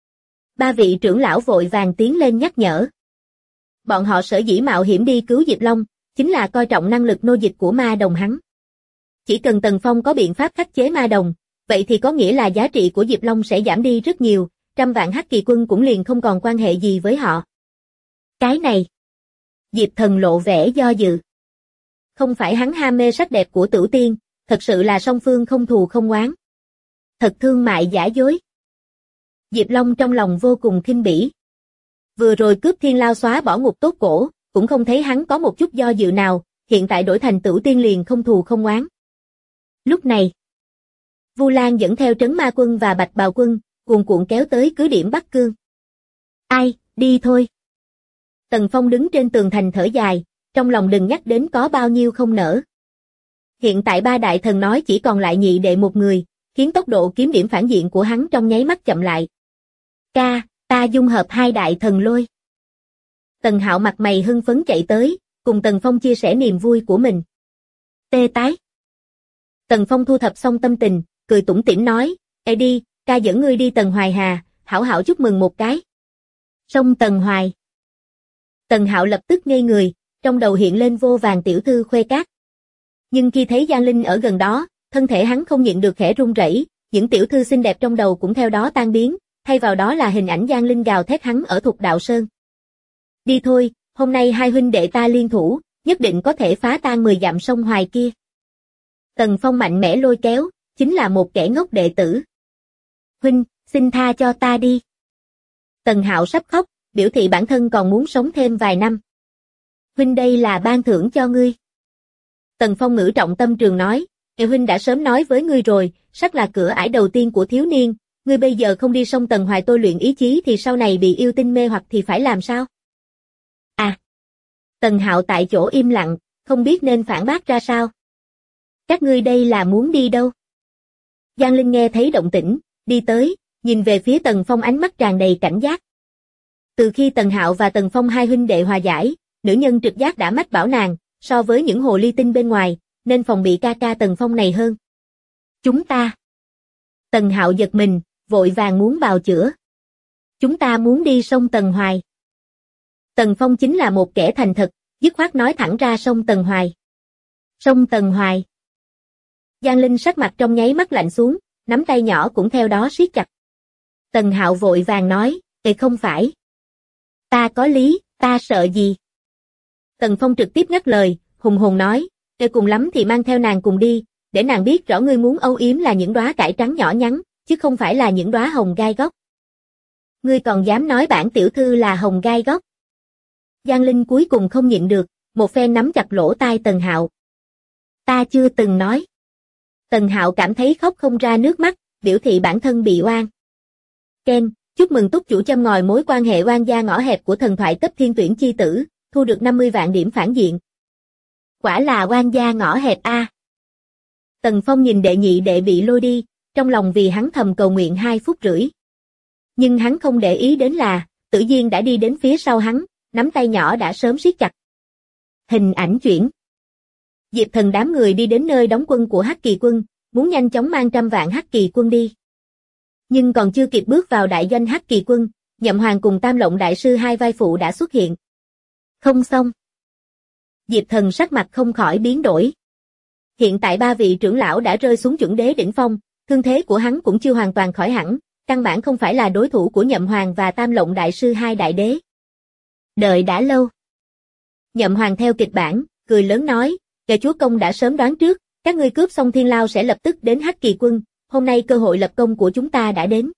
Ba vị trưởng lão vội vàng tiến lên nhắc nhở. Bọn họ sở dĩ mạo hiểm đi cứu Diệp Long, chính là coi trọng năng lực nô dịch của ma đồng hắn. Chỉ cần Tần Phong có biện pháp khắc chế ma đồng, vậy thì có nghĩa là giá trị của Diệp Long sẽ giảm đi rất nhiều, 100 vạn Hắc Kỳ quân cũng liền không còn quan hệ gì với họ. Cái này. Diệp thần lộ vẻ do dự. Không phải hắn ham mê sắc đẹp của Tử Tiên, thật sự là song phương không thù không oán. Thật thương mại giả dối. Diệp Long trong lòng vô cùng khinh bỉ. Vừa rồi cướp Thiên Lao xóa bỏ ngục tốt cổ, cũng không thấy hắn có một chút do dự nào, hiện tại đổi thành Tử Tiên liền không thù không oán. Lúc này, Vu Lan dẫn theo Trấn Ma Quân và Bạch Bào Quân, cuồn cuộn kéo tới cứ điểm Bắc Cương. Ai, đi thôi. Tần Phong đứng trên tường thành thở dài, trong lòng đừng nhắc đến có bao nhiêu không nỡ. Hiện tại ba đại thần nói chỉ còn lại nhị đệ một người, khiến tốc độ kiếm điểm phản diện của hắn trong nháy mắt chậm lại. Ca, ta dung hợp hai đại thần lôi. Tần Hạo mặt mày hưng phấn chạy tới, cùng Tần Phong chia sẻ niềm vui của mình. Tê tái. Tần Phong thu thập xong tâm tình, cười tủm tỉm nói, ê đi, ca dẫn ngươi đi Tần Hoài Hà, hảo hảo chúc mừng một cái. Sông Tần Hoài. Tần Hạo lập tức ngây người, trong đầu hiện lên vô vàn tiểu thư khoe cát. Nhưng khi thấy Giang Linh ở gần đó, thân thể hắn không nhịn được khẽ run rẩy, những tiểu thư xinh đẹp trong đầu cũng theo đó tan biến, thay vào đó là hình ảnh Giang Linh gào thét hắn ở Thục Đạo Sơn. Đi thôi, hôm nay hai huynh đệ ta liên thủ, nhất định có thể phá tan 10 dặm sông Hoài kia. Tần Phong mạnh mẽ lôi kéo, chính là một kẻ ngốc đệ tử. Huynh, xin tha cho ta đi. Tần Hạo sắp khóc, biểu thị bản thân còn muốn sống thêm vài năm. Huynh đây là ban thưởng cho ngươi. Tần Phong ngữ trọng tâm trường nói, huynh đã sớm nói với ngươi rồi, sắc là cửa ải đầu tiên của thiếu niên, ngươi bây giờ không đi sông Tần Hoài tôi luyện ý chí thì sau này bị yêu tinh mê hoặc thì phải làm sao? À! Tần Hạo tại chỗ im lặng, không biết nên phản bác ra sao. Các ngươi đây là muốn đi đâu? Giang Linh nghe thấy động tĩnh, đi tới, nhìn về phía Tần Phong ánh mắt tràn đầy cảnh giác. Từ khi Tần Hạo và Tần Phong hai huynh đệ hòa giải, nữ nhân trực giác đã mách bảo nàng, so với những hồ ly tinh bên ngoài, nên phòng bị ca ca Tần Phong này hơn. Chúng ta. Tần Hạo giật mình, vội vàng muốn bào chữa. Chúng ta muốn đi sông Tần Hoài. Tần Phong chính là một kẻ thành thật, dứt khoát nói thẳng ra sông Tần Hoài. Sông Tần Hoài. Giang Linh sắc mặt trong nháy mắt lạnh xuống, nắm tay nhỏ cũng theo đó siết chặt. Tần Hạo vội vàng nói, không phải. Ta có lý, ta sợ gì? Tần Phong trực tiếp ngắt lời, hùng hồn nói, cùng lắm thì mang theo nàng cùng đi, để nàng biết rõ ngươi muốn âu yếm là những đóa cải trắng nhỏ nhắn, chứ không phải là những đóa hồng gai góc. Ngươi còn dám nói bản tiểu thư là hồng gai góc? Giang Linh cuối cùng không nhịn được, một phen nắm chặt lỗ tai Tần Hạo. Ta chưa từng nói. Tần Hạo cảm thấy khóc không ra nước mắt, biểu thị bản thân bị oan. Ken, chúc mừng túc chủ châm ngòi mối quan hệ oan gia ngõ hẹp của thần thoại cấp thiên tuyển chi tử, thu được 50 vạn điểm phản diện. Quả là oan gia ngõ hẹp a. Tần Phong nhìn đệ nhị đệ bị lôi đi, trong lòng vì hắn thầm cầu nguyện 2 phút rưỡi. Nhưng hắn không để ý đến là, Tử Diên đã đi đến phía sau hắn, nắm tay nhỏ đã sớm siết chặt. Hình ảnh chuyển. Diệp Thần đám người đi đến nơi đóng quân của Hắc Kỳ quân, muốn nhanh chóng mang 100 vạn Hắc Kỳ quân đi. Nhưng còn chưa kịp bước vào đại doanh Hắc Kỳ quân, Nhậm Hoàng cùng Tam Lộng đại sư hai vai phụ đã xuất hiện. Không xong. Diệp Thần sắc mặt không khỏi biến đổi. Hiện tại 3 vị trưởng lão đã rơi xuống chuẩn đế đỉnh phong, thương thế của hắn cũng chưa hoàn toàn khỏi hẳn, căn bản không phải là đối thủ của Nhậm Hoàng và Tam Lộng đại sư hai đại đế. Đợi đã lâu. Nhậm Hoàng theo kịch bản, cười lớn nói, kẻ chúa công đã sớm đoán trước, các ngươi cướp xong Thiên Lao sẽ lập tức đến Hắc Kỳ quân, hôm nay cơ hội lập công của chúng ta đã đến.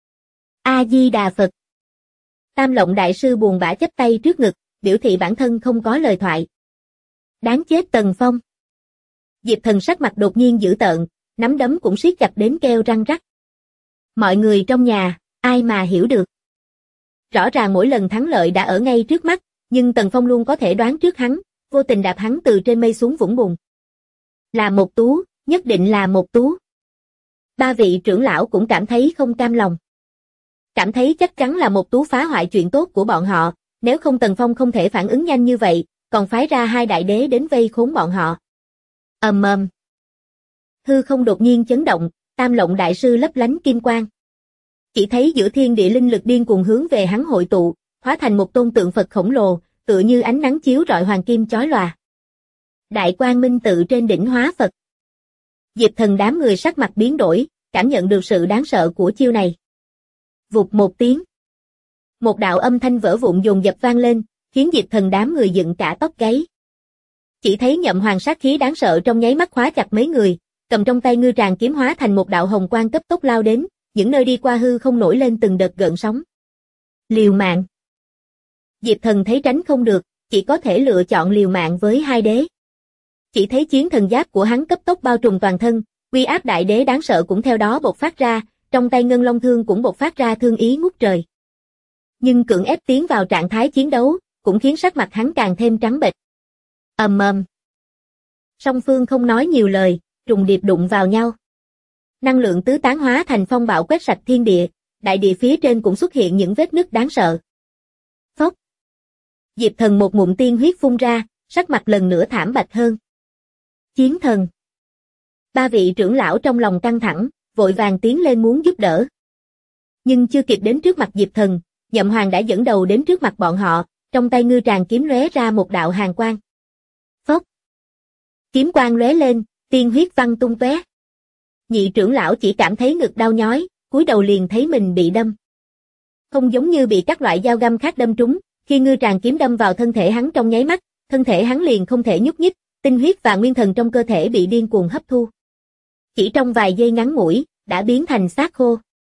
A-di-đà Phật. Tam Lộng đại sư buồn bã chắp tay trước ngực, biểu thị bản thân không có lời thoại. Đáng chết Tần Phong. Diệp Thần sắc mặt đột nhiên dữ tợn, nắm đấm cũng siết chặt đến kêu răng rắc. Mọi người trong nhà, ai mà hiểu được. Rõ ràng mỗi lần thắng lợi đã ở ngay trước mắt, nhưng Tần Phong luôn có thể đoán trước hắn, vô tình đạp hắn từ trên mây xuống vũng bùn. Là một tú, nhất định là một tú. 3 vị trưởng lão cũng cảm thấy không cam lòng. Cảm thấy chắc chắn là một tú phá hoại chuyện tốt của bọn họ, nếu không Tần Phong không thể phản ứng nhanh như vậy, còn phái ra hai đại đế đến vây khốn bọn họ. Ầm ầm. Hư không đột nhiên chấn động, Tam Lộng đại sư lấp lánh kim quang. Chỉ thấy giữa thiên địa linh lực điên cuồng hướng về hắn hội tụ, hóa thành một tôn tượng Phật khổng lồ, tựa như ánh nắng chiếu rọi hoàng kim chói lòa. Đại Quang Minh tự trên đỉnh hóa Phật. Diệp Thần đám người sắc mặt biến đổi, cảm nhận được sự đáng sợ của chiêu này. Vụt một tiếng. Một đạo âm thanh vỡ vụn dồn dập vang lên, khiến Diệp Thần đám người dựng cả tóc gáy. Chỉ thấy Nhậm Hoàng sát khí đáng sợ trong nháy mắt khóa chặt mấy người, cầm trong tay ngư tràng kiếm hóa thành một đạo hồng quang cấp tốc lao đến, những nơi đi qua hư không nổi lên từng đợt gợn sóng. Liều mạng. Diệp Thần thấy tránh không được, chỉ có thể lựa chọn liều mạng với hai đế. Chỉ thấy chiến thần giáp của hắn cấp tốc bao trùm toàn thân, Uy áp đại đế đáng sợ cũng theo đó bộc phát ra, trong tay Ngân Long Thương cũng bộc phát ra thương ý ngút trời. Nhưng cưỡng ép tiến vào trạng thái chiến đấu, cũng khiến sắc mặt hắn càng thêm trắng bệch. Ầm ầm. Song phương không nói nhiều lời, trùng điệp đụng vào nhau. Năng lượng tứ tán hóa thành phong bạo quét sạch thiên địa, đại địa phía trên cũng xuất hiện những vết nứt đáng sợ. Phốc. Diệp Thần một ngụm tiên huyết phun ra, sắc mặt lần nữa thảm bạch hơn. Chiến thần. Ba vị trưởng lão trong lòng căng thẳng, vội vàng tiến lên muốn giúp đỡ. Nhưng chưa kịp đến trước mặt Diệp Thần, Nhậm Hoàng đã dẫn đầu đến trước mặt bọn họ, trong tay ngư tràng kiếm lóe ra một đạo hàn quang. Phốc. Kiếm quang lóe lên, tiên huyết văng tung tóe. Nhị trưởng lão chỉ cảm thấy ngực đau nhói, cúi đầu liền thấy mình bị đâm. Không giống như bị các loại dao găm khác đâm trúng, khi ngư tràng kiếm đâm vào thân thể hắn trong nháy mắt, thân thể hắn liền không thể nhúc nhích, tinh huyết và nguyên thần trong cơ thể bị điên cuồng hấp thu. Chỉ trong vài giây ngắn ngủi, đã biến thành xác khô.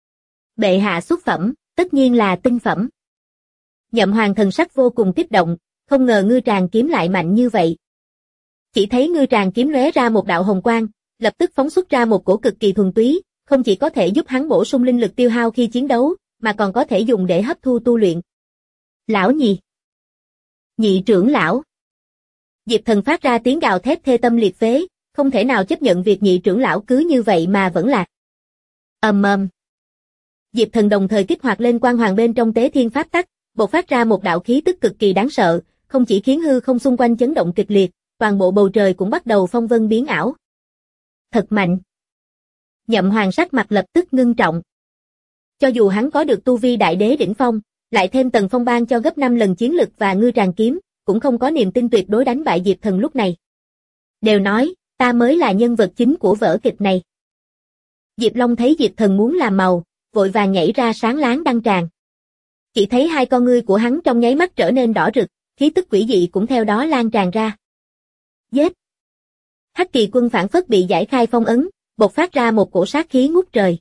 Bệ hạ xuất phẩm, tất nhiên là tinh phẩm. Nhậm Hoàng thần sắc vô cùng kích động, không ngờ ngư tràng kiếm lại mạnh như vậy. Chỉ thấy ngư tràng kiếm lóe ra một đạo hồng quang, lập tức phóng xuất ra một cổ cực kỳ thuần túy, không chỉ có thể giúp hắn bổ sung linh lực tiêu hao khi chiến đấu, mà còn có thể dùng để hấp thu tu luyện. Lão nhị. Nhị trưởng lão. Diệp Thần phát ra tiếng gào thét thê tâm liệt phế, không thể nào chấp nhận việc nhị trưởng lão cứ như vậy mà vẫn lạc. Ầm ầm. Diệp Thần đồng thời kích hoạt lên quang hoàng bên trong Tế Thiên Pháp Tắc, bộc phát ra một đạo khí tức cực kỳ đáng sợ, không chỉ khiến hư không xung quanh chấn động kịch liệt, toàn bộ bầu trời cũng bắt đầu phong vân biến ảo. Thật mạnh. Nhậm Hoàng sắc mặt lập tức ngưng trọng. Cho dù hắn có được tu vi đại đế đỉnh phong, lại thêm Tần Phong ban cho gấp 5 lần chiến lực và ngư tràng kiếm, cũng không có niềm tin tuyệt đối đánh bại Diệp Thần lúc này. Đều nói, ta mới là nhân vật chính của vở kịch này. Diệp Long thấy Diệp Thần muốn làm màu, vội vàng nhảy ra sáng láng đăng tràng. Chỉ thấy hai con ngươi của hắn trong nháy mắt trở nên đỏ rực, khí tức quỷ dị cũng theo đó lan tràn ra. Giết! Hắc Kỳ Quân phảng phất bị giải khai phong ấn, bộc phát ra một cổ sát khí ngút trời.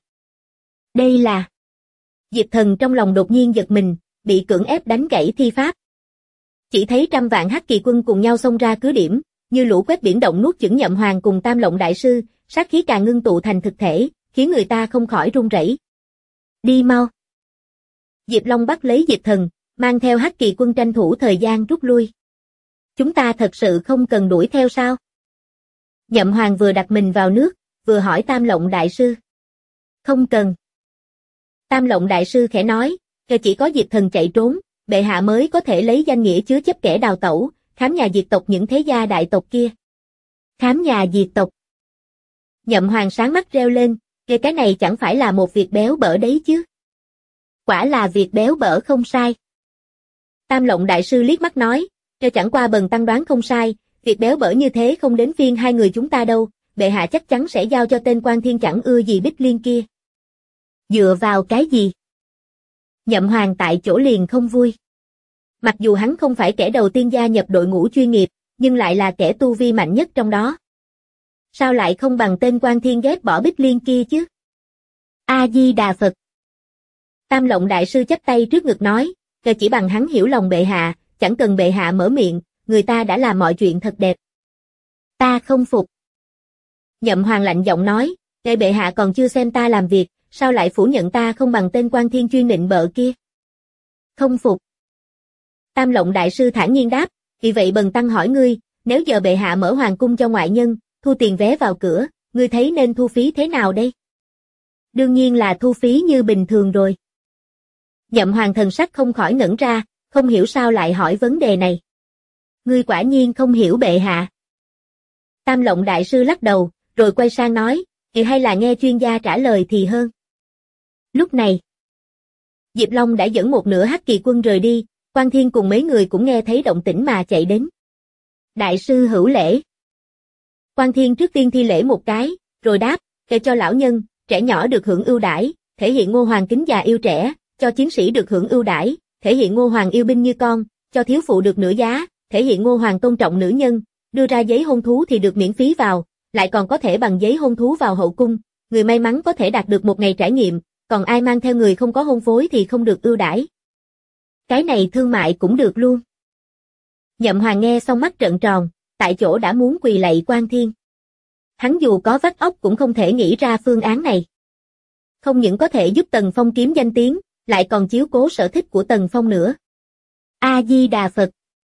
Đây là... Diệp Thần trong lòng đột nhiên giật mình, bị cưỡng ép đánh gãy thi pháp. Chỉ thấy trăm vạn Hắc Kỳ Quân cùng nhau xông ra cứ điểm, như lũ quét biển động nuốt chửng Nhậm Hoàng cùng Tam Lộng Đại Sư, sát khí càng ngưng tụ thành thực thể, khiến người ta không khỏi run rẩy. Đi mau! Diệp Long bắt lấy Diệp Thần, mang theo Hắc Kỳ Quân tranh thủ thời gian rút lui. Chúng ta thật sự không cần đuổi theo sao? Nhậm Hoàng vừa đặt mình vào nước, vừa hỏi Tam Lộng Đại Sư. Không cần. Tam Lộng Đại Sư khẽ nói, chỉ có Diệp Thần chạy trốn, bệ hạ mới có thể lấy danh nghĩa chứa chấp kẻ đào tẩu, khám nhà diệt tộc những thế gia đại tộc kia. Khám nhà diệt tộc. Nhậm Hoàng sáng mắt reo lên, cái này chẳng phải là một việc béo bở đấy chứ. Quả là việc béo bở không sai. Tam Lộng Đại Sư liếc mắt nói, chẳng qua Bần tăng đoán không sai, việc béo bở như thế không đến phiên hai người chúng ta đâu, bệ hạ chắc chắn sẽ giao cho tên Quan Thiên chẳng ưa gì Bích Liên kia. Dựa vào cái gì? Nhậm Hoàng tại chỗ liền không vui. Mặc dù hắn không phải kẻ đầu tiên gia nhập đội ngũ chuyên nghiệp, nhưng lại là kẻ tu vi mạnh nhất trong đó. Sao lại không bằng tên Quan Thiên ghét bỏ Bích Liên kia chứ? A-di-đà Phật. Tam Lộng Đại Sư chắp tay trước ngực nói, chỉ bằng hắn hiểu lòng bệ hạ, chẳng cần bệ hạ mở miệng, người ta đã làm mọi chuyện thật đẹp. Ta không phục. Nhậm Hoàng lạnh giọng nói, bệ hạ còn chưa xem ta làm việc, sao lại phủ nhận ta không bằng tên Quan Thiên chuyên nịnh bợ kia? Không phục. Tam Lộng Đại Sư thản nhiên đáp, vì vậy Bần tăng hỏi ngươi, nếu giờ bệ hạ mở hoàng cung cho ngoại nhân, thu tiền vé vào cửa, ngươi thấy nên thu phí thế nào đây? Đương nhiên là thu phí như bình thường rồi. Nhậm Hoàng thần sắc không khỏi ngẩn ra, không hiểu sao lại hỏi vấn đề này. Ngươi quả nhiên không hiểu bệ hạ. Tam Lộng Đại Sư lắc đầu, rồi quay sang nói, hay là nghe chuyên gia trả lời thì hơn. Lúc này, Diệp Long đã dẫn một nửa Hắc Kỳ Quân rời đi, Quan Thiên cùng mấy người cũng nghe thấy động tĩnh mà chạy đến. Đại sư hữu lễ. Quan Thiên trước tiên thi lễ một cái, rồi đáp, kể cho lão nhân, trẻ nhỏ được hưởng ưu đãi, thể hiện Ngô Hoàng kính già yêu trẻ, cho chiến sĩ được hưởng ưu đãi, thể hiện Ngô Hoàng yêu binh như con, cho thiếu phụ được nửa giá, thể hiện Ngô Hoàng tôn trọng nữ nhân, đưa ra giấy hôn thú thì được miễn phí vào, lại còn có thể bằng giấy hôn thú vào hậu cung, người may mắn có thể đạt được một ngày trải nghiệm, còn ai mang theo người không có hôn phối thì không được ưu đãi. Cái này thương mại cũng được luôn. Nhậm Hoàng nghe xong mắt trợn tròn, tại chỗ đã muốn quỳ lạy Quan Thiên. Hắn dù có vắt óc cũng không thể nghĩ ra phương án này. Không những có thể giúp Tần Phong kiếm danh tiếng, lại còn chiếu cố sở thích của Tần Phong nữa. A-di-đà Phật.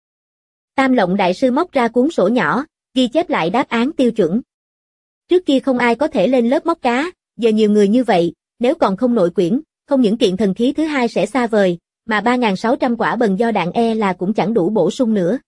Tam Lộng Đại Sư móc ra cuốn sổ nhỏ, ghi chép lại đáp án tiêu chuẩn. Trước kia không ai có thể lên lớp móc cá, giờ nhiều người như vậy, nếu còn không nội quyển, không những kiện thần khí thứ hai sẽ xa vời, mà 3.600 quả bần do đạn là cũng chẳng đủ bổ sung nữa.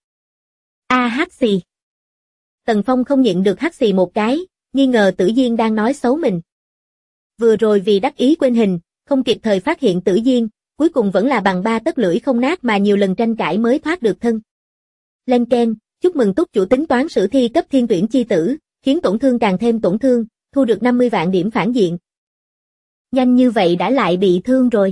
Hắt xì. Tần Phong không nhịn được hắt xì một cái, nghi ngờ Tử Diên đang nói xấu mình. Vừa rồi vì đắc ý quên hình, không kịp thời phát hiện Tử Diên, cuối cùng vẫn là bằng 3 tấc lưỡi không nát mà nhiều lần tranh cãi mới thoát được thân. Lên keng, chúc mừng túc chủ tính toán sử thi cấp thiên tuyển chi tử, khiến tổn thương càng thêm tổn thương, thu được 50 vạn điểm phản diện. Nhanh như vậy đã lại bị thương rồi.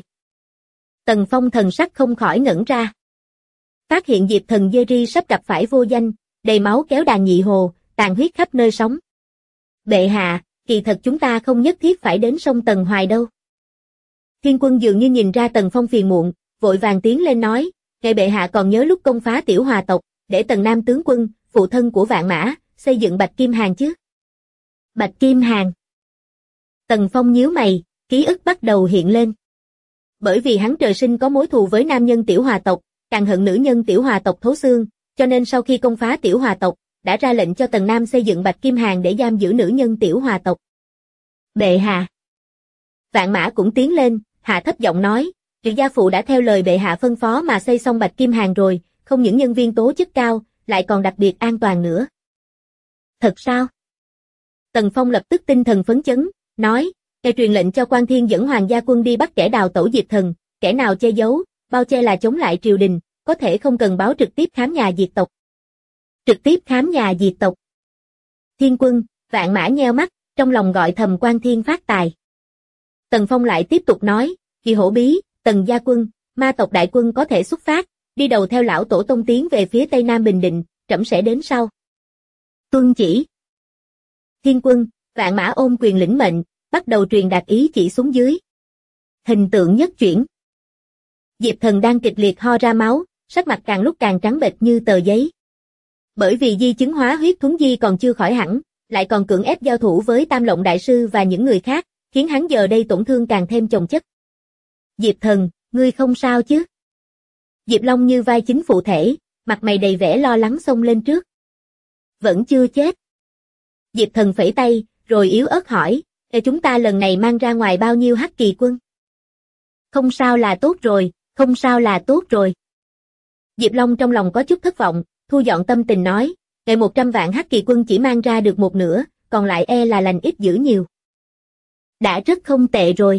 Tần Phong thần sắc không khỏi ngẩn ra. Phát hiện Diệp Thần Jerry sắp gặp phải vô danh, đầy máu kéo đàn nhị hồ, tàn huyết khắp nơi sống. Bệ hạ, kỳ thật chúng ta không nhất thiết phải đến sông Tần Hoài đâu. Thiên Quân dường như nhìn ra Tần Phong phiền muộn, vội vàng tiến lên nói, ngài bệ hạ còn nhớ lúc công phá Tiểu Hòa tộc, để Tần Nam tướng quân, phụ thân của Vạn Mã, xây dựng Bạch Kim Hàng chứ? Bạch Kim Hàng. Tần Phong nhíu mày, ký ức bắt đầu hiện lên. Bởi vì hắn trời sinh có mối thù với nam nhân Tiểu Hòa tộc, càng hận nữ nhân Tiểu Hòa tộc thấu xương, cho nên sau khi công phá Tiểu Hòa tộc, đã ra lệnh cho Tần Nam xây dựng Bạch Kim Hàng để giam giữ nữ nhân Tiểu Hòa tộc. Bệ hạ. Vạn Mã cũng tiến lên, hạ thấp giọng nói, Triệu gia phụ đã theo lời bệ hạ phân phó mà xây xong Bạch Kim Hàng rồi, không những nhân viên tố chất cao, lại còn đặc biệt an toàn nữa. Thật sao? Tần Phong lập tức tinh thần phấn chấn, nói, ngài truyền lệnh cho Quan Thiên dẫn hoàng gia quân đi bắt kẻ đào tẩu Diệp Thần, kẻ nào che giấu, bao che là chống lại triều đình, có thể không cần báo trực tiếp khám nhà diệt tộc. Trực tiếp khám nhà diệt tộc. Thiên Quân, Vạn Mã nheo mắt, trong lòng gọi thầm Quan Thiên phát tài. Tần Phong lại tiếp tục nói, Kỳ Hổ Bí, Tần gia quân, ma tộc đại quân có thể xuất phát, đi đầu theo lão tổ tông tiến về phía tây nam Bình Định, trẫm sẽ đến sau. Tuân chỉ. Thiên Quân, Vạn Mã ôm quyền lĩnh mệnh, bắt đầu truyền đạt ý chỉ xuống dưới. Hình tượng nhất chuyển. Diệp Thần đang kịch liệt ho ra máu, sắc mặt càng lúc càng trắng bệch như tờ giấy. Bởi vì di chứng hóa huyết thuấn di còn chưa khỏi hẳn, lại còn cưỡng ép giao thủ với Tam Lộng Đại Sư và những người khác, khiến hắn giờ đây tổn thương càng thêm chồng chất. Diệp Thần, ngươi không sao chứ? Diệp Long như vai chính phụ thể, mặt mày đầy vẻ lo lắng xông lên trước. Vẫn chưa chết. Diệp Thần phẩy tay, rồi yếu ớt hỏi, chúng ta lần này mang ra ngoài bao nhiêu hắc kỳ quân? Không sao là tốt rồi, không sao là tốt rồi. Diệp Long trong lòng có chút thất vọng, thu dọn tâm tình nói, 100 vạn hắc kỳ quân chỉ mang ra được một nửa, còn lại là lành ít dữ nhiều. Đã rất không tệ rồi.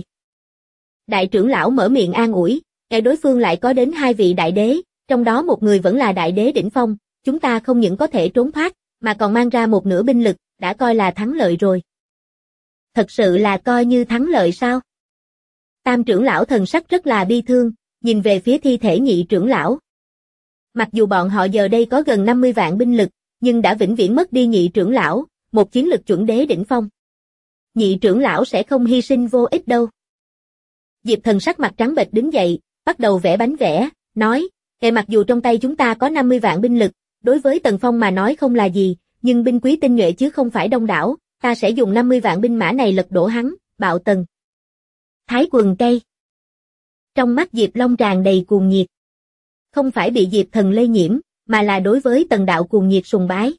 Đại trưởng lão mở miệng an ủi, đối phương lại có đến 2 vị đại đế, trong đó một người vẫn là đại đế đỉnh phong, chúng ta không những có thể trốn thoát, mà còn mang ra một nửa binh lực, đã coi là thắng lợi rồi. Thật sự là coi như thắng lợi sao? Tam trưởng lão thần sắc rất là bi thương, nhìn về phía thi thể nhị trưởng lão. Mặc dù bọn họ giờ đây có gần 50 vạn binh lực, nhưng đã vĩnh viễn mất đi nhị trưởng lão, một chiến lực chuẩn đế đỉnh phong. Nhị trưởng lão sẽ không hy sinh vô ích đâu. Diệp Thần sắc mặt trắng bệch đứng dậy, bắt đầu vẽ bánh vẽ, nói, mặc dù trong tay chúng ta có 50 vạn binh lực, đối với Tần Phong mà nói không là gì, nhưng binh quý tinh nhuệ chứ không phải đông đảo, ta sẽ dùng 50 vạn binh mã này lật đổ hắn, bạo Tần. Thái quần cây. Trong mắt Diệp Long tràn đầy cuồng nhiệt. Không phải bị Diệp Thần lây nhiễm, mà là đối với Tần đạo cuồng nhiệt sùng bái.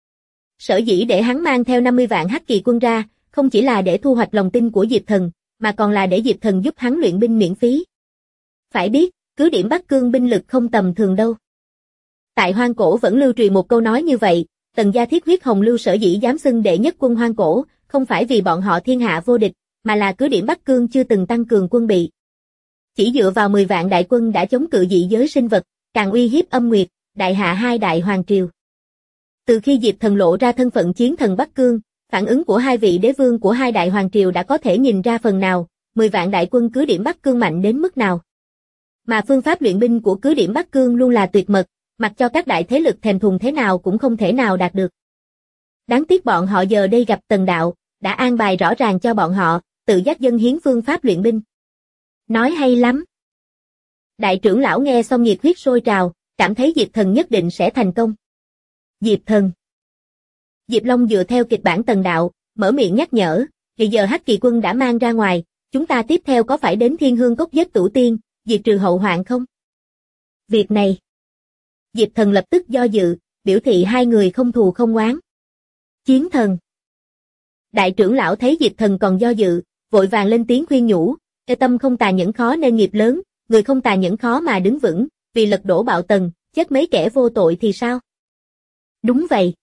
Sở dĩ để hắn mang theo 50 vạn hắc kỳ quân ra, không chỉ là để thu hoạch lòng tin của Diệp Thần, mà còn là để Diệp Thần giúp hắn luyện binh miễn phí. Phải biết, cứ điểm Bắc Cương binh lực không tầm thường đâu. Tại Hoang Cổ vẫn lưu truyền một câu nói như vậy, Tần gia thiết huyết hồng lưu sở dĩ dám xưng đệ nhất quân Hoang Cổ, không phải vì bọn họ thiên hạ vô địch, mà là cứ điểm Bắc Cương chưa từng tăng cường quân bị. Chỉ dựa vào 10 vạn đại quân đã chống cự dị giới sinh vật, càng uy hiếp Âm Nguyệt, đại hạ 2 đại hoàng triều. Từ khi Diệp Thần lộ ra thân phận chiến thần Bắc Cương, phản ứng của 2 vị đế vương của 2 đại hoàng triều đã có thể nhìn ra phần nào, 10 vạn đại quân cứ điểm Bắc Cương mạnh đến mức nào. Mà phương pháp luyện binh của cứ điểm Bắc Cương luôn là tuyệt mật, mặc cho các đại thế lực thèm thuồng thế nào cũng không thể nào đạt được. Đáng tiếc bọn họ giờ đây gặp Tần đạo, đã an bài rõ ràng cho bọn họ, tự giác dâng hiến phương pháp luyện binh. Nói hay lắm. Đại trưởng lão nghe xong nhiệt huyết sôi trào, cảm thấy Diệp Thần nhất định sẽ thành công. Diệp Thần. Diệp Long dựa theo kịch bản Tần Đạo, mở miệng nhắc nhở, hiện giờ Hắc Kỳ quân đã mang ra ngoài, chúng ta tiếp theo có phải đến Thiên Hương Cốc giết Tửu Tiên, diệt trừ hậu hoạn không? Việc này, Diệp Thần lập tức do dự, biểu thị hai người không thù không oán. Chiến Thần. Đại trưởng lão thấy Diệp Thần còn do dự, vội vàng lên tiếng khuyên nhủ, tâm không tà nhẫn khó nên nghiệp lớn, người không tà nhẫn khó mà đứng vững, vì lật đổ Bạo Tần, chết mấy kẻ vô tội thì sao? Đúng vậy.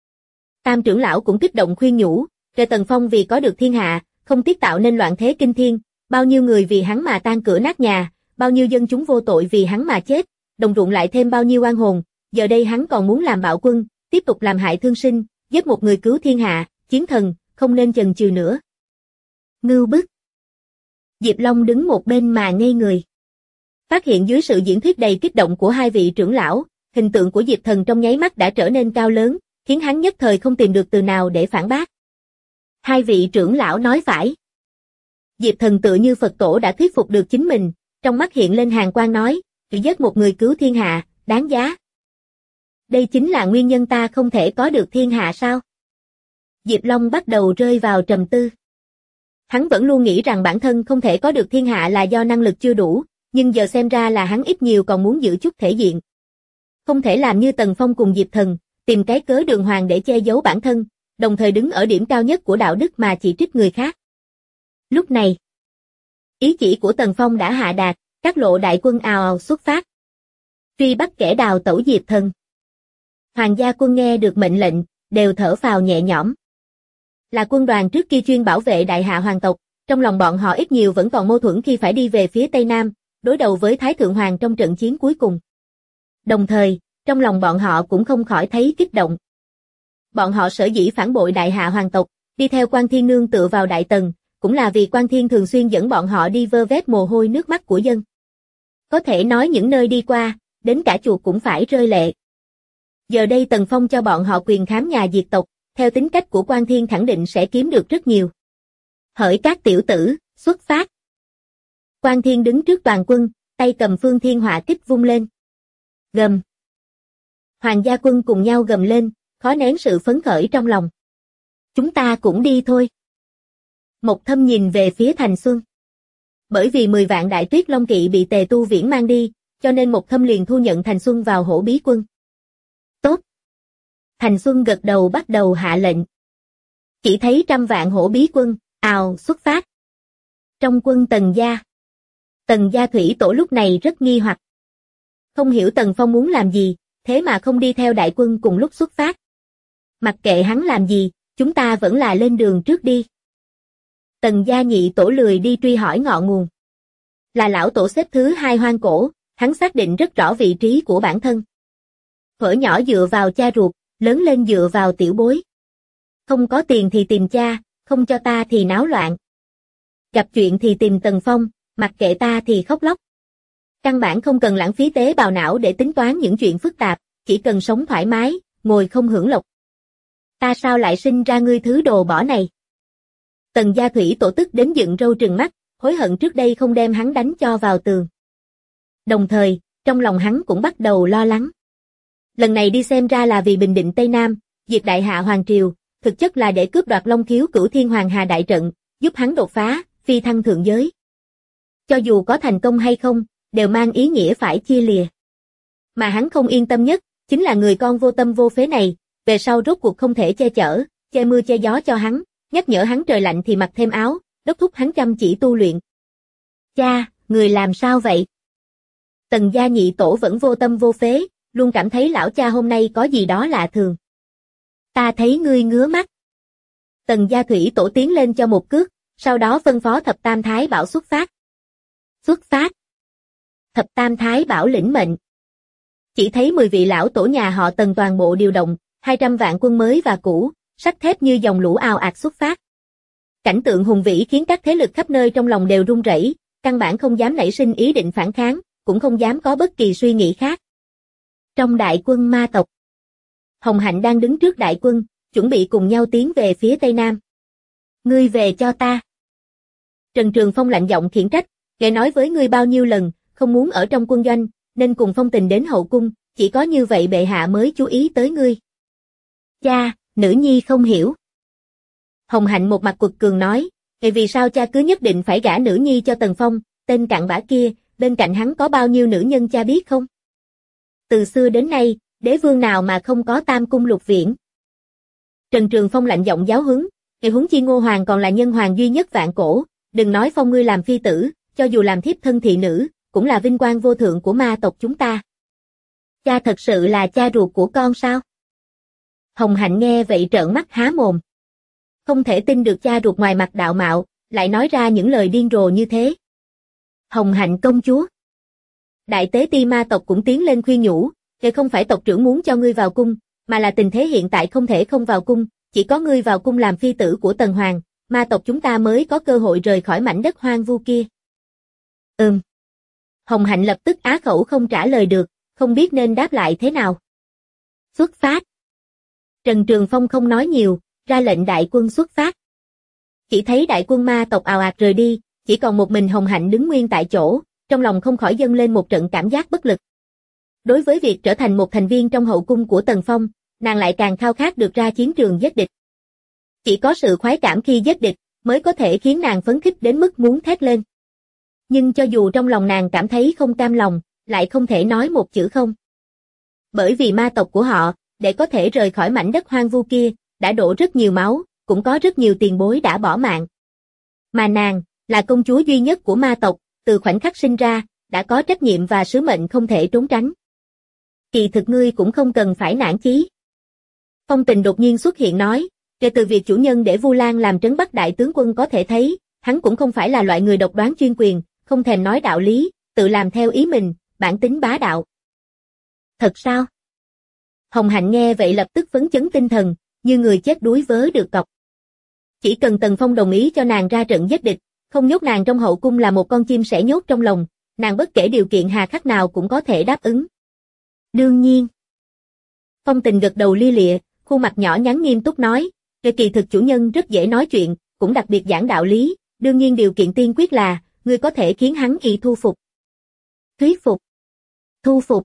Tam trưởng lão cũng kích động khuyên nhủ, Tần Phong vì có được thiên hạ, không tiếc tạo nên loạn thế kinh thiên, bao nhiêu người vì hắn mà tan cửa nát nhà, bao nhiêu dân chúng vô tội vì hắn mà chết, đồng ruộng lại thêm bao nhiêu oan hồn, giờ đây hắn còn muốn làm bạo quân, tiếp tục làm hại thương sinh, giết một người cứu thiên hạ, Chiến Thần, không nên chần chừ nữa. Ngưu bức. Diệp Long đứng một bên mà ngây người. Phát hiện dưới sự diễn thuyết đầy kích động của hai vị trưởng lão, hình tượng của Diệp Thần trong nháy mắt đã trở nên cao lớn, khiến hắn nhất thời không tìm được từ nào để phản bác. Hai vị trưởng lão nói phải. Diệp Thần tự như Phật tổ đã thuyết phục được chính mình, trong mắt hiện lên hàn quang nói, chỉ giết một người cứu thiên hạ, đáng giá. Đây chính là nguyên nhân ta không thể có được thiên hạ sao? Diệp Long bắt đầu rơi vào trầm tư. Hắn vẫn luôn nghĩ rằng bản thân không thể có được thiên hạ là do năng lực chưa đủ, nhưng giờ xem ra là hắn ít nhiều còn muốn giữ chút thể diện. Không thể làm như Tần Phong cùng Diệp Thần, tìm cái cớ đường hoàng để che giấu bản thân, đồng thời đứng ở điểm cao nhất của đạo đức mà chỉ trích người khác. Lúc này, ý chỉ của Tần Phong đã hạ đạt, các lộ đại quân ào ào xuất phát. Truy bắt kẻ đào tẩu Diệp Thần. Hoàng gia quân nghe được mệnh lệnh, đều thở phào nhẹ nhõm. Là quân đoàn trước kia chuyên bảo vệ đại hạ hoàng tộc, trong lòng bọn họ ít nhiều vẫn còn mâu thuẫn khi phải đi về phía Tây Nam, đối đầu với Thái Thượng Hoàng trong trận chiến cuối cùng. Đồng thời, trong lòng bọn họ cũng không khỏi thấy kích động. Bọn họ sở dĩ phản bội đại hạ hoàng tộc, đi theo Quan Thiên nương tựa vào Đại Tần, cũng là vì Quan Thiên thường xuyên dẫn bọn họ đi vơ vét mồ hôi nước mắt của dân. Có thể nói những nơi đi qua, đến cả chuột cũng phải rơi lệ. Giờ đây Tần Phong cho bọn họ quyền khám nhà diệt tộc, theo tính cách của Quan Thiên khẳng định sẽ kiếm được rất nhiều. Hỡi các tiểu tử, xuất phát. Quan Thiên đứng trước toàn quân, tay cầm phương thiên hỏa kích vung lên. Gầm. Hoàng gia quân cùng nhau gầm lên, khó nén sự phấn khởi trong lòng. Chúng ta cũng đi thôi. Mộc Thâm nhìn về phía Thành Xuân. Bởi vì 10 vạn đại tuyết long kỵ bị Tề Tu Viễn mang đi, cho nên Mộc Thâm liền thu nhận Thành Xuân vào hổ bí quân. Tốt. Thành Xuân gật đầu bắt đầu hạ lệnh. Chỉ thấy 100 vạn hổ bí quân, ào xuất phát. Trong quân Tần gia thủy tổ lúc này rất nghi hoặc. Không hiểu Tần Phong muốn làm gì, thế mà không đi theo đại quân cùng lúc xuất phát. Mặc kệ hắn làm gì, chúng ta vẫn là lên đường trước đi. Tần gia nhị tổ lười đi truy hỏi ngọn nguồn. Là lão tổ xếp thứ 2 hoang cổ, hắn xác định rất rõ vị trí của bản thân. Thuở nhỏ dựa vào cha ruột, lớn lên dựa vào tiểu bối. Không có tiền thì tìm cha, không cho ta thì náo loạn. Gặp chuyện thì tìm Tần Phong, mặc kệ ta thì khóc lóc. Căn bản không cần lãng phí tế bào não để tính toán những chuyện phức tạp, chỉ cần sống thoải mái, ngồi không hưởng lộc. Ta sao lại sinh ra ngươi thứ đồ bỏ này? Tần gia thủy tổ tức đến dựng râu trừng mắt, hối hận trước đây không đem hắn đánh cho vào tường. Đồng thời, trong lòng hắn cũng bắt đầu lo lắng. Lần này đi xem ra là vì bình định Tây Nam, diệt đại hạ hoàng triều, thực chất là để cướp đoạt Long Khiếu Cửu Thiên Hoàng Hà đại trận, giúp hắn đột phá, phi thăng thượng giới. Cho dù có thành công hay không, đều mang ý nghĩa phải chia lìa. Mà hắn không yên tâm nhất, chính là người con vô tâm vô phế này, về sau rốt cuộc không thể che chở, che mưa che gió cho hắn, nhắc nhở hắn trời lạnh thì mặc thêm áo, đốc thúc hắn chăm chỉ tu luyện. Cha, người làm sao vậy? Tần gia nhị tổ vẫn vô tâm vô phế, luôn cảm thấy lão cha hôm nay có gì đó lạ thường. Ta thấy ngươi ngứa mắt. Tần gia thủy tổ tiến lên cho một cước, sau đó phân phó Thập Tam Thái Bảo xuất phát. Xuất phát. Thập Tam Thái Bảo lĩnh mệnh. Chỉ thấy 10 vị lão tổ nhà họ Tần toàn bộ điều động, 200 vạn quân mới và cũ, sắt thép như dòng lũ ào ạt xuất phát. Cảnh tượng hùng vĩ khiến các thế lực khắp nơi trong lòng đều run rẩy, căn bản không dám nảy sinh ý định phản kháng, cũng không dám có bất kỳ suy nghĩ khác. Trong đại quân ma tộc, Hồng Hạnh đang đứng trước đại quân, chuẩn bị cùng nhau tiến về phía Tây Nam. Ngươi về cho ta. Trần Trường Phong lạnh giọng khiển trách, nghe nói với ngươi bao nhiêu lần, không muốn ở trong quân doanh, nên cùng Phong Tình đến hậu cung, chỉ có như vậy bệ hạ mới chú ý tới ngươi. Cha, Nữ nhi không hiểu. Hồng Hạnh một mặt quật cường nói, vì sao cha cứ nhất định phải gả nữ nhi cho Tần Phong, tên cặn bã kia, bên cạnh hắn có bao nhiêu nữ nhân cha biết không? Từ xưa đến nay, đế vương nào mà không có tam cung lục viện? Trần Trường Phong lạnh giọng giáo huấn, huống chi Ngô Hoàng còn là nhân hoàng duy nhất vạn cổ, đừng nói phong ngươi làm phi tử, cho dù làm thiếp thân thị nữ, cũng là vinh quang vô thượng của ma tộc chúng ta. Cha thật sự là cha ruột của con sao? Hồng Hạnh nghe vậy trợn mắt há mồm. Không thể tin được cha ruột ngoài mặt đạo mạo, lại nói ra những lời điên rồ như thế. Hồng Hạnh công chúa. Đại tế ti ma tộc cũng tiến lên khuyên nhủ, không phải tộc trưởng muốn cho ngươi vào cung, mà là tình thế hiện tại không thể không vào cung, chỉ có ngươi vào cung làm phi tử của Tần Hoàng, ma tộc chúng ta mới có cơ hội rời khỏi mảnh đất hoang vu kia. Hồng Hạnh lập tức á khẩu không trả lời được, không biết nên đáp lại thế nào. Xuất phát. Trần Trường Phong không nói nhiều, ra lệnh đại quân xuất phát. Chỉ thấy đại quân ma tộc ào ạt rời đi, chỉ còn một mình Hồng Hạnh đứng nguyên tại chỗ, trong lòng không khỏi dâng lên một trận cảm giác bất lực. Đối với việc trở thành một thành viên trong hậu cung của Tần Phong, nàng lại càng khao khát được ra chiến trường giết địch. Chỉ có sự khoái cảm khi giết địch, mới có thể khiến nàng phấn khích đến mức muốn thét lên. Nhưng cho dù trong lòng nàng cảm thấy không cam lòng, lại không thể nói một chữ không. Bởi vì ma tộc của họ, để có thể rời khỏi mảnh đất hoang vu kia, đã đổ rất nhiều máu, cũng có rất nhiều tiền bối đã bỏ mạng. Mà nàng, là công chúa duy nhất của ma tộc, từ khoảnh khắc sinh ra, đã có trách nhiệm và sứ mệnh không thể trốn tránh. Kỳ thực ngươi cũng không cần phải nản chí. Phong Tình đột nhiên xuất hiện nói, kể từ việc chủ nhân để Vu Lan làm trấn Bắc đại tướng quân có thể thấy, hắn cũng không phải là loại người độc đoán chuyên quyền, không thèm nói đạo lý, tự làm theo ý mình, bản tính bá đạo. Thật sao? Hồng Hạnh nghe vậy lập tức phấn chấn tinh thần, như người chết đuối vớ được cọc. Chỉ cần Tần Phong đồng ý cho nàng ra trận giết địch, không nhốt nàng trong hậu cung là một con chim sẻ nhốt trong lòng, nàng bất kể điều kiện hà khắc nào cũng có thể đáp ứng. Đương nhiên. Phong Tình gật đầu lia lịa, khuôn mặt nhỏ nhắn nghiêm túc nói, kỳ thực chủ nhân rất dễ nói chuyện, cũng đặc biệt giảng đạo lý, đương nhiên điều kiện tiên quyết là, ngươi có thể khiến hắn y thu phục. Thuyết phục. Thu phục.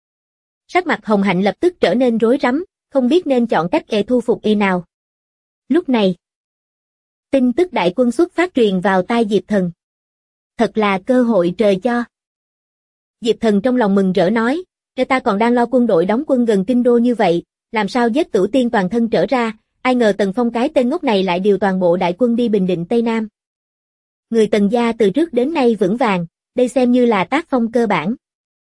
Sắc mặt Hồng Hạnh lập tức trở nên rối rắm, không biết nên chọn cách thu phục y nào. Lúc này, tin tức đại quân xuất phát truyền vào tai Diệp Thần. Thật là cơ hội trời cho. Diệp Thần trong lòng mừng rỡ nói, ta còn đang lo quân đội đóng quân gần kinh đô như vậy, làm sao giết Tử Tiên toàn thân trở ra, ai ngờ Tần Phong cái tên ngốc này lại điều toàn bộ đại quân đi bình định Tây Nam. Người Tần gia từ trước đến nay vững vàng, đây xem như là tác phong cơ bản.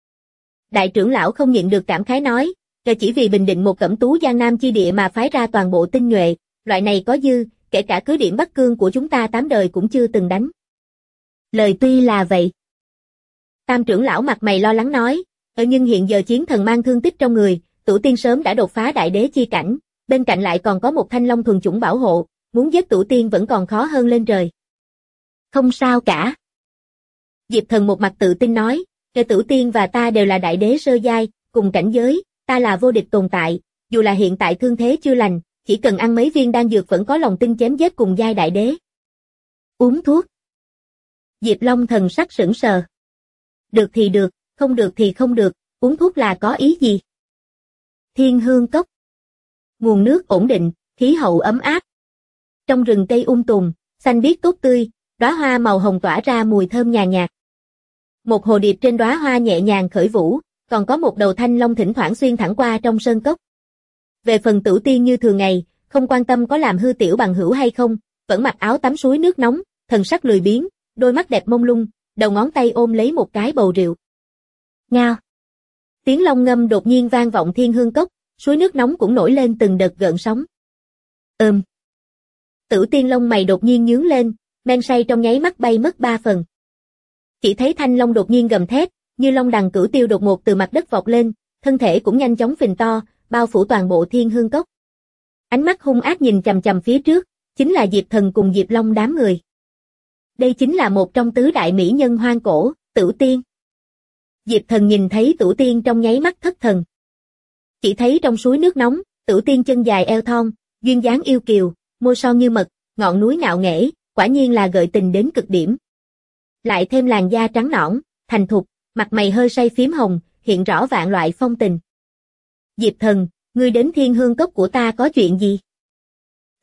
Đại trưởng lão không nhịn được cảm khái nói, chỉ vì bình định một cẩm tú Giang Nam chi địa mà phái ra toàn bộ tinh nhuệ, loại này có dư, kể cả cứ điểm Bắc Cương của chúng ta 8 đời cũng chưa từng đánh. Lời tuy là vậy. Tam trưởng lão mặt mày lo lắng nói, nhưng hiện giờ chiến thần mang thương tích trong người, Tử Tiên sớm đã đột phá đại đế chi cảnh, bên cạnh lại còn có một thanh long thuần chủng bảo hộ, muốn giết Tử Tiên vẫn còn khó hơn lên trời. Không sao cả. Diệp Thần một mặt tự tin nói, Tử Tiên và ta đều là đại đế sơ giai, cùng cảnh giới, ta là vô địch tồn tại, dù là hiện tại thương thế chưa lành, chỉ cần ăn mấy viên đan dược vẫn có lòng tin chém giết cùng giai đại đế. Uống thuốc. Diệp Long thần sắc sững sờ. Được thì được, không được thì không được, uống thuốc là có ý gì? Thiên Hương Cốc. Nguồn nước ổn định, khí hậu ấm áp. Trong rừng cây tùm, xanh biếc tốt tươi, đóa hoa màu hồng tỏa ra mùi thơm nhàn nhạt. Một hồ điệp trên đóa hoa nhẹ nhàng khởi vũ, còn có một đầu thanh long thỉnh thoảng xuyên thẳng qua trong sơn cốc. Về phần Tử Tiên như thường ngày, không quan tâm có làm hư tiểu bằng hữu hay không, vẫn mặc áo tắm suối nước nóng, thần sắc lười biếng, đôi mắt đẹp mông lung, đầu ngón tay ôm lấy một cái bầu rượu. Ngao. Tiếng long ngâm đột nhiên vang vọng Thiên Hương Cốc, suối nước nóng cũng nổi lên từng đợt gợn sóng. Tử Tiên lông mày đột nhiên nhướng lên, men say trong nháy mắt bay mất 3 phần. Chỉ thấy thanh long đột nhiên gầm thét, như long đằng cửu tiêu đột ngột từ mặt đất vọt lên, thân thể cũng nhanh chóng phình to, bao phủ toàn bộ Thiên Hương Cốc. Ánh mắt hung ác nhìn chằm chằm phía trước, chính là Diệp Thần cùng Diệp Long đám người. Đây chính là một trong tứ đại mỹ nhân hoang cổ, Tử Tiên. Diệp Thần nhìn thấy Tử Tiên trong nháy mắt thất thần. Chỉ thấy trong suối nước nóng, Tử Tiên chân dài eo thon, duyên dáng yêu kiều, môi son như mật, ngọn núi ngạo nghễ, quả nhiên là gợi tình đến cực điểm. Lại thêm làn da trắng nõn, thành thục, mặt mày hơi say phím hồng, hiện rõ vạn loại phong tình. Diệp Thần, ngươi đến Thiên Hương Cốc của ta có chuyện gì?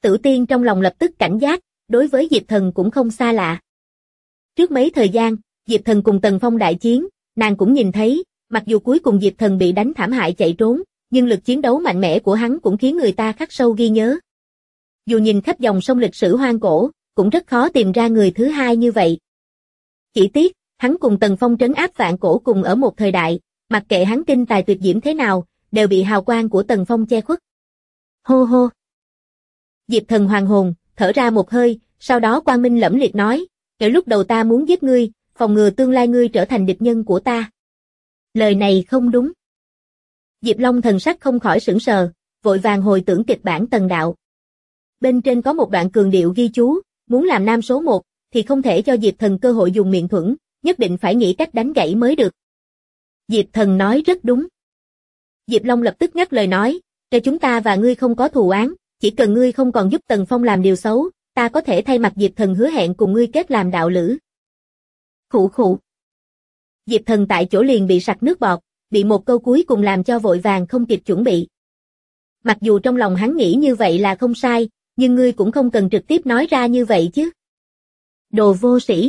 Tử Tiên trong lòng lập tức cảnh giác, đối với Diệp Thần cũng không xa lạ. Trước mấy thời gian, Diệp Thần cùng Tần Phong đại chiến, nàng cũng nhìn thấy, mặc dù cuối cùng Diệp Thần bị đánh thảm hại chạy trốn, nhưng lực chiến đấu mạnh mẽ của hắn cũng khiến người ta khắc sâu ghi nhớ. Dù nhìn khắp dòng sông lịch sử hoang cổ, cũng rất khó tìm ra người thứ hai như vậy. Chỉ tiếc, hắn cùng Tần Phong trấn áp vạn cổ cùng ở một thời đại, mặc kệ hắn kinh tài tuyệt diễm thế nào, đều bị hào quang của Tần Phong che khuất. Hô hô. Diệp Thần hoàn hồn, thở ra một hơi, sau đó quang minh lẫm liệt nói, kể lúc đầu ta muốn giết ngươi, phòng ngừa tương lai ngươi trở thành địch nhân của ta. Lời này không đúng. Diệp Long thần sắc không khỏi sửng sờ, vội vàng hồi tưởng kịch bản Tần Đạo. Bên trên có một đoạn cường điệu ghi chú, muốn làm nam số 1, thì không thể cho Diệp Thần cơ hội dùng miệng thuẫn, nhất định phải nghĩ cách đánh gãy mới được. Diệp Thần nói rất đúng. Diệp Long lập tức ngắt lời nói, cho chúng ta và ngươi không có thù oán, chỉ cần ngươi không còn giúp Tần Phong làm điều xấu, ta có thể thay mặt Diệp Thần hứa hẹn cùng ngươi kết làm đạo lữ. Khụ khụ. Diệp Thần tại chỗ liền bị sặc nước bọt, bị một câu cuối cùng làm cho vội vàng không kịp chuẩn bị. Mặc dù trong lòng hắn nghĩ như vậy là không sai, nhưng ngươi cũng không cần trực tiếp nói ra như vậy chứ. Đồ vô sĩ.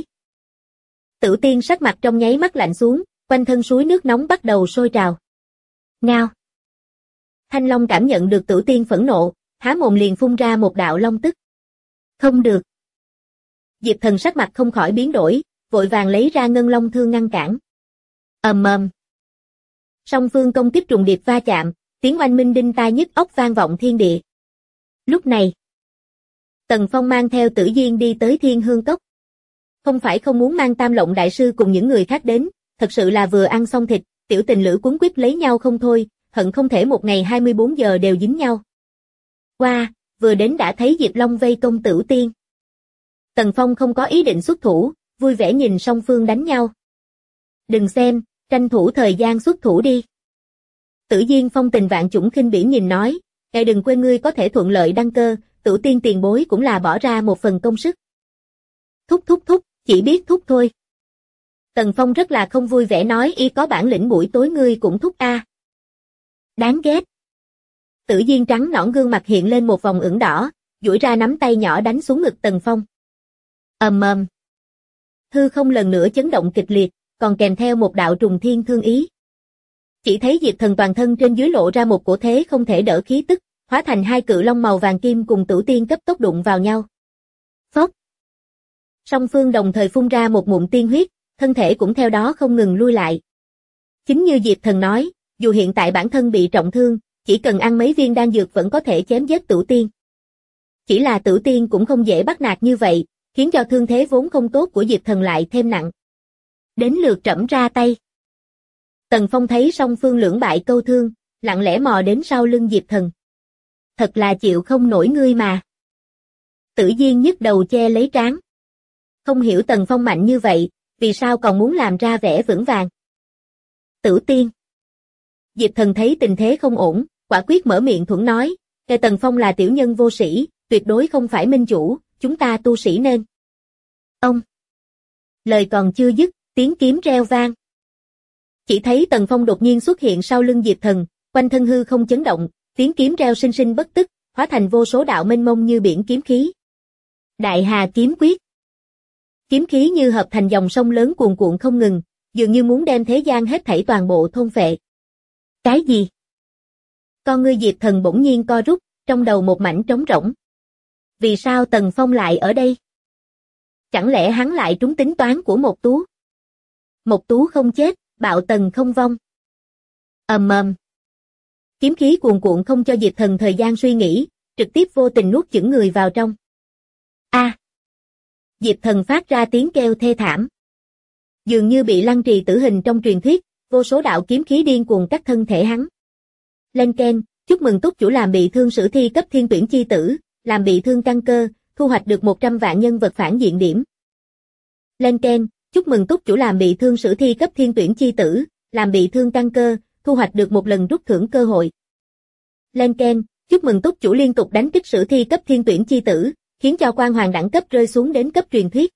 Tử Tiên sắc mặt trong nháy mắt lạnh xuống, quanh thân suối nước nóng bắt đầu sôi trào. Ngao. Thanh Long cảm nhận được Tử Tiên phẫn nộ, há mồm liền phun ra một đạo long tức. Không được. Diệp Thần sắc mặt không khỏi biến đổi, vội vàng lấy ra ngân long thương ngăn cản. Ầm ầm. Song phương công kích trùng điệp va chạm, tiếng oanh minh đinh tai nhức óc vang vọng thiên địa. Lúc này, Tần Phong mang theo Tử Duyên đi tới Thiên Hương Cốc. Không phải không muốn mang Tam Lộng đại sư cùng những người khác đến, thật sự là vừa ăn xong thịt, tiểu tình lữ quấn quýt lấy nhau không thôi, hận không thể một ngày 24 giờ đều dính nhau. Qua, vừa đến đã thấy Diệp Long vây công Tử Tiên. Tần Phong không có ý định xuất thủ, vui vẻ nhìn song phương đánh nhau. Đừng xem, tranh thủ thời gian xuất thủ đi. Tử Duyên phong tình vạn chủng khinh bỉ nhìn nói, ngài đừng quên ngươi có thể thuận lợi đăng cơ, Tử Tiên tiền bối cũng là bỏ ra một phần công sức. Thúc, chỉ biết thúc thôi. Tần Phong rất là không vui vẻ nói y có bản lĩnh buổi tối ngươi cũng thúc a. Đáng ghét. Tử Duyên trắng nõn gương mặt hiện lên một vòng ửng đỏ, duỗi ra nắm tay nhỏ đánh xuống ngực Tần Phong. Ầm ầm. Hư không lần nữa chấn động kịch liệt, còn kèm theo một đạo trùng thiên thương ý. Chỉ thấy Diệp Thần toàn thân trên dưới lộ ra một cổ thế không thể đỡ khí tức, hóa thành hai cự long màu vàng kim cùng Tử Tiên cấp tốc đụng vào nhau. Phốc. Song phương đồng thời phun ra một ngụm tiên huyết, thân thể cũng theo đó không ngừng lui lại. Chính như Diệp Thần nói, dù hiện tại bản thân bị trọng thương, chỉ cần ăn mấy viên đan dược vẫn có thể chém giết Tử Tiên. Chỉ là Tử Tiên cũng không dễ bắt nạt như vậy, khiến cho thương thế vốn không tốt của Diệp Thần lại thêm nặng. Đến lượt trẫm ra tay. Tần Phong thấy song phương lưỡng bại câu thương, lặng lẽ mò đến sau lưng Diệp Thần. Thật là chịu không nổi ngươi mà. Tử Duyên nhức đầu che lấy trán. Không hiểu Tần Phong mạnh như vậy, vì sao còn muốn làm ra vẻ vững vàng. Tử Tiên. Diệp Thần thấy tình thế không ổn, quả quyết mở miệng thuẫn nói, kẻ Tần Phong là tiểu nhân vô sĩ, tuyệt đối không phải minh chủ, chúng ta tu sĩ nên. Ông. Lời còn chưa dứt, tiếng kiếm reo vang. Chỉ thấy Tần Phong đột nhiên xuất hiện sau lưng Diệp Thần, quanh thân hư không chấn động, tiếng kiếm reo sinh sinh bất tức, hóa thành vô số đạo mênh mông như biển kiếm khí. Đại Hà kiếm quyết. Kiếm khí như hợp thành dòng sông lớn cuồn cuộn không ngừng, dường như muốn đem thế gian hết thảy toàn bộ thôn phệ. Cái gì? Con ngươi Diệp Thần bỗng nhiên co rút, trong đầu một mảnh trống rỗng. Vì sao Tần Phong lại ở đây? Chẳng lẽ hắn lại trúng tính toán của Mộc Tú? Mộc Tú không chết, Bạo Tần không vong. Ầm ầm. Kiếm khí cuồn cuộn không cho Diệp Thần thời gian suy nghĩ, trực tiếp vô tình nuốt chửng người vào trong. A. Diệp Thần phát ra tiếng kêu thê thảm. Dường như bị lăng trì tử hình trong truyền thuyết, vô số đạo kiếm khí điên cuồng cắt thân thể hắn. Lên keng, chúc mừng túc chủ làm bị thương sử thi cấp thiên tuyển chi tử, làm bị thương căn cơ, thu hoạch được 100 vạn nhân vật phản diện điểm. Lên keng, chúc mừng túc chủ làm bị thương sử thi cấp thiên tuyển chi tử, làm bị thương căn cơ, thu hoạch được một lần rút thưởng cơ hội. Lên keng, chúc mừng túc chủ liên tục đánh kích sử thi cấp thiên tuyển chi tử, khiến cho quan hoàng đẳng cấp rơi xuống đến cấp truyền thuyết.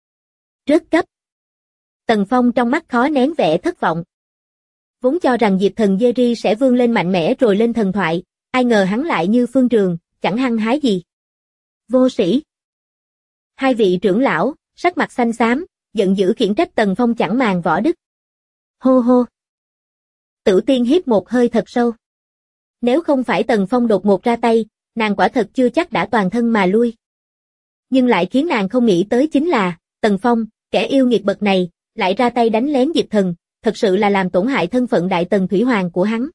Rớt cấp. Tần Phong trong mắt khó nén vẻ thất vọng. Vốn cho rằng Diệp Thần Jerry sẽ vươn lên mạnh mẽ rồi lên thần thoại, ai ngờ hắn lại như Phương Trường, chẳng hăng hái gì. Vô sĩ. Hai vị trưởng lão, sắc mặt xanh xám, giận dữ khiển trách Tần Phong chẳng màng võ đức. Hô hô. Tử Tiên hít một hơi thật sâu. Nếu không phải Tần Phong đột ngột ra tay, nàng quả thật chưa chắc đã toàn thân mà lui. Nhưng lại khiến nàng không nghĩ tới chính là, Tần Phong, kẻ yêu nghiệt bậc này, lại ra tay đánh lén Diệp Thần, thật sự là làm tổn hại thân phận Đại Tần Thủy Hoàng của hắn.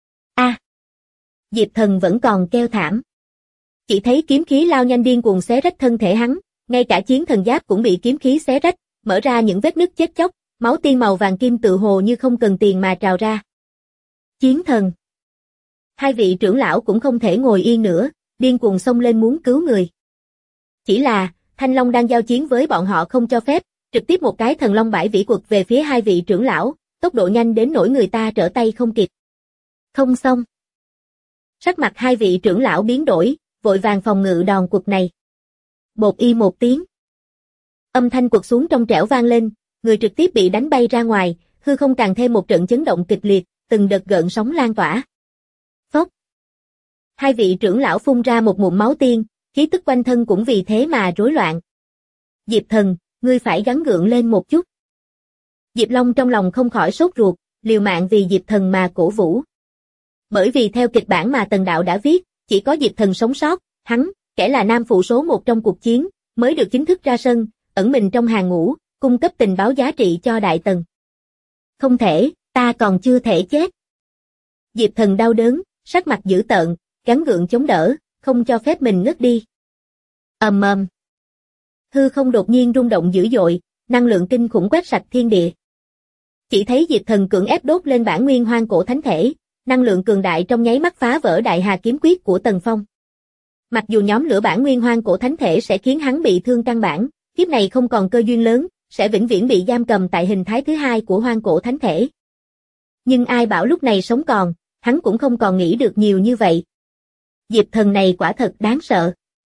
Diệp Thần vẫn còn kêu thảm. Chỉ thấy kiếm khí lao nhanh điên cuồng xé rách thân thể hắn, ngay cả chiến thần giáp cũng bị kiếm khí xé rách, mở ra những vết nứt chết chóc, máu tiên màu vàng kim tự hồ như không cần tiền mà trào ra. Chiến thần. Hai vị trưởng lão cũng không thể ngồi yên nữa, điên cuồng xông lên muốn cứu người. Chỉ là, Thanh Long đang giao chiến với bọn họ không cho phép, trực tiếp một cái thần long bãi vĩ quật về phía hai vị trưởng lão, tốc độ nhanh đến nỗi người ta trở tay không kịp. Không xong. Sắc mặt hai vị trưởng lão biến đổi, vội vàng phòng ngự đòn quật này. Bột y một tiếng. Âm thanh quật xuống trong trẻo vang lên, người trực tiếp bị đánh bay ra ngoài, hư không càng thêm một trận chấn động kịch liệt, từng đợt gợn sóng lan tỏa. Phốc. Hai vị trưởng lão phun ra một ngụm máu tiên, khí tức quanh thân cũng vì thế mà rối loạn. Diệp Thần, ngươi phải gắng gượng lên một chút. Diệp Long trong lòng không khỏi sốt ruột, liều mạng vì Diệp Thần mà cổ vũ. Bởi vì theo kịch bản mà Tần Đạo đã viết, chỉ có Diệp Thần sống sót, hắn, kẻ là nam phụ số 1 trong cuộc chiến, mới được chính thức ra sân, ẩn mình trong hàng ngũ, cung cấp tình báo giá trị cho Đại Tần. Không thể, ta còn chưa thể chết. Diệp Thần đau đớn, sắc mặt dữ tợn, gắng gượng chống đỡ, không cho phép mình ngất đi. Ầm ầm. Hư không đột nhiên rung động dữ dội, năng lượng kinh khủng quét sạch thiên địa. Chỉ thấy Diệp Thần cưỡng ép đốt lên bản nguyên hoang cổ thánh thể, năng lượng cường đại trong nháy mắt phá vỡ đại hà kiếm quyết của Tần Phong. Mặc dù nhóm lửa bản nguyên hoang cổ thánh thể sẽ khiến hắn bị thương căn bản, kiếp này không còn cơ duyên lớn, sẽ vĩnh viễn bị giam cầm tại hình thái thứ hai của hoang cổ thánh thể. Nhưng ai bảo lúc này sống còn, hắn cũng không còn nghĩ được nhiều như vậy. Diệp Thần này quả thật đáng sợ.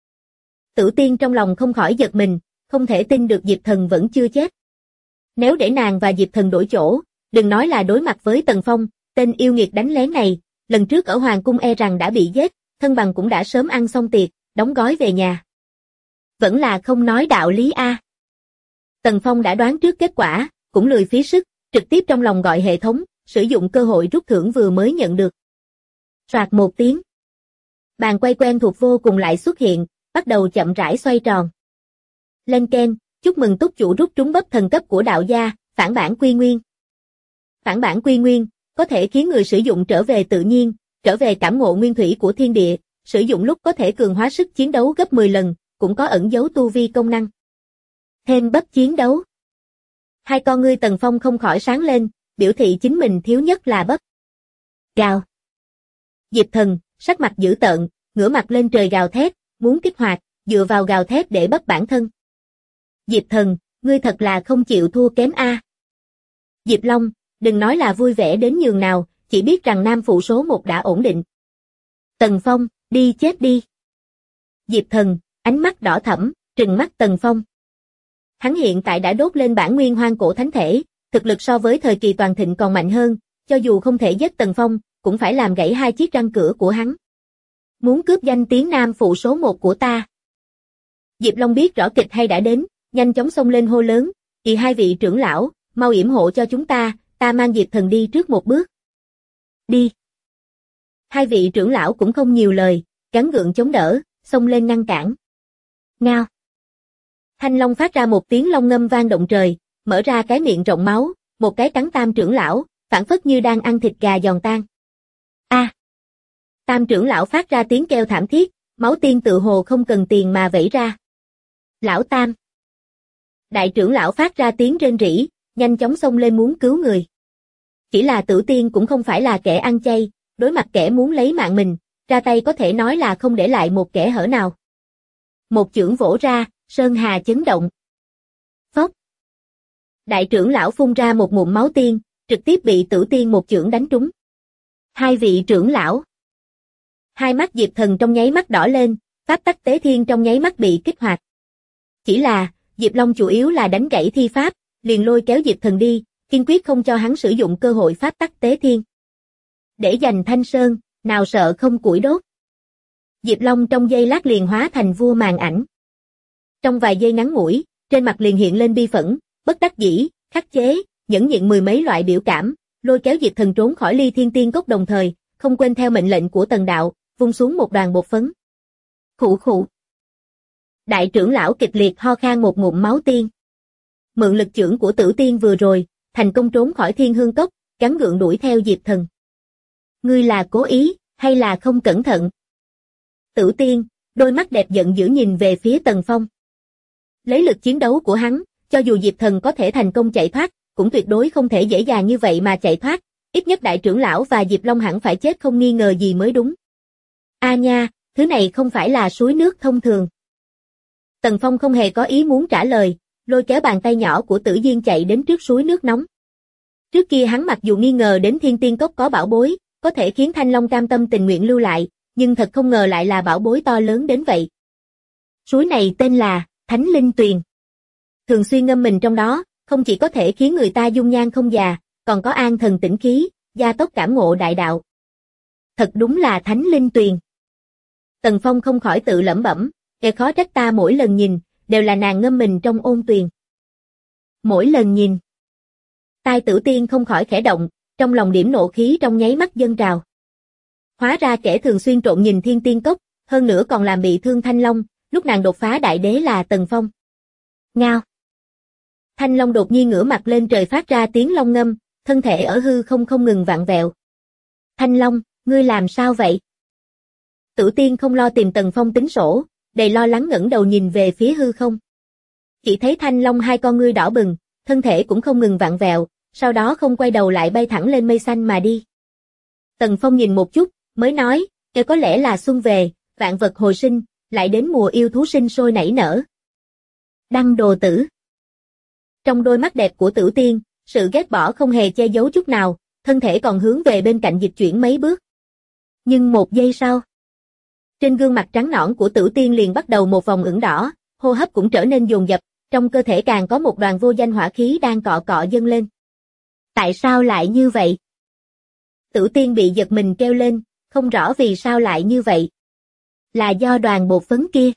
Tử Tiên trong lòng không khỏi giật mình, không thể tin được Diệp Thần vẫn chưa chết. Nếu để nàng và Diệp Thần đổi chỗ, đừng nói là đối mặt với Tần Phong, tên yêu nghiệt đánh lén này, lần trước ở Hoàng Cung e rằng đã bị giết, thân bằng cũng đã sớm ăn xong tiệc, đóng gói về nhà. Vẫn là không nói đạo lý a. Tần Phong đã đoán trước kết quả, cũng lười phí sức, trực tiếp trong lòng gọi hệ thống, sử dụng cơ hội rút thưởng vừa mới nhận được. Soạt một tiếng. Bàn quay quen thuộc vô cùng lại xuất hiện, bắt đầu chậm rãi xoay tròn. Lên keng, chúc mừng túc chủ rút trúng bắp thần cấp của đạo gia, phản bản quy nguyên. Phản bản quy nguyên, có thể khiến người sử dụng trở về tự nhiên, trở về cảm ngộ nguyên thủy của thiên địa, sử dụng lúc có thể cường hóa sức chiến đấu gấp 10 lần, cũng có ẩn giấu tu vi công năng. Thêm bắp chiến đấu. Hai con ngươi Tần Phong không khỏi sáng lên, biểu thị chính mình thiếu nhất là bắp. Gào. Diệp Thần, sắc mặt dữ tợn, ngửa mặt lên trời gào thét, muốn kích hoạt, dựa vào gào thét để bắp bản thân. Diệp Thần, ngươi thật là không chịu thua kém a. Diệp Long, đừng nói là vui vẻ đến nhường nào, chỉ biết rằng nam phụ số 1 đã ổn định. Tần Phong, đi chết đi. Diệp Thần, ánh mắt đỏ thẫm, trừng mắt Tần Phong. Hắn hiện tại đã đốt lên bản nguyên hoang cổ thánh thể, thực lực so với thời kỳ toàn thịnh còn mạnh hơn, cho dù không thể giết Tần Phong, cũng phải làm gãy hai chiếc răng cửa của hắn. Muốn cướp danh tiếng nam phụ số 1 của ta. Diệp Long biết rõ kịch hay đã đến, nhanh chóng xông lên hô lớn, "Kì hai vị trưởng lão, mau yểm hộ cho chúng ta mang Diệp Thần đi trước một bước." Đi. Hai vị trưởng lão cũng không nhiều lời, gắng gượng chống đỡ, xông lên ngăn cản. Ngao. Thanh Long phát ra một tiếng long ngâm vang động trời, mở ra cái miệng rộng máu, một cái cắn Tam trưởng lão, phảng phất như đang ăn thịt gà giòn tan. A. Tam trưởng lão phát ra tiếng kêu thảm thiết, máu tiên tự hồ không cần tiền mà vẩy ra. Lão Tam. Đại trưởng lão phát ra tiếng rên rỉ, nhanh chóng xông lên muốn cứu người. Chỉ là Tử Tiên cũng không phải là kẻ ăn chay, đối mặt kẻ muốn lấy mạng mình, ra tay có thể nói là không để lại một kẻ hở nào. Một chưởng vỗ ra, sơn hà chấn động. Phốc. Đại trưởng lão phun ra một ngụm máu tiên, trực tiếp bị Tử Tiên một chưởng đánh trúng. Hai vị trưởng lão. Hai mắt Diệp Thần trong nháy mắt đỏ lên, pháp tắc tế thiên trong nháy mắt bị kích hoạt. Chỉ là, Diệp Long chủ yếu là đánh gãy thi pháp, liền lôi kéo Diệp Thần đi, kiên quyết không cho hắn sử dụng cơ hội pháp tắc tế thiên. Để giành Thanh Sơn, nào sợ không củi đốt. Diệp Long trong giây lát liền hóa thành vua màn ảnh. Trong vài giây ngắn ngủi, trên mặt liền hiện lên bi phẫn, bất đắc dĩ, khắc chế, nhẫn nhịn mười mấy loại biểu cảm, lôi kéo Diệp Thần trốn khỏi Ly Thiên Tiên Cốc đồng thời, không quên theo mệnh lệnh của Tần đạo, vung xuống một đoàn bột phấn. Khụ khụ. Đại trưởng lão kịch liệt ho khan một ngụm máu tiên. Mượn lực chưởng của Tử Tiên vừa rồi, thành công trốn khỏi Thiên Hương Cốc, gắng gượng đuổi theo Diệp Thần. Ngươi là cố ý, hay là không cẩn thận? Tử Tiên, đôi mắt đẹp giận dữ nhìn về phía Tần Phong. Lấy lực chiến đấu của hắn, cho dù Diệp Thần có thể thành công chạy thoát, cũng tuyệt đối không thể dễ dàng như vậy mà chạy thoát, ít nhất đại trưởng lão và Diệp Long hẳn phải chết không nghi ngờ gì mới đúng. A nha, thứ này không phải là suối nước thông thường. Tần Phong không hề có ý muốn trả lời, lôi kéo bàn tay nhỏ của Tử Duyên chạy đến trước suối nước nóng. Trước kia hắn mặc dù nghi ngờ đến Thiên Tiên Cốc có bảo bối, có thể khiến Thanh Long cam tâm tình nguyện lưu lại, nhưng thật không ngờ lại là bảo bối to lớn đến vậy. Suối này tên là Thánh Linh Tuyền. Thường xuyên ngâm mình trong đó, không chỉ có thể khiến người ta dung nhan không già, còn có an thần tĩnh khí, gia tốc cảm ngộ đại đạo. Thật đúng là Thánh Linh Tuyền. Tần Phong không khỏi tự lẩm bẩm, khó trách ta mỗi lần nhìn, đều là nàng ngâm mình trong ôn tuyền. Mỗi lần nhìn. Tai Tử Tiên không khỏi khẽ động, trong lòng điểm nộ khí trong nháy mắt dâng trào. Hóa ra kẻ thường xuyên trộn nhìn Thiên Tiên Cốc, hơn nữa còn làm bị thương Thanh Long, lúc nàng đột phá đại đế là Tần Phong. Ngao. Thanh Long đột nhiên ngửa mặt lên trời phát ra tiếng long ngâm, thân thể ở hư không ngừng vặn vẹo. Thanh Long, ngươi làm sao vậy? Tử Tiên không lo tìm Tần Phong tính sổ, đầy lo lắng ngẩng đầu nhìn về phía hư không. Chỉ thấy Thanh Long hai con ngươi đỏ bừng, thân thể cũng không ngừng vặn vẹo, sau đó không quay đầu lại bay thẳng lên mây xanh mà đi. Tần Phong nhìn một chút, mới nói, có lẽ là xuân về, vạn vật hồi sinh, lại đến mùa yêu thú sinh sôi nảy nở. Đăng đồ tử. Trong đôi mắt đẹp của Tử Tiên, sự ghét bỏ không hề che giấu chút nào, thân thể còn hướng về bên cạnh dịch chuyển mấy bước. Nhưng một giây sau, trên gương mặt trắng nõn của Tử Tiên liền bắt đầu một vòng ửng đỏ, hô hấp cũng trở nên dồn dập, trong cơ thể càng có một đoàn vô danh hỏa khí đang cọ cọ dâng lên. Tại sao lại như vậy? Tử Tiên bị giật mình kêu lên, không rõ vì sao lại như vậy. Là do đoàn bột phấn kia.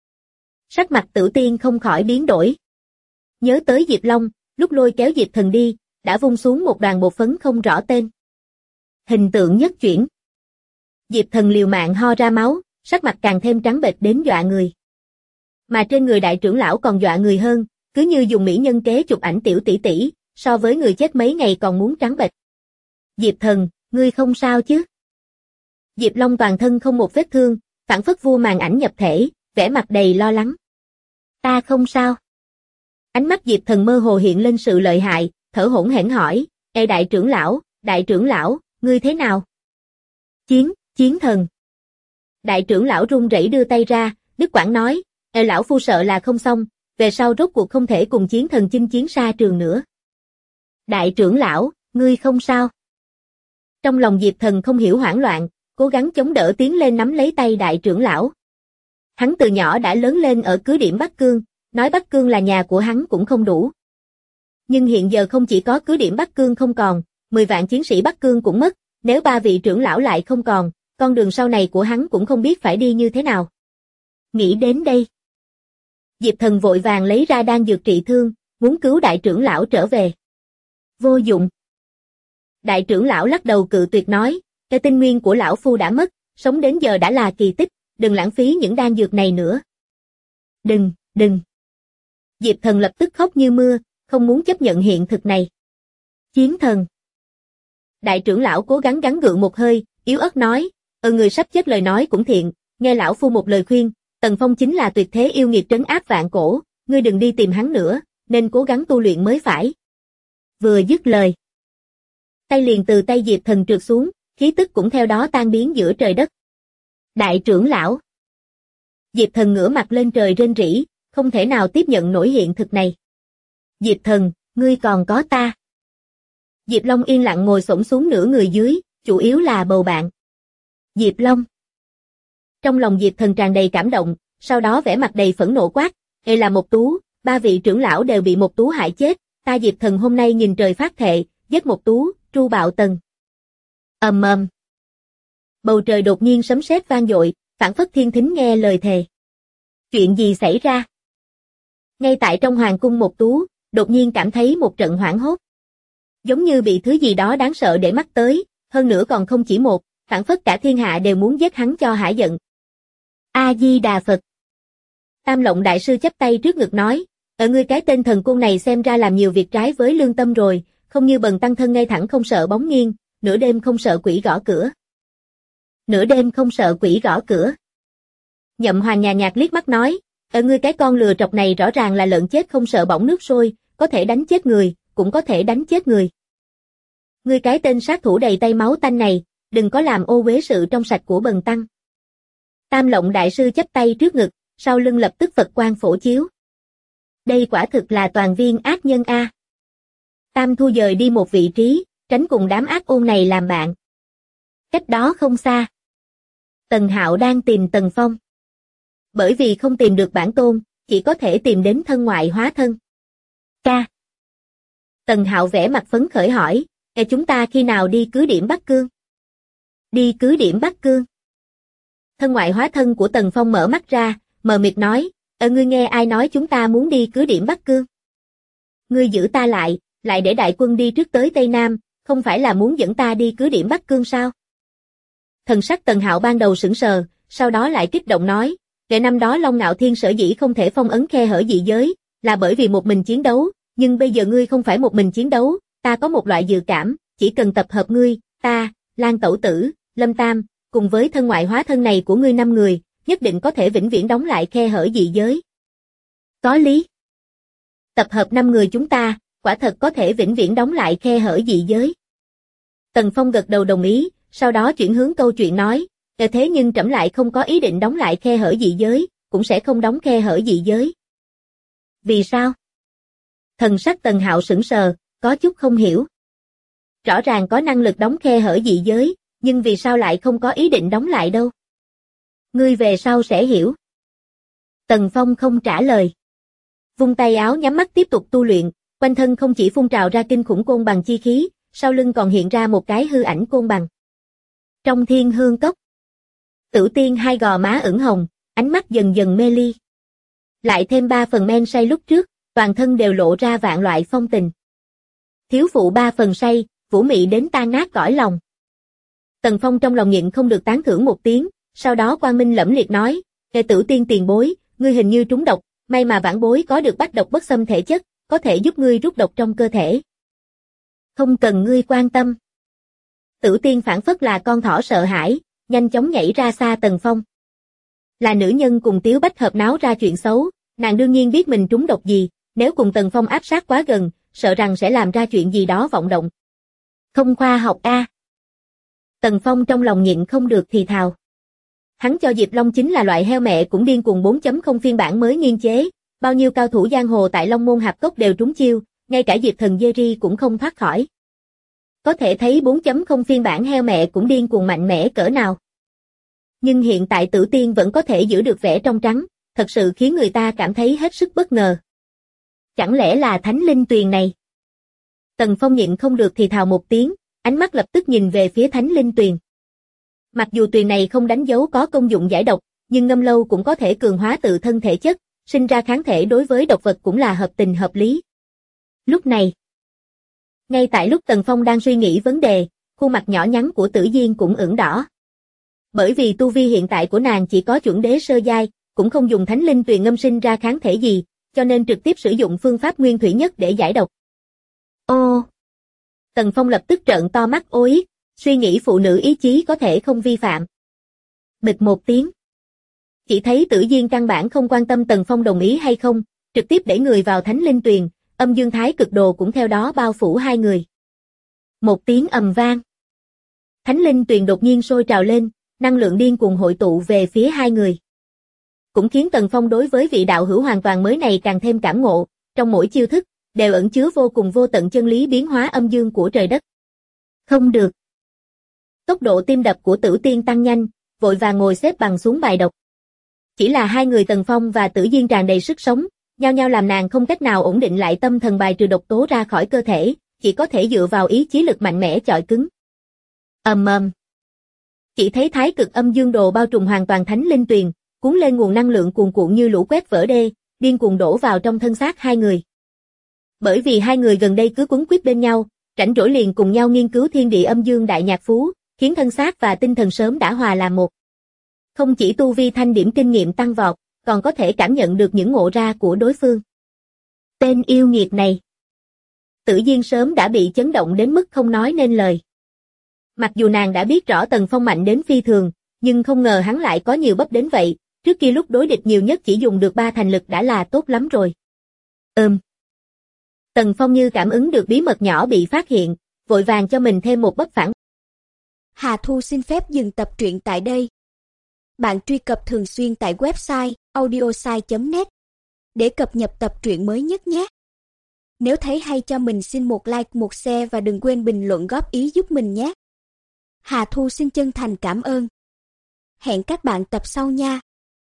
Sắc mặt Tử Tiên không khỏi biến đổi. Nhớ tới Diệp Long, lúc lôi kéo Diệp Thần đi, đã vung xuống một đoàn bột phấn không rõ tên. Hình tượng nhất chuyển. Diệp Thần liều mạng ho ra máu, sắc mặt càng thêm trắng bệch đến dọa người. Mà trên người đại trưởng lão còn dọa người hơn, cứ như dùng mỹ nhân kế chụp ảnh tiểu tỷ tỷ, so với người chết mấy ngày còn muốn trắng bệch. Diệp Thần, ngươi không sao chứ? Diệp Long toàn thân không một vết thương, phảng phất vua màn ảnh nhập thể, vẻ mặt đầy lo lắng. Ta không sao. Ánh mắt Diệp Thần mơ hồ hiện lên sự lợi hại, thở hổn hển hỏi, đại trưởng lão, ngươi thế nào? Chiến thần. Đại trưởng lão run rẩy đưa tay ra, đứt quãng nói, lão phu sợ là không xong, về sau rốt cuộc không thể cùng chiến thần chinh chiến xa trường nữa. Đại trưởng lão, ngươi không sao. Trong lòng Diệp Thần không hiểu hoảng loạn, cố gắng chống đỡ tiến lên nắm lấy tay đại trưởng lão. Hắn từ nhỏ đã lớn lên ở cứ điểm Bắc Cương, nói Bắc Cương là nhà của hắn cũng không đủ. Nhưng hiện giờ không chỉ có cứ điểm Bắc Cương không còn, 10 vạn chiến sĩ Bắc Cương cũng mất, nếu 3 vị trưởng lão lại không còn, con đường sau này của hắn cũng không biết phải đi như thế nào. Nghĩ đến đây, Diệp Thần vội vàng lấy ra đan dược trị thương, muốn cứu đại trưởng lão trở về. Vô dụng. Đại trưởng lão lắc đầu cự tuyệt nói, cái tinh nguyên của lão phu đã mất, sống đến giờ đã là kỳ tích, đừng lãng phí những đan dược này nữa. Đừng. Diệp Thần lập tức khóc như mưa, không muốn chấp nhận hiện thực này. Chiến thần. Đại trưởng lão cố gắng gắng gượng một hơi, yếu ớt nói, người sắp chết lời nói cũng thiện, nghe lão phu một lời khuyên, Tần Phong chính là tuyệt thế yêu nghiệt trấn áp vạn cổ, ngươi đừng đi tìm hắn nữa, nên cố gắng tu luyện mới phải. Vừa dứt lời, tay liền từ tay Diệp Thần trượt xuống, khí tức cũng theo đó tan biến giữa trời đất. Đại trưởng lão. Diệp Thần ngửa mặt lên trời rên rỉ, không thể nào tiếp nhận nổi hiện thực này. Diệp Thần, ngươi còn có ta. Diệp Long yên lặng ngồi xổm xuống nửa người dưới, chủ yếu là bầu bạn. Diệp Long. Trong lòng Diệp Thần tràn đầy cảm động, sau đó vẻ mặt đầy phẫn nộ quát, là Mộc Tú, 3 vị trưởng lão đều bị Mộc Tú hại chết, ta Diệp Thần hôm nay nhìn trời phát thệ, giết Mộc Tú, tru bạo Tần. Ầm ầm. Bầu trời đột nhiên sấm sét vang dội, phảng phất thiên thính nghe lời thề. Chuyện gì xảy ra? Ngay tại trong hoàng cung Một Tú, đột nhiên cảm thấy một trận hoảng hốt. Giống như bị thứ gì đó đáng sợ để mắt tới, hơn nữa còn không chỉ một, phảng phất cả thiên hạ đều muốn giết hắn cho hả giận. A-di-đà Phật. Tam Lộng đại sư chắp tay trước ngực nói, ở ngươi cái tên thần côn này xem ra làm nhiều việc trái với lương tâm rồi, không như Bần tăng thân ngay thẳng không sợ bóng nghiêng, nửa đêm không sợ quỷ gõ cửa. Nửa đêm không sợ quỷ gõ cửa. Nhậm Hoàng nhàn nhạt liếc mắt nói, ở ngươi cái con lừa trọc này rõ ràng là lợn chết không sợ bỏng nước sôi, có thể đánh chết người, cũng có thể đánh chết người. Ngươi cái tên sát thủ đầy tay máu tanh này, đừng có làm ô uế sự trong sạch của Bần tăng. Tam Lộng đại sư chắp tay trước ngực, sau lưng lập tức Phật quang phổ chiếu. Đây quả thực là toàn viên ác nhân a. Tam thu dời đi một vị trí, tránh cùng đám ác ôn này làm bạn. Cách đó không xa, Tần Hạo đang tìm Tần Phong. Bởi vì không tìm được bản tôn, chỉ có thể tìm đến thân ngoại hóa thân. Ca. Tần Hạo vẽ mặt phấn khởi hỏi, chúng ta khi nào đi cứ điểm Bắc Cương? Đi cứ điểm Bắc Cương. Thân ngoại hóa thân của Tần Phong mở mắt ra, mờ mịt nói, ngươi nghe ai nói chúng ta muốn đi cứ điểm Bắc Cương? Ngươi giữ ta lại để đại quân đi trước tới Tây Nam, không phải là muốn dẫn ta đi cứ điểm Bắc Cương sao? Thần sắc Tần Hạo ban đầu sững sờ, sau đó lại kích động nói, kể năm đó Long Ngạo Thiên sở dĩ không thể phong ấn khe hở dị giới, là bởi vì một mình chiến đấu, nhưng bây giờ ngươi không phải một mình chiến đấu, ta có một loại dự cảm, chỉ cần tập hợp ngươi, ta, Lan Tẩu Tử, Lâm Tam, cùng với thân ngoại hóa thân này của ngươi 5 người, nhất định có thể vĩnh viễn đóng lại khe hở dị giới. Có lý. Tập hợp 5 người chúng ta, quả thật có thể vĩnh viễn đóng lại khe hở dị giới. Tần Phong gật đầu đồng ý, sau đó chuyển hướng câu chuyện nói, thế nhưng trẫm lại không có ý định đóng lại khe hở dị giới, cũng sẽ không đóng khe hở dị giới. Vì sao? Thần sắc Tần Hạo sững sờ, có chút không hiểu. Rõ ràng có năng lực đóng khe hở dị giới, nhưng vì sao lại không có ý định đóng lại đâu? Ngươi về sau sẽ hiểu. Tần Phong không trả lời. Vung tay áo nhắm mắt tiếp tục tu luyện, quanh thân không chỉ phun trào ra kinh khủng côn bằng chi khí, sau lưng còn hiện ra một cái hư ảnh côn bằng. Trong Thiên Hương Cốc, Tử Tiên hai gò má ửng hồng, ánh mắt dần dần mê ly. Lại thêm 3 phần men say lúc trước, toàn thân đều lộ ra vạn loại phong tình. Thiếu phụ 3 phần say, vũ mị đến tan nát cõi lòng. Tần Phong trong lòng nhịn không được tán thưởng một tiếng, sau đó quang minh lẫm liệt nói, Tử Tiên tiền bối, ngươi hình như trúng độc, may mà vãn bối có được bách độc bất xâm thể chất, có thể giúp ngươi rút độc trong cơ thể. Không cần ngươi quan tâm. Tử Tiên phản phất là con thỏ sợ hãi, nhanh chóng nhảy ra xa Tần Phong. Là nữ nhân cùng Tiếu Bách hợp náo ra chuyện xấu, nàng đương nhiên biết mình trúng độc gì, nếu cùng Tần Phong áp sát quá gần, sợ rằng sẽ làm ra chuyện gì đó vọng động. Không khoa học a. Tần Phong trong lòng nhịn không được thì thào. Hắn cho Diệp Long chính là loại heo mẹ cũng điên cuồng 4.0 phiên bản mới nghiên chế, bao nhiêu cao thủ giang hồ tại Long Môn Hạp Cốc đều trúng chiêu, ngay cả Diệp Thần Jerry cũng không thoát khỏi. Có thể thấy 4.0 phiên bản heo mẹ cũng điên cuồng mạnh mẽ cỡ nào. Nhưng hiện tại Tử Tiên vẫn có thể giữ được vẻ trong trắng, thật sự khiến người ta cảm thấy hết sức bất ngờ. Chẳng lẽ là Thánh Linh Tuyền này? Tần Phong nhịn không được thì thào một tiếng, ánh mắt lập tức nhìn về phía Thánh Linh Tuyền. Mặc dù tuyền này không đánh dấu có công dụng giải độc, nhưng ngâm lâu cũng có thể cường hóa tự thân thể chất, sinh ra kháng thể đối với độc vật cũng là hợp tình hợp lý. Lúc này, ngay tại lúc Tần Phong đang suy nghĩ vấn đề, khuôn mặt nhỏ nhắn của Tử Diên cũng ửng đỏ. Bởi vì tu vi hiện tại của nàng chỉ có chuẩn đế sơ giai, cũng không dùng Thánh Linh Tuyền ngâm sinh ra kháng thể gì, cho nên trực tiếp sử dụng phương pháp nguyên thủy nhất để giải độc. Ô! Tần Phong lập tức trợn to mắt ối, suy nghĩ phụ nữ ý chí có thể không vi phạm. Bịch một tiếng. Chỉ thấy Tử Diên căn bản không quan tâm Tần Phong đồng ý hay không, trực tiếp để người vào Thánh Linh Tuyền, âm dương thái cực đồ cũng theo đó bao phủ hai người. Một tiếng ầm vang. Thánh Linh Tuyền đột nhiên sôi trào lên, năng lượng điên cuồng hội tụ về phía hai người. Cũng khiến Tần Phong đối với vị đạo hữu hoàn toàn mới này càng thêm cảm ngộ, trong mỗi chiêu thức, đều ẩn chứa vô cùng vô tận chân lý biến hóa âm dương của trời đất. Không được. Tốc độ tim đập của Tử Tiên tăng nhanh, vội vàng ngồi xếp bằng xuống bài độc. Chỉ là hai người Tần Phong và Tử Diên tràn đầy sức sống, nhao nhao làm nàng không cách nào ổn định lại tâm thần bài trừ độc tố ra khỏi cơ thể, chỉ có thể dựa vào ý chí lực mạnh mẽ chọi cứng. Ầm ầm. Chỉ thấy thái cực âm dương đồ bao trùm hoàn toàn thánh linh tuyền, cuốn lên nguồn năng lượng cuồn cuộn như lũ quét vỡ đê, điên cuồng đổ vào trong thân xác hai người. Bởi vì hai người gần đây cứ quấn quýt bên nhau, rảnh rỗi liền cùng nhau nghiên cứu thiên địa âm dương đại nhạc phú, khiến thân xác và tinh thần sớm đã hòa làm một. Không chỉ tu vi thanh điểm kinh nghiệm tăng vọt, còn có thể cảm nhận được những ngộ ra của đối phương. Tên yêu nghiệt này. Tử Diên sớm đã bị chấn động đến mức không nói nên lời. Mặc dù nàng đã biết rõ Tần Phong mạnh đến phi thường, nhưng không ngờ hắn lại có nhiều bắp đến vậy, trước kia lúc đối địch nhiều nhất chỉ dùng được 3 thành lực đã là tốt lắm rồi. Tần Phong như cảm ứng được bí mật nhỏ bị phát hiện, vội vàng cho mình thêm một bất phản. Hà Thu xin phép dừng tập truyện tại đây. Bạn truy cập thường xuyên tại website audiosai.net để cập nhật tập truyện mới nhất nhé. Nếu thấy hay cho mình xin một like, một share và đừng quên bình luận góp ý giúp mình nhé. Hà Thu xin chân thành cảm ơn. Hẹn các bạn tập sau nha.